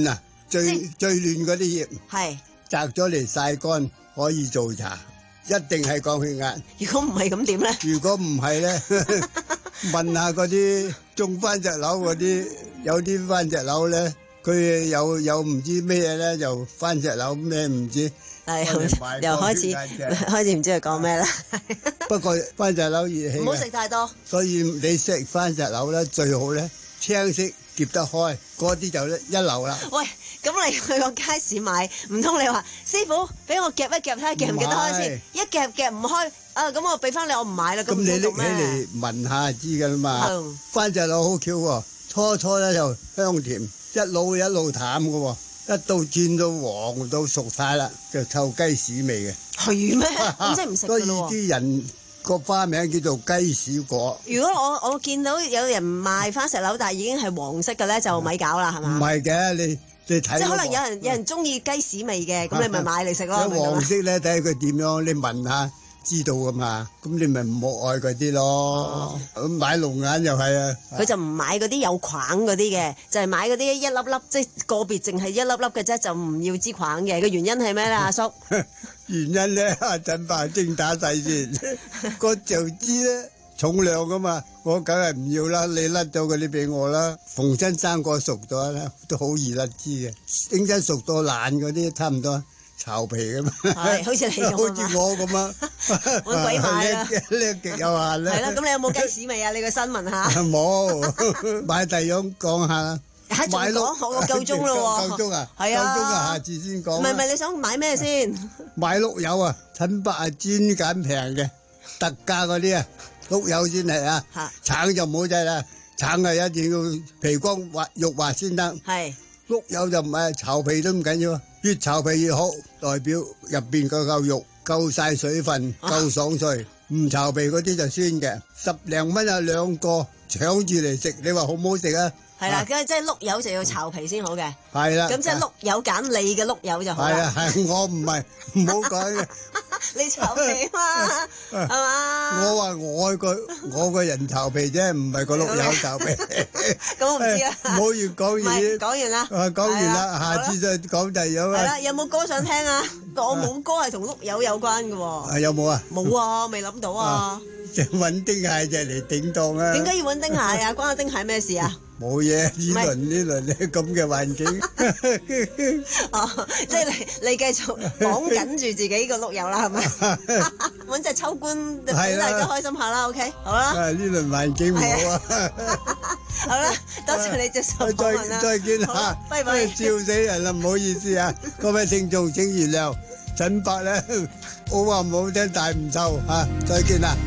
最最嫩嗰啲葉， 係摘咗嚟曬乾可以做茶，一定係降血壓。 如果唔係咁點咧？ 如果唔係咧，問下嗰啲種番石榴嗰啲，有啲番石榴咧，佢有有唔知咩嘢咧，就番石榴咩唔知。 係又開始開始唔知佢講咩啦。 不過番石榴熱氣， 唔好食太多。 所以你食番石榴咧最好咧青色夾得開，嗰啲就一流啦。 喂，咁你去個街市買，唔通你話師傅俾我夾一夾睇下夾唔夾得開先？一夾夾唔開，啊咁我俾翻你，我唔買啦。 咁你拎起嚟聞下知噶啦嘛。番石榴好巧喎，初初咧就香甜，一路一路淡噶喎。一到轉到黃到熟晒啦，就臭雞屎味嘅。 係咩？咁即係唔食㗎咯喎。 所以啲人個花名叫做雞屎果。 如果我我見到有人賣番石榴，但係已經係黃色嘅咧，就咪搞啦，係嘛？ 唔係嘅，你你睇。 即係可能有人有人中意雞屎味嘅，咁你咪買嚟食咯。 有黃色咧，睇下佢點樣，你聞下知道噶嘛。咁你咪唔好愛嗰啲咯。咁買龍眼又係啊。 佢就唔買嗰啲有框嗰啲嘅，就係買嗰啲一粒粒，即係個別淨係一粒粒嘅啫，就唔要支框嘅。個原因係咩咧，阿叔？ 原因咧，阿陳伯精打細先，個就知咧重量噶嘛，我梗係唔要啦，你甩咗嗰啲俾我啦。逢親生果熟咗咧，都好易甩枝嘅，整親熟到爛嗰啲差唔多巢皮噶嘛。 係，好似你咁好似我咁啊， 揾鬼買啦， 叻極有限咧。 係啦，咁你有冇雞屎味啊？你個新聞嚇？ 冇，買第樣講下。 買碌，我夠鐘咯喎！ 夠鐘啊！ 係啊！ 夠鐘啊！下次先講。 唔係唔係，你想買咩先？ 買碌柚啊！陳伯係專揀平嘅，特價嗰啲啊，碌柚先係啊。橙就唔好制啦，橙係一定要皮光滑肉滑先得。 係。 碌柚就唔係，巢皮都唔緊要，越巢皮越好，代表入邊嗰嚿肉夠晒水分，夠爽脆。唔巢皮嗰啲就酸嘅，十零蚊啊兩個，搶住嚟食，你話好唔好食啊？ 係啦，咁即係碌柚就要巢皮先好嘅。 係啦， 咁即係碌柚揀你嘅碌柚就好啦。 係啊係，我唔係唔好講嘅。 你巢皮嘛，係嘛？ 我話我個我個人巢皮啫，唔係個碌柚巢皮。 咁我唔知啊。 唔好越講越。 講完啦。 啊，講完啦，下次再講第二樣啊。 係啦，有冇歌想聽啊？我冇歌係同碌柚有關嘅喎。 啊，有冇啊？ 冇啊，未諗到啊。 就揾丁蟹就嚟頂檔啊！ 點解要揾丁蟹啊？關阿丁蟹咩事啊？ 冇嘢，呢輪呢輪咧咁嘅環境。 哦，即係你你繼續綁緊住自己個碌柚啦，係咪？揾隻秋官俾大家開心下啦 ，OK， 好啦。 啊，呢輪環境唔好啊。 好啦，多謝你接受訪問啦。 再見嚇， 拜拜。 笑死人啦，唔好意思啊，各位聽眾請原諒。陳伯咧，好話唔好聽，但唔臭嚇，再見啦。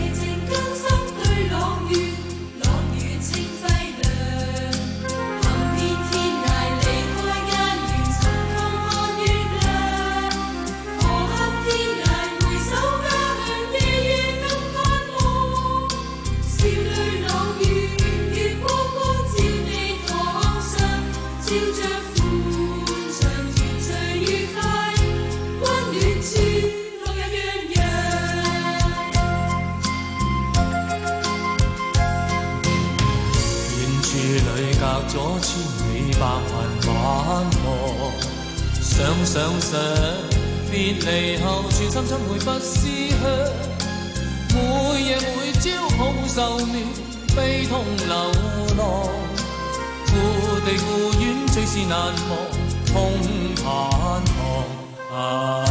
咗千里百萬晚河，想想想，別離後全心怎會不思鄉？每夜每朝好受暖，悲痛流浪，故地故園最是難忘，空盼望啊！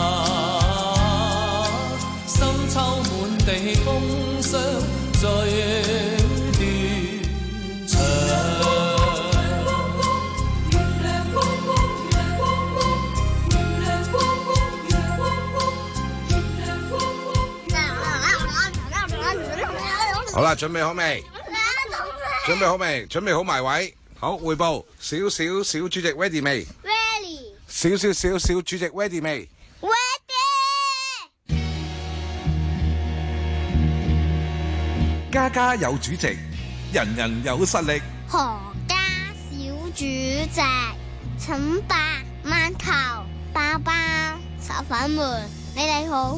深秋滿地風霜，最好啦，準備好未？準備好未？準備好埋位。好，匯報。小小小主席 ready 未 ？Ready。 小小小小主席 ready 未 ？Ready。 家家有主席，人人有實力。 何家小主席，陳伯、饅頭、包包、炒粉們，你哋好。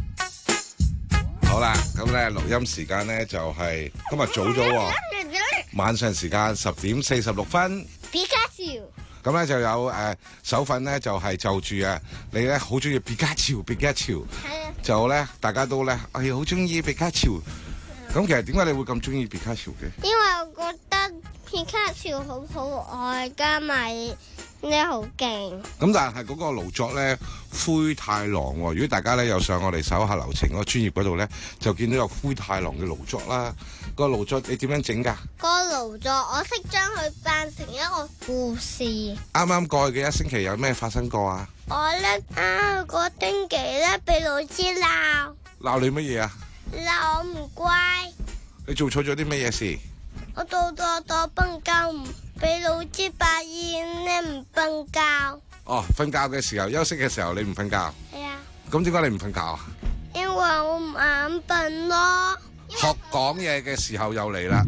好啦，咁咧錄音時間咧就係今日早咗喎， 晚上時間十點四十六分。 皮卡丘。 咁咧就有誒、呃、手份咧就係、是、就住啊，你咧好中意皮卡丘，皮卡丘。係啊。就咧大家都咧係好中意皮卡丘。咁其實點解你會咁中意皮卡丘嘅？ 因為我覺得皮卡丘好可愛，加埋咧好勁。咁但係嗰個勞作咧灰太狼喎、哦，如果大家咧有上我哋手下留情嗰個專頁嗰度咧，就見到有灰太狼嘅勞作啦。個勞作你點樣整㗎？個勞作我識將佢扮成一個故事。啱啱過去嘅一星期有咩發生過啊？ 我咧啊個丁記咧俾老師鬧。鬧你乜嘢啊？ 鬧我唔乖。 你做錯咗啲乜嘢事？ 我到到到瞓覺唔俾老師發現咧唔瞓覺。 哦，瞓覺嘅時候休息嘅時候你唔瞓覺？ 係啊。咁點解你唔瞓覺啊？ 因為我唔眼瞓咯。 學講嘢嘅時候又嚟啦，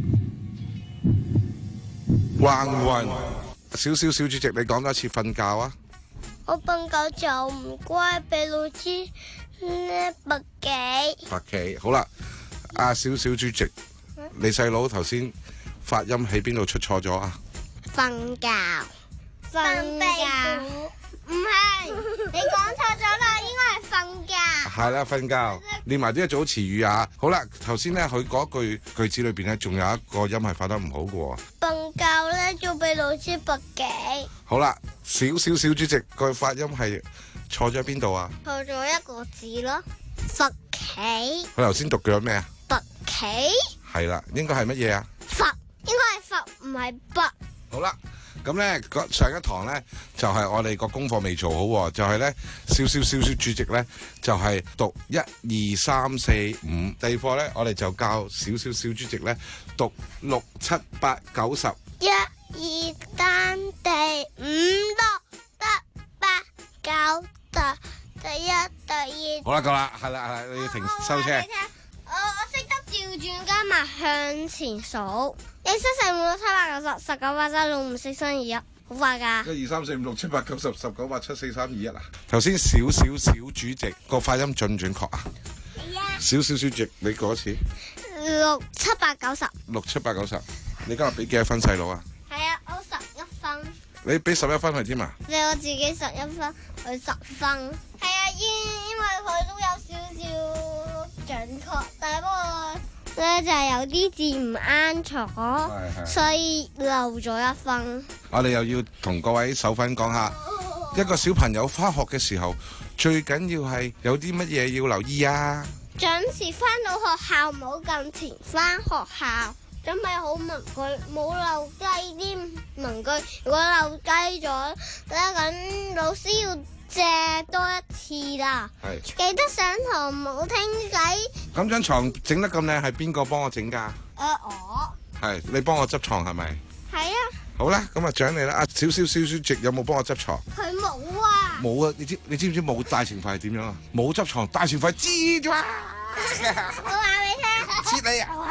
橫雲小小小主席，你講多次瞓覺啊！ 我瞓覺就唔乖，俾老師咧罰企。 罰企好啦，阿小小主席，嗯、你細佬頭先發音喺邊度出錯咗啊？ 瞓覺，瞓覺，唔係，你講錯咗啦，應該係瞓覺。 係啦，瞓覺，練埋啲組詞語啊！好啦，頭先咧佢嗰句句子裏邊咧，仲有一個音係發得唔好嘅。 瞓覺咧，就俾老師罰企。 好啦，小小小主席個發音係錯咗喺邊度啊？ 錯咗一個字咯，罰企。 佢頭先讀咗咩啊？ 罰企。係啦，應該係乜嘢啊？ 罰，應該係罰，唔係罰。 好啦。咁咧，上一堂咧就係、是、我哋個功課未做好，就係、是、咧少少少少主席咧就係、是、讀一二三四五，第二課咧我哋就教少少小主席咧讀六七八九十。 一二三四五六七八九十，第一第二。 好啦，夠啦，係啦係啦，你要停收車。 我我識得調轉加埋向前數。一七四五六七八九十，十九八三六五四三二一，好快噶！ 一二三四五六七八九十，十九八七四三二一啊！頭先少少小主席個發音準唔準確啊？係啊！少少小主席，你講一次。 六七八九十。六七八九十，你今日俾幾多分細佬啊？ 係啊，我十一分。 你俾十一分佢添啊？ 你我自己十一分，佢十分。係啊，因因為佢都有少少準確，但係不過。咧就係有啲字唔啱錯，所以漏咗一分。 我哋又要同各位手粉講下，一個小朋友返學嘅時候，最緊要係有啲乜嘢要留意啊？ 準時返到學校，唔好咁遲返學校，準備好文具，冇漏雞啲文具。如果漏雞咗咧，咁老師要借多一次啦，記得上堂唔好傾偈。 咁張床整得咁靚，係邊個幫我整噶？誒、 呃，我係你幫我執床係咪？ 係啊。 好啦，咁啊獎你啦！啊，少少少少直有冇幫我執床？ 佢冇啊。冇啊！你知你知唔知冇大懲罰係點樣啊？冇執床大懲罰知咗啊！ 我話你聽。 切你啊！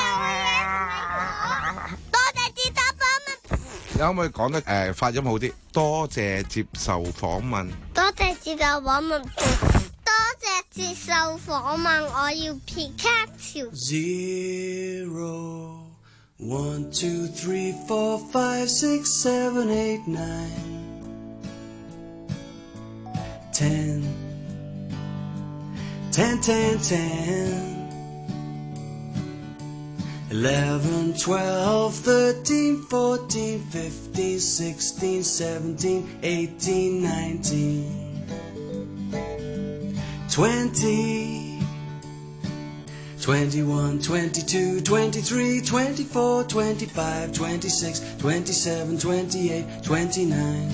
多謝接受訪問。 你可唔可以講得誒、呃、發音好啲？多謝接受訪問。 多謝接受訪問。多謝接受訪問。我要皮卡丘。 Zero, one, two, three, four, five, six, seven, eight, nine, ten, ten, ten, ten. Eleven, twelve, thirteen, fourteen, fifteen, sixteen, seventeen, eighteen, nineteen, twenty, twenty-one, twenty-two, twenty-three, twenty-four, twenty-five, twenty-six, twenty-seven, twenty-eight, twenty-nine,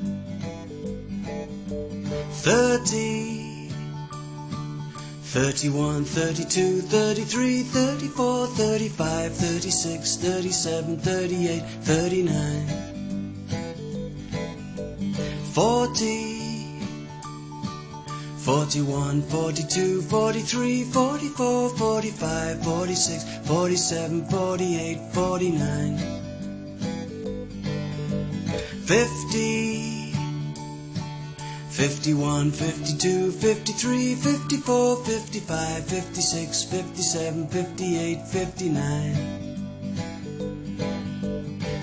thirty, thirty-one, thirty-two, thirty-three, thirty-four, thirty-five, thirty-six, thirty-seven, thirty-eight, thirty-nine, forty, forty-one, forty-two, forty-three, forty-four, forty-five, forty-six, forty-seven, forty-eight, forty-nine, fifty, fifty-one, fifty-two, fifty-three, fifty-four, fifty-five, fifty-six, fifty-seven, fifty-eight, fifty-nine,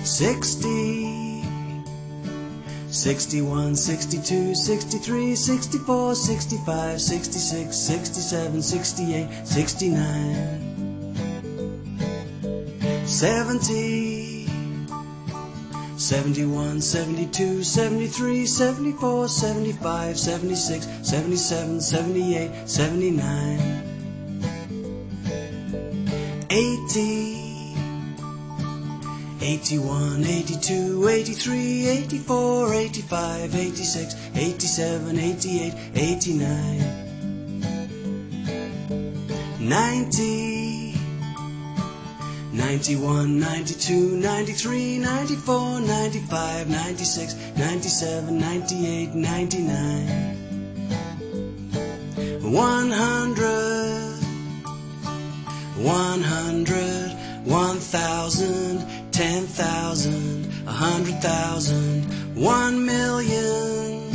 Sixty, sixty-one, sixty-two, sixty-three, sixty-four, sixty-five, sixty-six, sixty-seven, sixty-eight, sixty-nine, seventy, seventy-one, seventy-two, seventy-three, seventy-four, seventy-five, seventy-six, seventy-seven, seventy-eight, seventy-nine, eighty, eighty-one, eighty-two, eighty-three, eighty-four, eighty-five, eighty-six, eighty-seven, eighty-eight, eighty-nine, ninety, ninety-one, ninety-two, ninety-three, ninety-four, ninety-five, ninety-six, ninety-seven, ninety-eight, ninety-nine, one hundred, one hundred, one thousand, ten thousand, a hundred thousand, one million,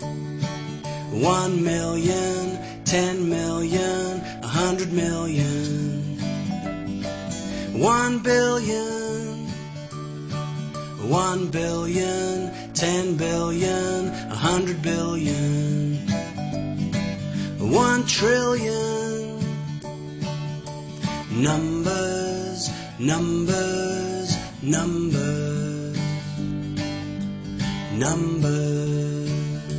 one million, ten million, a hundred million, one billion, one billion, ten billion, a hundred billion, one trillion. Numbers, numbers, numbers, numbers,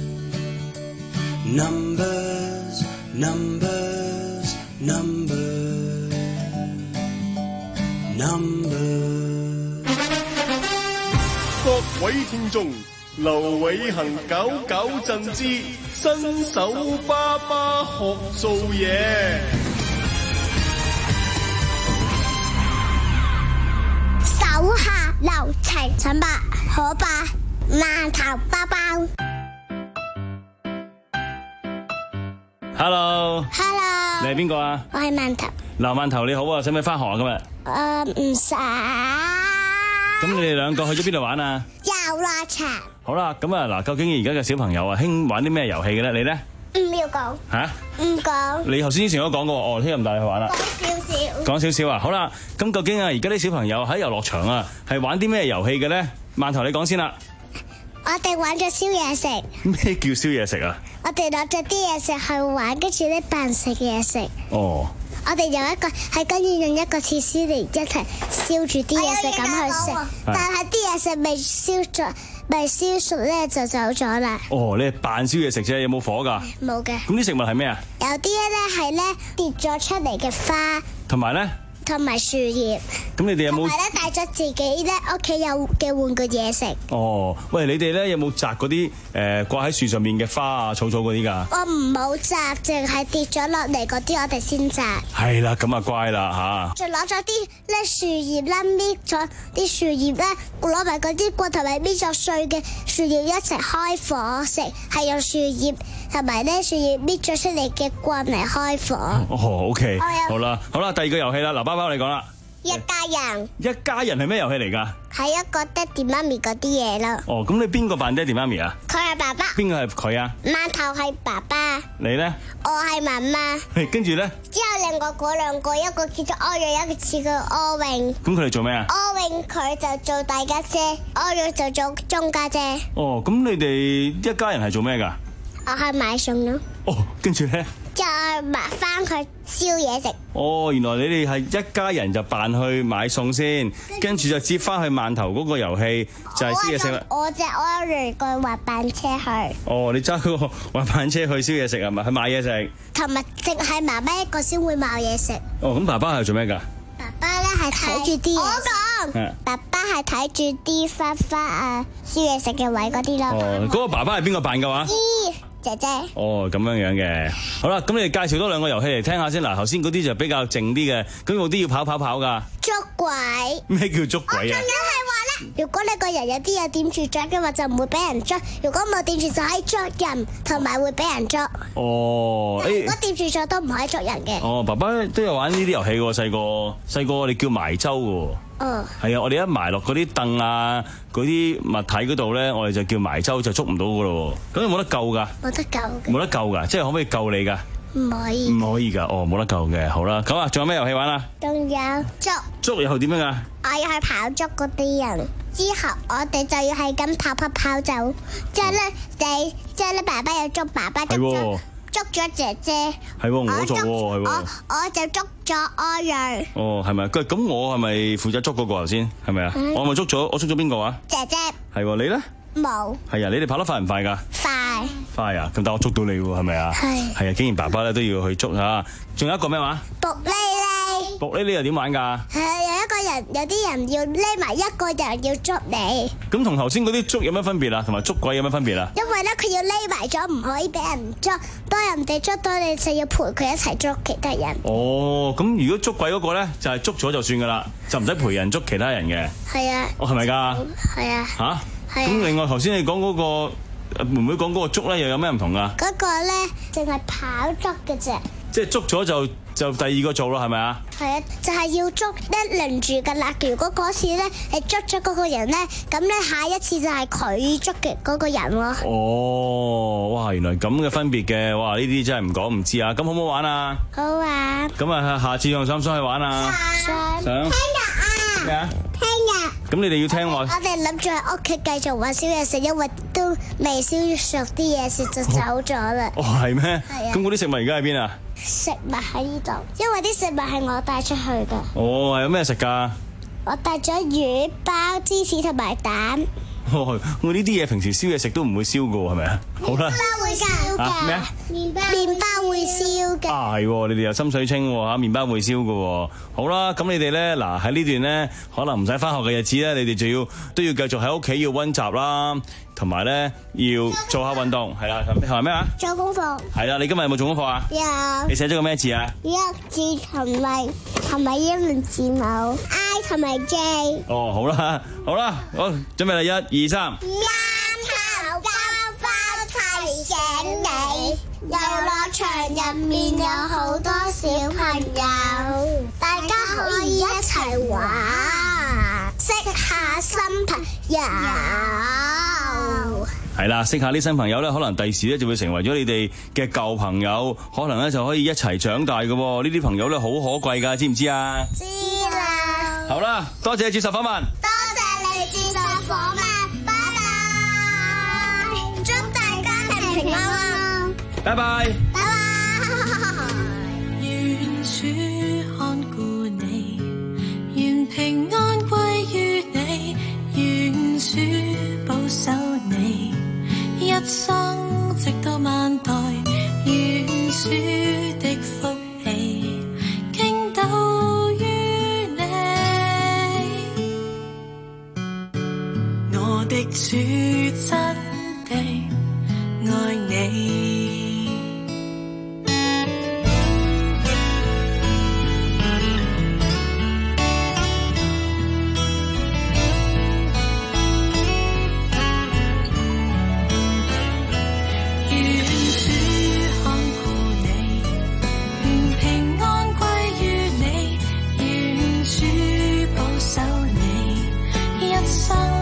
numbers, numbers, numbers, numbers。 各位聽眾，劉偉恒搞搞震之新手爸爸學做嘢。 手下留情，陳伯可伯饅頭包包。 Hello，Hello， 你係邊個啊？ 我係饅頭。 劉饅頭你好啊，使唔使翻學啊今日？ 誒唔使。 咁你哋兩個去咗邊度玩啊？ 遊樂場。好啦，咁啊嗱，究竟而家嘅小朋友啊，興玩啲咩遊戲嘅咧？你咧？ 唔要講。 吓？ 唔講。 你頭先之前都講過，哦，聽日唔帶你去玩啦。 講少少。 講少少啊，好啦，咁究竟啊，而家啲小朋友喺遊樂場啊，係玩啲咩遊戲嘅咧？饅頭你講先啦。 我哋玩咗燒嘢食。 咩叫燒嘢食啊？ 我哋攞咗啲嘢食去玩，跟住咧扮食嘢食。 哦。 我哋有一個係跟住用一個設施嚟一齊燒住啲嘢食咁去食，但係啲嘢食未燒咗，未燒熟咧就走咗啦。 哦，你係扮燒嘢食啫，有冇火㗎？ 冇嘅。 咁啲食物係咩啊？ 有啲咧係咧跌咗出嚟嘅花， 同埋咧， 同埋樹葉。 咁你哋有冇？ 同埋咧帶咗自己咧屋企有嘅玩具嘢食。 哦，喂，你哋咧有冇摘嗰啲誒掛喺樹上面嘅花啊、草草嗰啲㗎？ 我唔好摘，淨係跌咗落嚟嗰啲，我哋先摘。 係啦，咁啊乖啦嚇。 就攞咗啲咧樹葉啦，搣咗啲樹葉咧，攞埋嗰啲棍同埋搣咗碎嘅樹葉一齊開火食，係用樹葉同埋咧樹葉搣咗出嚟嘅棍嚟開火。 哦 ，OK，好啦，好啦，第二個遊戲啦，嗱，包包你講啦。 一家人。一家人係咩遊戲嚟㗎？ 係一個爹哋媽咪嗰啲嘢咯。 哦，咁你邊個扮爹哋媽咪啊？ 佢係爸爸。邊個係佢啊？ 饅頭係爸爸。 你咧？ 我係媽媽。 跟住咧？ 之後另外嗰兩個，一個叫做柯瑞，一個叫做柯永。 咁佢哋做咩啊？ 柯永佢就做大家姐，柯瑞就做中家姐。 哦，咁你哋一家人係做咩㗎？ 我係買餸咯。 哦，跟住咧？ 再買翻佢燒嘢食。 哦，原來你哋係一家人就扮去買餸先，跟住就接翻去饅頭嗰個遊戲，就係燒嘢食啦。 我隻柯瑞個滑板車去。 哦，你揸嗰個滑板車去燒嘢食係咪？去買嘢食。同埋淨係媽媽一個先會買嘢食。 哦，咁爸爸係做咩㗎？ 爸爸咧係睇住啲嘢。我講。爸爸係睇住啲花花啊，燒嘢食嘅位嗰啲咯。 哦，嗰個爸爸係邊個扮嘅話？ 姐姐。 哦，咁樣樣嘅。好啦，咁你哋介紹多兩個遊戲嚟聽下先。嗱，頭先嗰啲就比較靜啲嘅，咁有啲要跑跑跑噶。 捉鬼。 咩叫捉鬼啊？ 仲有係話咧，如果你個人有啲嘢點住捉嘅話，就唔會俾人捉；如果冇點住，就可以捉人，同埋會俾人捉。 哦。 如果點住咗都唔可以捉人嘅。 哦，爸爸都有玩呢啲遊戲嘅，細個細個我哋叫埋周嘅。 嗯， 係啊，我哋一埋落嗰啲凳啊，嗰啲物體嗰度咧，我哋就叫埋周，就捉唔到噶咯。咁有冇得救噶？ 冇得救嘅。 冇得救噶，即係可唔可以救你噶？ 唔可以。 唔可以㗎，哦，冇得救嘅。好啦，咁啊，仲有咩遊戲玩啊？ 仲有捉。 捉又點樣啊？ 我要去跑捉嗰啲人，之後我哋就要係咁跑跑跑走。之後咧，你之後咧，爸爸又捉爸爸捉咗捉咗姐姐。 係喎，我做喎，係喎。 我我就捉咗阿瑞。 哦，係咪？咁我係咪負責捉嗰個頭先？係咪啊？我係咪捉咗？我捉咗邊個啊？ 姐姐。 係喎，你咧？ 冇。 係啊，你哋跑得快唔快㗎？ 快。 快啊！咁但我捉到你喎，係咪啊？係。係啊，竟然爸爸咧都要去捉嚇。仲有一個咩話？ 卜哩哩。 卜哩哩又點玩㗎？ 係有一個人，有啲人要匿埋，一個人要捉你。 咁同頭先嗰啲捉有咩分別啊？同埋捉鬼有咩分別啊？ 因為咧，佢要匿埋咗，唔可以俾人捉。當人哋捉到你，就要陪佢一齊捉其他人。 哦，咁如果捉鬼嗰個咧，就係捉咗就算㗎啦，就唔使陪人捉其他人嘅。 係啊。 哦，係咪㗎？ 係啊。 吓？咁另外頭先你講嗰個妹妹講嗰個捉咧，又有咩唔同啊？ 嗰個咧淨係跑捉嘅啫。即係捉咗就就第二個做咯，係咪啊？ 係啊，就係要捉一輪住噶啦。如果嗰次咧係捉咗嗰個人咧，咁咧下一次就係佢捉嘅嗰個人咯。 哦，哇，原來咁嘅分別嘅，哇！呢啲真係唔講唔知啊。咁好唔好玩啊？ 好玩。 咁啊，下次仲想唔想去玩啊？ 想。 想。 聽日啊。 咩啊？ 聽日。 咁你哋要聽話。 我哋諗住喺屋企繼續玩燒嘢食，因為都未燒熟啲嘢食就走咗啦。 哦，係咩？ 係啊。 咁嗰啲食物而家喺邊啊？ 食物喺呢度，因為啲食物係我帶出去噶。 哦，係有咩食㗎？ 我帶咗魚包、芝士同埋蛋。 哦，我呢啲嘢平時燒嘢食都唔會燒㗎喎，係咪啊？好啦。 麵包會燒㗎。 咩啊？ 麵包麵包會燒㗎。 啊係喎，你哋又心水清喎嚇，麵包會燒㗎喎。好啦，咁你哋咧嗱喺呢段咧，可能唔使返學嘅日子咧，你哋就要都要繼續喺屋企要溫習啦，同埋咧要做下運動，係啦，同埋咩啊？ 做功課。係啦，你今日有冇做功課啊？ 有。 你寫咗個咩字啊？ 一字同埋同埋英文字母 I 同埋 J。 哦，好啦，好啦，好，準備啦，一、二、三。 一頭金包提醒你，遊樂場入面有好多小朋友，大家可以一齊玩，識下新朋友。 係啦，識下啲新朋友咧，可能第時咧就會成為咗你哋嘅舊朋友，可能咧就可以一齊長大嘅。呢啲朋友咧好可貴噶，知唔知啊？ 知啦。 好啦，多謝你接受訪問。 多謝你接受訪問，拜拜。祝大家平平安安。 拜拜。 拜拜。 願主看顧你，願平安歸於你，願主保守你。一生直到萬代，願主的福氣傾倒於你。我的主真的愛你。生